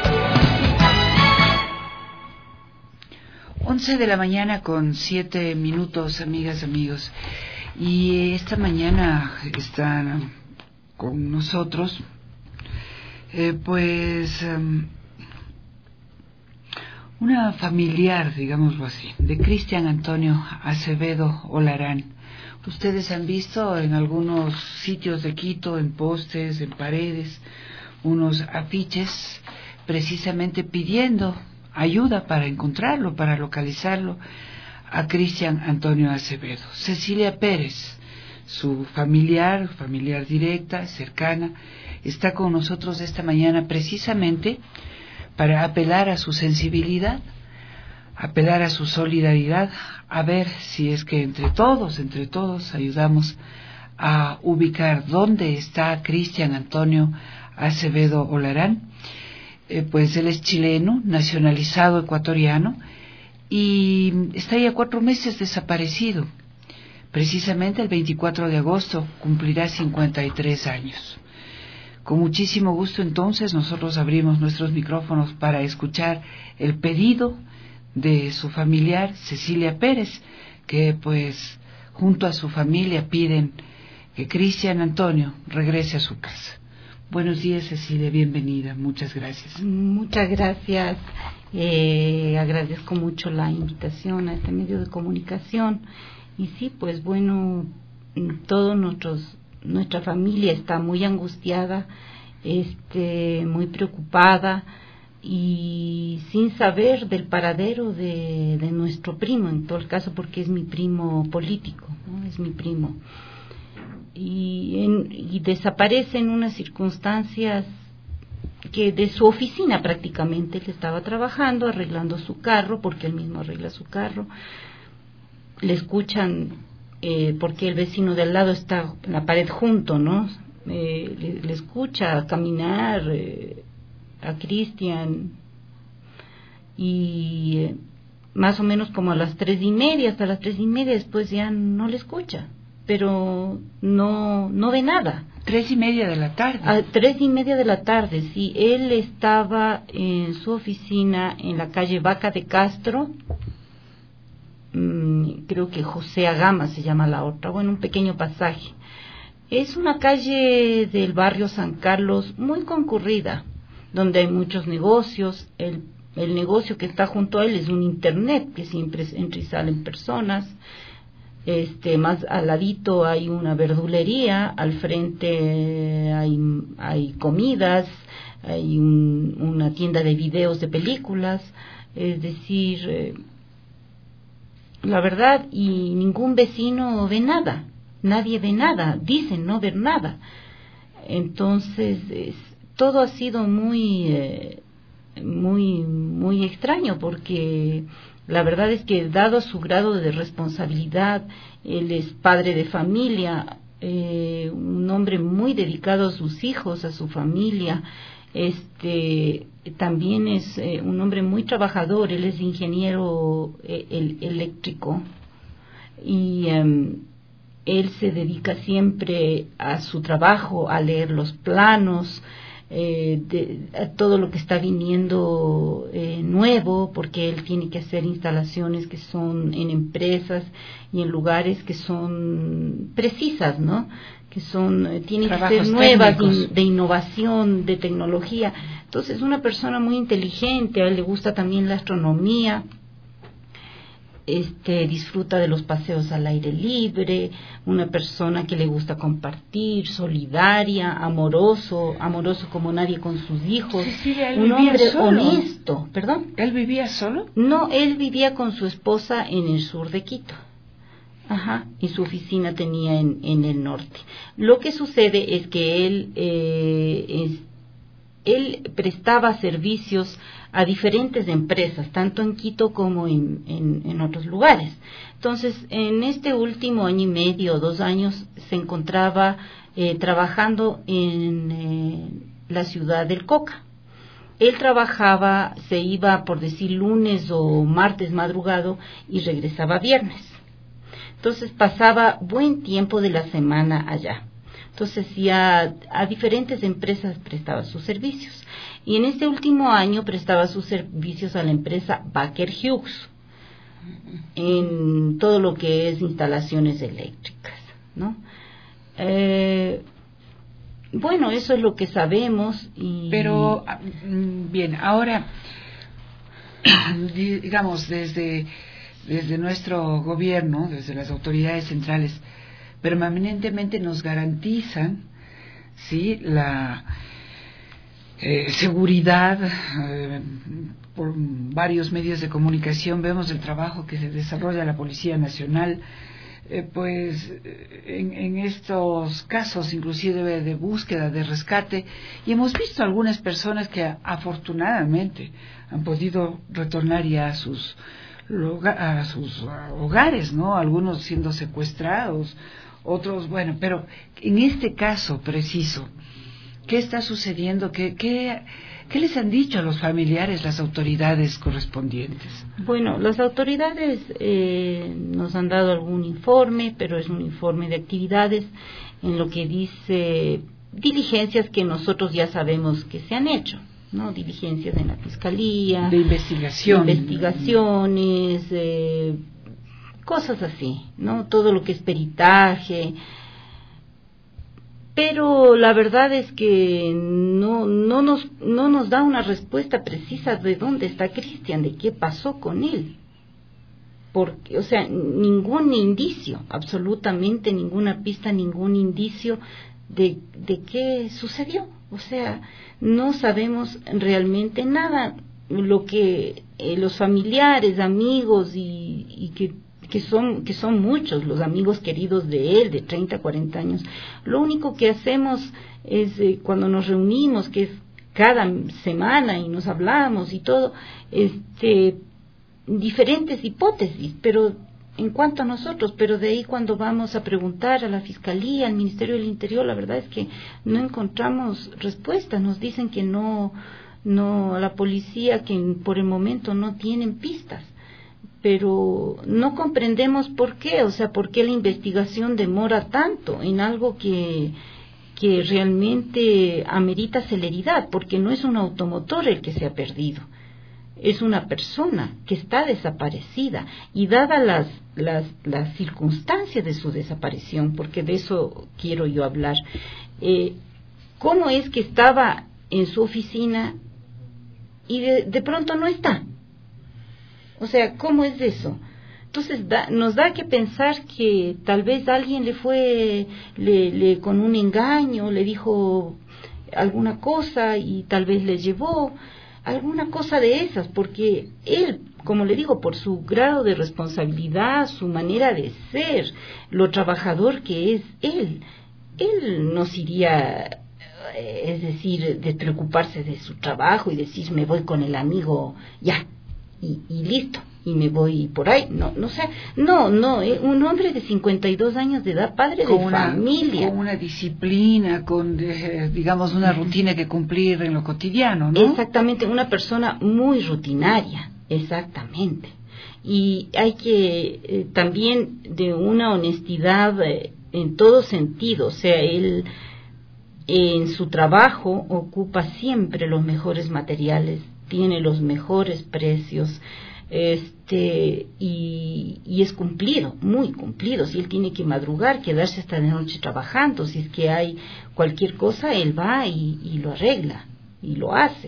once de la mañana con siete minutos, amigas, amigos. Y esta mañana están con nosotros, eh, pues, um, una familiar, digámoslo así, de Cristian Antonio Acevedo Olarán. Ustedes han visto en algunos sitios de Quito, en postes, en paredes, unos afiches precisamente pidiendo ayuda para encontrarlo, para localizarlo, a Cristian Antonio Acevedo. Cecilia Pérez, su familiar, familiar directa, cercana, está con nosotros esta mañana precisamente para apelar a su sensibilidad, apelar a su solidaridad, a ver si es que entre todos, entre todos ayudamos a ubicar dónde está Cristian Antonio Acevedo Olarán. Eh, pues él es chileno, nacionalizado ecuatoriano, y está ya cuatro meses desaparecido. Precisamente el veinticuatro de agosto cumplirá cincuenta y tres años. Con muchísimo gusto entonces nosotros abrimos nuestros micrófonos para escuchar el pedido de su familiar Cecilia Pérez, que pues junto a su familia piden que Cristian Antonio regrese a su casa. Buenos días, Cecilia, bienvenida, muchas gracias. Muchas gracias, eh, agradezco mucho la invitación a este medio de comunicación. Y sí, pues bueno, todos nuestros, nuestra familia está muy angustiada, este, muy preocupada y sin saber del paradero de, de nuestro primo, en todo el caso porque es mi primo político, ¿no? Es mi primo. Y, en, y desaparece en unas circunstancias que de su oficina prácticamente. Él estaba trabajando, arreglando su carro, porque él mismo arregla su carro. Le escuchan, eh, porque el vecino de al lado está en la pared junto, ¿no? Eh, le, le escucha caminar eh, a Cristian y eh, más o menos como a las tres y media, hasta las tres y media después ya no le escucha, pero no no ve nada. Tres y media de la tarde. A tres y media de la tarde, sí. Él estaba en su oficina en la calle Vaca de Castro, creo que José Agama se llama la otra, bueno, un pequeño pasaje. Es una calle del barrio San Carlos muy concurrida, donde hay muchos negocios. El, el negocio que está junto a él es un internet, que siempre entra y salen personas. Este, más al ladito hay una verdulería, al frente hay, hay comidas, hay un, una tienda de videos de películas, es decir, eh, la verdad, y ningún vecino ve nada, nadie ve nada, dicen no ver nada. Entonces, es, todo ha sido muy, eh, muy, muy extraño, porque la verdad es que dado su grado de responsabilidad, él es padre de familia, eh, un hombre muy dedicado a sus hijos, a su familia. Este también es eh, un hombre muy trabajador. Él es ingeniero eh, el, eléctrico y eh, él se dedica siempre a su trabajo, a leer los planos, eh, de, a todo lo que está viniendo eh, nuevo, porque él tiene que hacer instalaciones que son en empresas y en lugares que son precisas, ¿no? Que son, eh, tienen que ser nuevas, de, de innovación, de tecnología. Entonces, una persona muy inteligente, a él le gusta también la astronomía, este, disfruta de los paseos al aire libre, una persona que le gusta compartir, solidaria, amoroso, amoroso como nadie con sus hijos, Cecilia, ¿él un vivía hombre solo? honesto, ¿perdón? ¿Él vivía solo? No, él vivía con su esposa en el sur de Quito. Ajá, y su oficina tenía en, en el norte. Lo que sucede es que él eh, es, él prestaba servicios a diferentes empresas, tanto en Quito como en, en, en otros lugares. Entonces, en este último año y medio, dos años, se encontraba eh, trabajando en eh, la ciudad del Coca. Él trabajaba, se iba, por decir, lunes o martes madrugado y regresaba viernes. Entonces, pasaba buen tiempo de la semana allá. Entonces, ya a diferentes empresas prestaba sus servicios. Y en este último año prestaba sus servicios a la empresa Baker Hughes, en todo lo que es instalaciones eléctricas, ¿no? Eh, bueno, eso es lo que sabemos. Y... Pero, bien, ahora, digamos, desde, desde nuestro gobierno, desde las autoridades centrales, permanentemente nos garantizan, ¿sí?, la eh, seguridad. Eh, por varios medios de comunicación vemos el trabajo que se desarrolla la Policía Nacional, eh, pues en, en estos casos inclusive de búsqueda, de rescate, y hemos visto algunas personas que afortunadamente han podido retornar ya a sus, a sus hogares, ¿no? Algunos siendo secuestrados, otros, bueno, pero en este caso preciso, ¿qué está sucediendo? ¿Qué, qué, qué les han dicho a los familiares las autoridades correspondientes? Bueno, las autoridades eh, nos han dado algún informe, pero es un informe de actividades en lo que dice diligencias que nosotros ya sabemos que se han hecho, ¿no? Diligencias en la fiscalía, de investigación, investigaciones, eh, cosas así, ¿no? Todo lo que es peritaje. Pero la verdad es que no no nos no nos da una respuesta precisa de dónde está Cristian, de qué pasó con él. Porque, o sea, ningún indicio, absolutamente ninguna pista, ningún indicio de de qué sucedió. O sea, no sabemos realmente nada. Lo que eh, los familiares, amigos y, y que que son que son muchos los amigos queridos de él, de treinta, cuarenta años. Lo único que hacemos es eh, cuando nos reunimos, que es cada semana y nos hablamos y todo, este diferentes hipótesis, pero en cuanto a nosotros, pero de ahí cuando vamos a preguntar a la Fiscalía, al Ministerio del Interior, la verdad es que no encontramos respuestas. Nos dicen que no, no, a la policía que por el momento no tienen pistas. Pero no comprendemos por qué, o sea, por qué la investigación demora tanto en algo que, que realmente amerita celeridad, porque no es un automotor el que se ha perdido, es una persona que está desaparecida, y dadas las, las, las circunstancias de su desaparición, porque de eso quiero yo hablar, eh, ¿cómo es que estaba en su oficina y de, de pronto no está? O sea, ¿cómo es eso? Entonces da, nos da que pensar que tal vez alguien le fue, le, le con un engaño, le dijo alguna cosa y tal vez le llevó alguna cosa de esas, porque él, como le digo, por su grado de responsabilidad, su manera de ser, lo trabajador que es él, él nos iría, es decir, de preocuparse de su trabajo y decir me voy con el amigo, ya. Y, y listo, y me voy por ahí, no, no sé, no, no, eh, un hombre de cincuenta y dos años de edad, padre con de una, familia. Con una disciplina, con, eh, digamos, una rutina que cumplir en lo cotidiano, ¿no? Exactamente, una persona muy rutinaria, exactamente. Y hay que eh, también de una honestidad eh, en todo sentido, o sea, él eh, en su trabajo ocupa siempre los mejores materiales, tiene los mejores precios, este y, y es cumplido, muy cumplido. Si él tiene que madrugar, quedarse hasta de noche trabajando, si es que hay cualquier cosa, él va y, y lo arregla, y lo hace.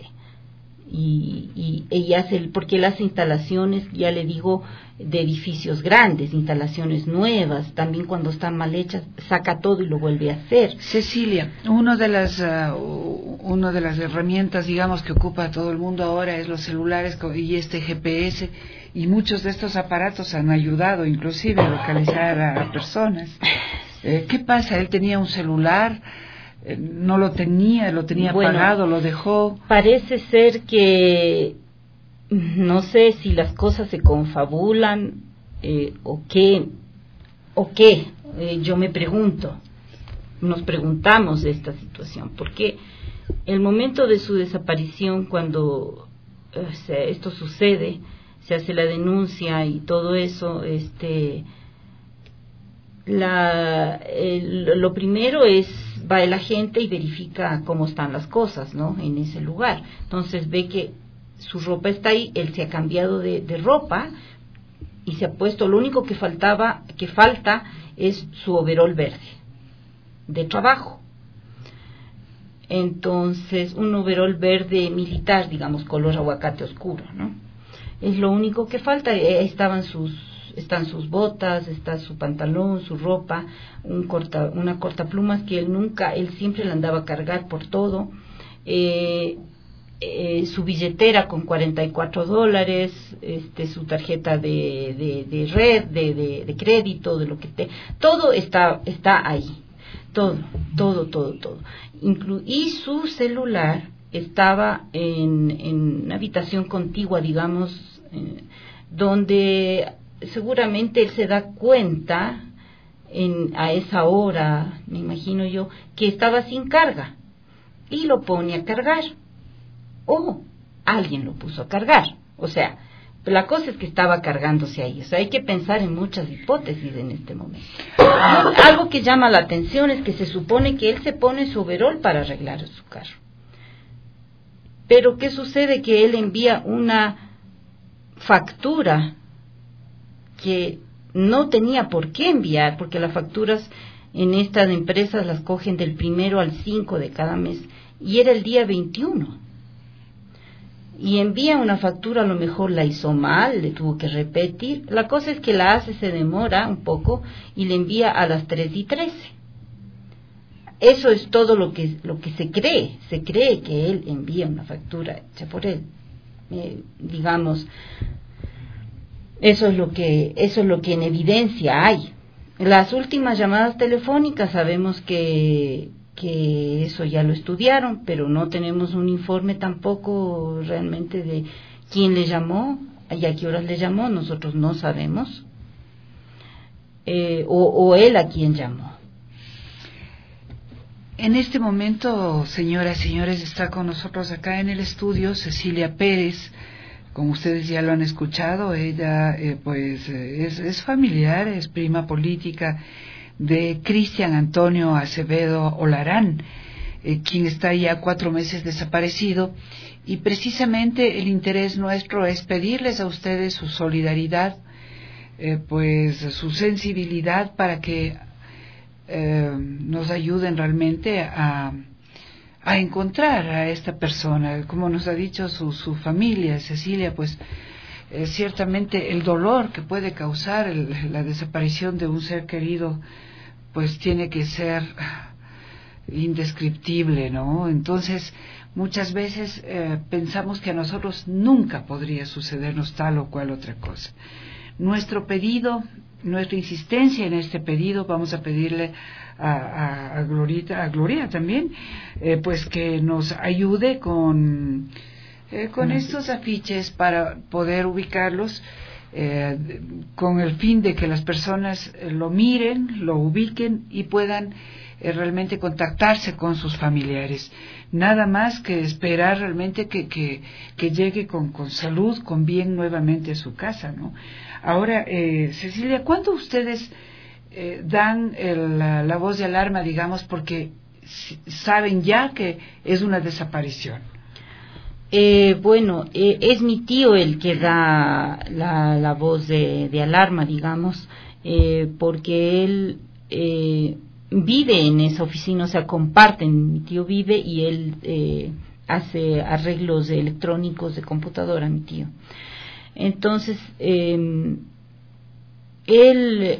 Y, y, y hace, porque él hace instalaciones, ya le digo, de edificios grandes, instalaciones nuevas, también cuando están mal hechas, saca todo y lo vuelve a hacer. Cecilia, una de las uh, una de las herramientas, digamos, que ocupa a todo el mundo ahora es los celulares y este G P S, y muchos de estos aparatos han ayudado inclusive a localizar a personas. Eh, ¿Qué pasa? Él tenía un celular, eh, no lo tenía, lo tenía bueno, pagado, lo dejó. Parece ser que no sé si las cosas se confabulan eh, o qué, o qué, eh, yo me pregunto, nos preguntamos de esta situación, porque el momento de su desaparición, cuando eh, se, esto sucede, se hace la denuncia y todo eso, este, la, el, lo primero es, va el agente y verifica cómo están las cosas, ¿no?, en ese lugar. Entonces ve que su ropa está ahí, él se ha cambiado de, de ropa y se ha puesto, lo único que faltaba, que falta es su overol verde de trabajo. Entonces, un overol verde militar, digamos, color aguacate oscuro, ¿no? Es lo único que falta. Estaban sus, están sus botas, está su pantalón, su ropa, un corta, una cortaplumas que él nunca, él siempre la andaba a cargar por todo. Eh, Eh, su billetera con cuarenta y cuatro dólares, este, su tarjeta de, de, de red, de, de, de crédito, de lo que te, todo está, está ahí, todo, todo, todo, todo. Inclu- y su celular estaba en, en una habitación contigua, digamos, eh, donde seguramente él se da cuenta en, a esa hora, me imagino yo, que estaba sin carga y lo pone a cargar. O alguien lo puso a cargar, o sea, la cosa es que estaba cargándose ahí, o sea, hay que pensar en muchas hipótesis en este momento. Algo que llama la atención es que se supone que él se pone su overol para arreglar su carro, pero ¿qué sucede? Que él envía una factura que no tenía por qué enviar, porque las facturas en estas empresas las cogen del primero al cinco de cada mes, y era el día veintiuno. Y envía una factura, a lo mejor la hizo mal, le tuvo que repetir. La cosa es que la hace, se demora un poco y le envía a las tres y trece. Eso es todo lo que lo que se cree. Se cree que él envía una factura hecha por él. Eh, digamos, eso es lo que eso es lo que en evidencia hay. Las últimas llamadas telefónicas sabemos que que eso ya lo estudiaron, pero no tenemos un informe tampoco realmente de quién le llamó y a qué horas le llamó, nosotros no sabemos, eh, o, o él a quién llamó. En este momento, señoras y señores, está con nosotros acá en el estudio Cecilia Pérez. Como ustedes ya lo han escuchado, ella eh, pues eh, es, es familiar, es prima política de Cristian Antonio Acevedo Olarán, eh, quien está ya cuatro meses desaparecido, y precisamente el interés nuestro es pedirles a ustedes su solidaridad, eh, pues su sensibilidad para que eh, nos ayuden realmente a, a encontrar a esta persona. Como nos ha dicho su, su familia, Cecilia, pues eh, ciertamente el dolor que puede causar el, la desaparición de un ser querido pues tiene que ser indescriptible, ¿no? Entonces muchas veces eh, pensamos que a nosotros nunca podría sucedernos tal o cual otra cosa. Nuestro pedido, nuestra insistencia en este pedido, vamos a pedirle a, a, a Glorita, a Gloria también, eh, pues que nos ayude con eh, con estos afiches para poder ubicarlos, eh, con el fin de que las personas lo miren, lo ubiquen y puedan eh, realmente contactarse con sus familiares. Nada más que esperar realmente que, que, que llegue con, con salud, con bien nuevamente a su casa, ¿no? Ahora, eh, Cecilia, ¿cuándo ustedes eh, dan el, la, la voz de alarma, digamos, porque saben ya que es una desaparición? Eh, bueno, eh, es mi tío el que da la, la voz de, de alarma, digamos, eh, porque él eh, vive en esa oficina, o sea, comparten, mi tío vive y él eh, hace arreglos electrónicos de computadora, mi tío. Entonces, eh, él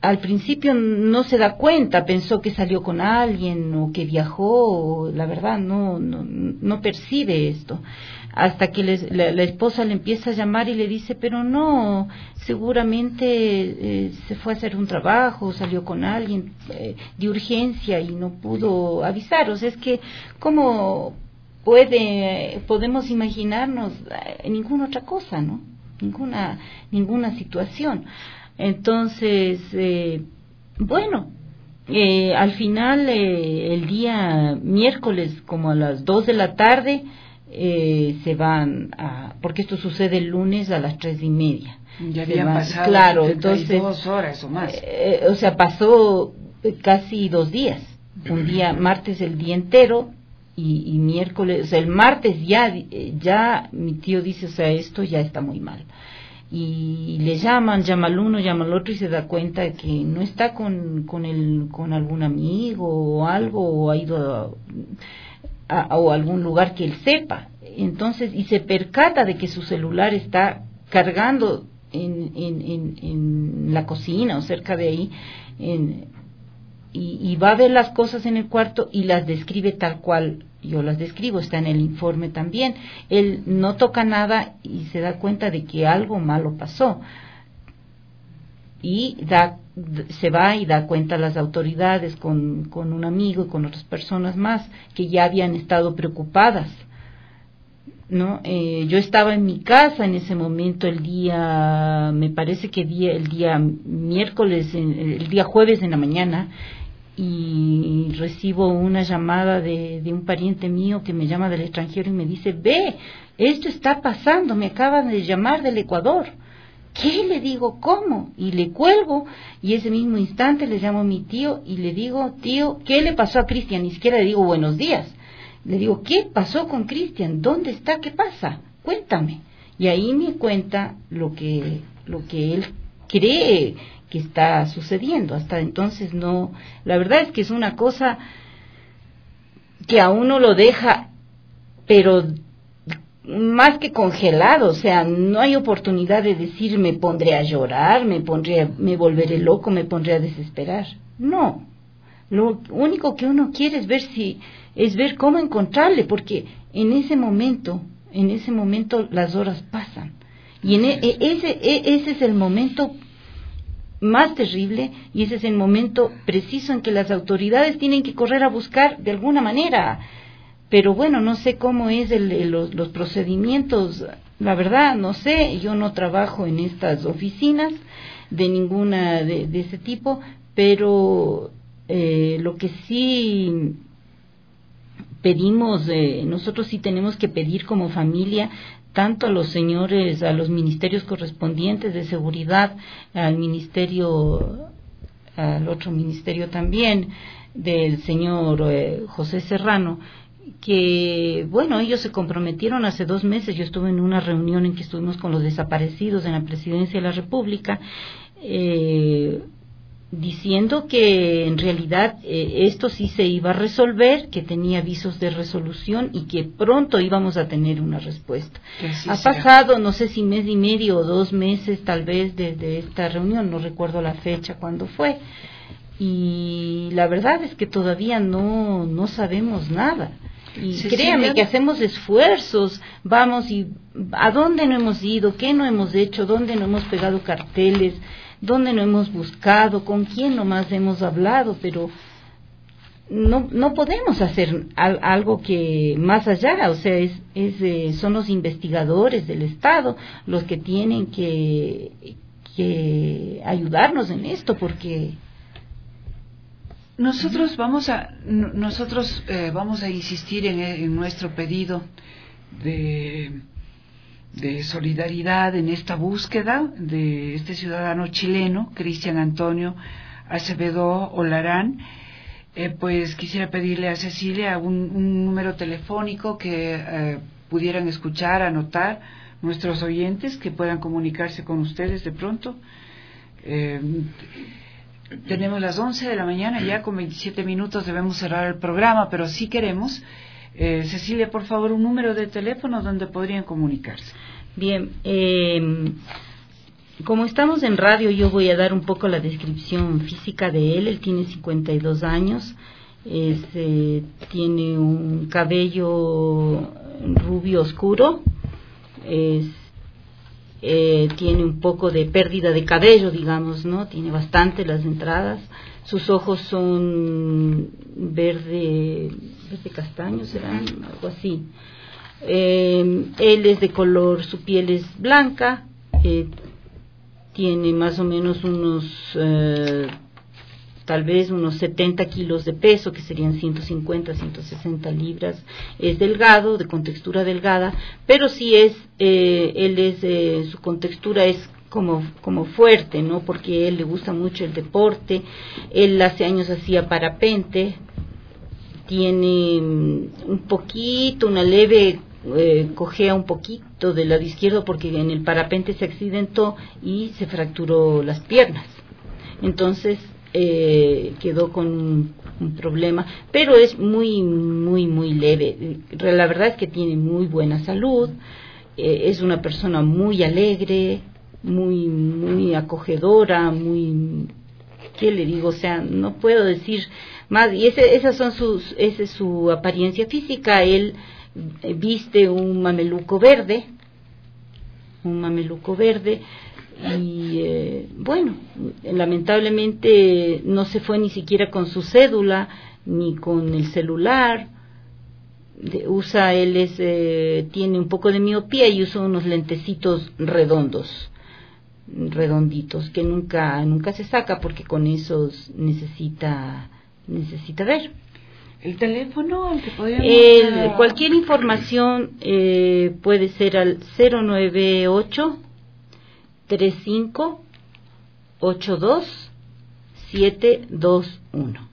al principio no se da cuenta, pensó que salió con alguien o que viajó, o la verdad no, no, no percibe esto. Hasta que les, la, la esposa le empieza a llamar y le dice, pero no, seguramente eh, se fue a hacer un trabajo, salió con alguien eh, de urgencia y no pudo avisar. O sea, es que, ¿cómo puede, podemos imaginarnos eh, ninguna otra cosa, ¿no? Ninguna, ninguna situación. Entonces, eh, bueno, eh, al final, eh, el día miércoles, como a las dos de la tarde, Eh, se van a, porque esto sucede el lunes a las tres y media. Ya habían pasado claro, entonces dos horas o más. Eh, o sea, pasó casi dos días. Un día, martes el día entero y, y miércoles, o sea, el martes ya, ya mi tío dice, o sea, esto ya está muy mal. Y le llaman, llama al uno, llama al otro y se da cuenta de que no está con, con, el, con algún amigo o algo, o ha ido a, A, o algún lugar que él sepa, entonces, y se percata de que su celular está cargando en, en, en, en la cocina o cerca de ahí, en, y, y va a ver las cosas en el cuarto y las describe tal cual yo las describo, está en el informe también. Él no toca nada y se da cuenta de que algo malo pasó y da se va y da cuenta a las autoridades con, con un amigo y con otras personas más que ya habían estado preocupadas, ¿no? Eh, yo estaba en mi casa en ese momento, el día, me parece que día, el día miércoles, el día jueves en la mañana, y recibo una llamada de, de un pariente mío que me llama del extranjero y me dice, ve, esto está pasando, me acaban de llamar del Ecuador. ¿Qué? Le digo, ¿cómo? Y le cuelgo, y ese mismo instante le llamo a mi tío y le digo, tío, ¿qué le pasó a Cristian? Ni siquiera le digo buenos días. Le digo, ¿qué pasó con Cristian? ¿Dónde está? ¿Qué pasa? Cuéntame. Y ahí me cuenta lo que, lo que él cree que está sucediendo. Hasta entonces no, la verdad es que es una cosa que a uno lo deja, pero más que congelado, o sea, no hay oportunidad de decir me pondré a llorar, me pondré, a, me volveré loco, me pondré a desesperar. No, lo único que uno quiere es ver si, es ver cómo encontrarle, porque en ese momento, en ese momento las horas pasan y en e, ese, e, ese es el momento más terrible y ese es el momento preciso en que las autoridades tienen que correr a buscar de alguna manera. Pero bueno, no sé cómo es el, el, los, los procedimientos, la verdad, no sé, yo no trabajo en estas oficinas de ninguna de, de ese tipo, pero eh, lo que sí pedimos, eh, nosotros sí tenemos que pedir como familia, tanto a los señores, a los ministerios correspondientes de seguridad, al ministerio, al otro ministerio también, del señor eh, José Serrano, que, bueno, ellos se comprometieron hace dos meses, yo estuve en una reunión en que estuvimos con los desaparecidos en la Presidencia de la República, eh, diciendo que en realidad eh, esto sí se iba a resolver, que tenía avisos de resolución y que pronto íbamos a tener una respuesta. Ha será. pasado, no sé si mes y medio o dos meses tal vez desde esta reunión, no recuerdo la fecha cuándo fue, y la verdad es que todavía no, no sabemos nada. Y sí, créame sí, que hacemos esfuerzos, vamos y a dónde no hemos ido, qué no hemos hecho, dónde no hemos pegado carteles, dónde no hemos buscado, con quién nomás hemos hablado, pero no no podemos hacer al, algo que más allá, o sea, es, es eh, son los investigadores del Estado los que tienen que, que ayudarnos en esto, porque nosotros vamos a nosotros eh, vamos a insistir en, en nuestro pedido de de solidaridad en esta búsqueda de este ciudadano chileno, Cristian Antonio Acevedo Olarán. Eh, pues quisiera pedirle a Cecilia un, un número telefónico que eh, pudieran escuchar, anotar nuestros oyentes, que puedan comunicarse con ustedes de pronto. Eh, tenemos las once de la mañana, ya con veintisiete minutos debemos cerrar el programa, pero sí queremos, eh, Cecilia, por favor, un número de teléfono donde podrían comunicarse. Bien, eh, como estamos en radio, yo voy a dar un poco la descripción física de él. Él tiene cincuenta y dos años, es, eh, tiene un cabello rubio oscuro, es, eh, tiene un poco de pérdida de cabello, digamos, ¿no? Tiene bastante las entradas. Sus ojos son verde, verde castaño, serán algo así. Eh, él es de color, su piel es blanca, eh, tiene más o menos unos, eh, tal vez unos setenta kilos de peso, que serían ciento cincuenta, ciento sesenta libras. Es delgado, de contextura delgada, pero sí es, eh, él es, eh, su contextura es como, como fuerte, ¿no? Porque a él le gusta mucho el deporte. Él hace años hacía parapente, tiene un poquito, una leve, eh, cojea un poquito del lado izquierdo porque en el parapente se accidentó y se fracturó las piernas. Entonces eh, quedó con un, un problema, pero es muy, muy, muy leve. La verdad es que tiene muy buena salud, eh, es una persona muy alegre, muy, muy acogedora, muy, ¿qué le digo? O sea, no puedo decir más. Y ese, esas son sus, esa es su apariencia física. Él viste un mameluco verde, un mameluco verde, y eh, bueno, lamentablemente no se fue ni siquiera con su cédula ni con el celular. De, usa, él es, eh, tiene un poco de miopía y usa unos lentecitos redondos, redonditos, que nunca, nunca se saca porque con esos necesita, necesita ver. ¿El teléfono al que podríamos...? El, cualquier información eh, puede ser al cero nueve ocho, tres cinco, ocho dos, siete dos uno.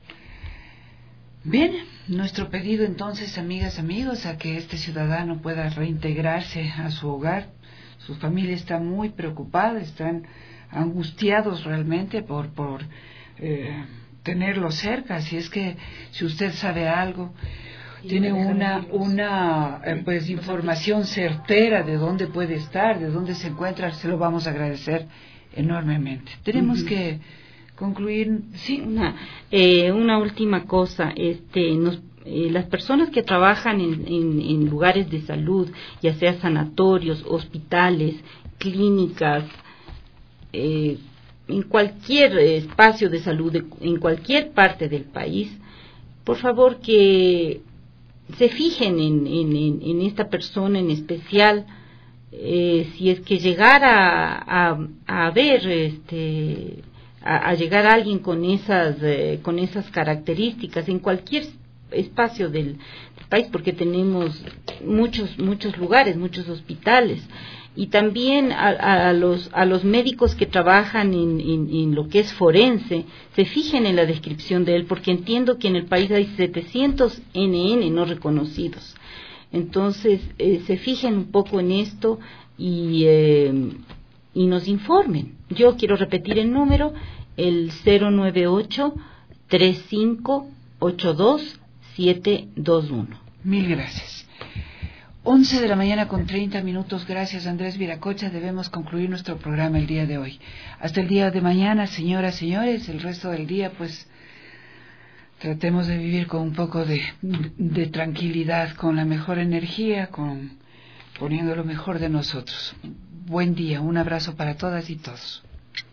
Bien, nuestro pedido entonces, amigas, amigos, a que este ciudadano pueda reintegrarse a su hogar. Su familia está muy preocupada, están angustiados realmente por... por eh, tenerlo cerca. Si es que si usted sabe algo, tiene una una eh, pues información certera de dónde puede estar, de dónde se encuentra, se lo vamos a agradecer enormemente. Tenemos uh-huh. que concluir. Sí, una eh, una última cosa, este nos eh, las personas que trabajan en, en, en lugares de salud, ya sea sanatorios, hospitales, clínicas, eh, en cualquier espacio de salud, en cualquier parte del país, por favor que se fijen en, en, en esta persona en especial, eh, si es que llegara a, a, a ver, este, a, a llegar a alguien con esas, eh, con esas características en cualquier espacio del, del país, porque tenemos muchos, muchos lugares, muchos hospitales. Y también a, a los a los médicos que trabajan en, en, en lo que es forense, se fijen en la descripción de él, porque entiendo que en el país hay setecientos N N no reconocidos. Entonces, eh, se fijen un poco en esto y, eh, y nos informen. Yo quiero repetir el número, el cero nueve ocho, tres cinco, ocho dos, siete dos uno. Mil gracias. once de la mañana con treinta minutos. Gracias, Andrés Viracocha. Debemos concluir nuestro programa el día de hoy. Hasta el día de mañana, señoras, señores. El resto del día, pues, tratemos de vivir con un poco de, de tranquilidad, con la mejor energía, con poniendo lo mejor de nosotros. Buen día. Un abrazo para todas y todos.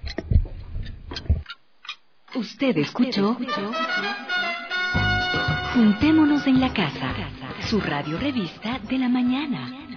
Usted escuchó Juntémonos en la Casa, su radio revista de la mañana.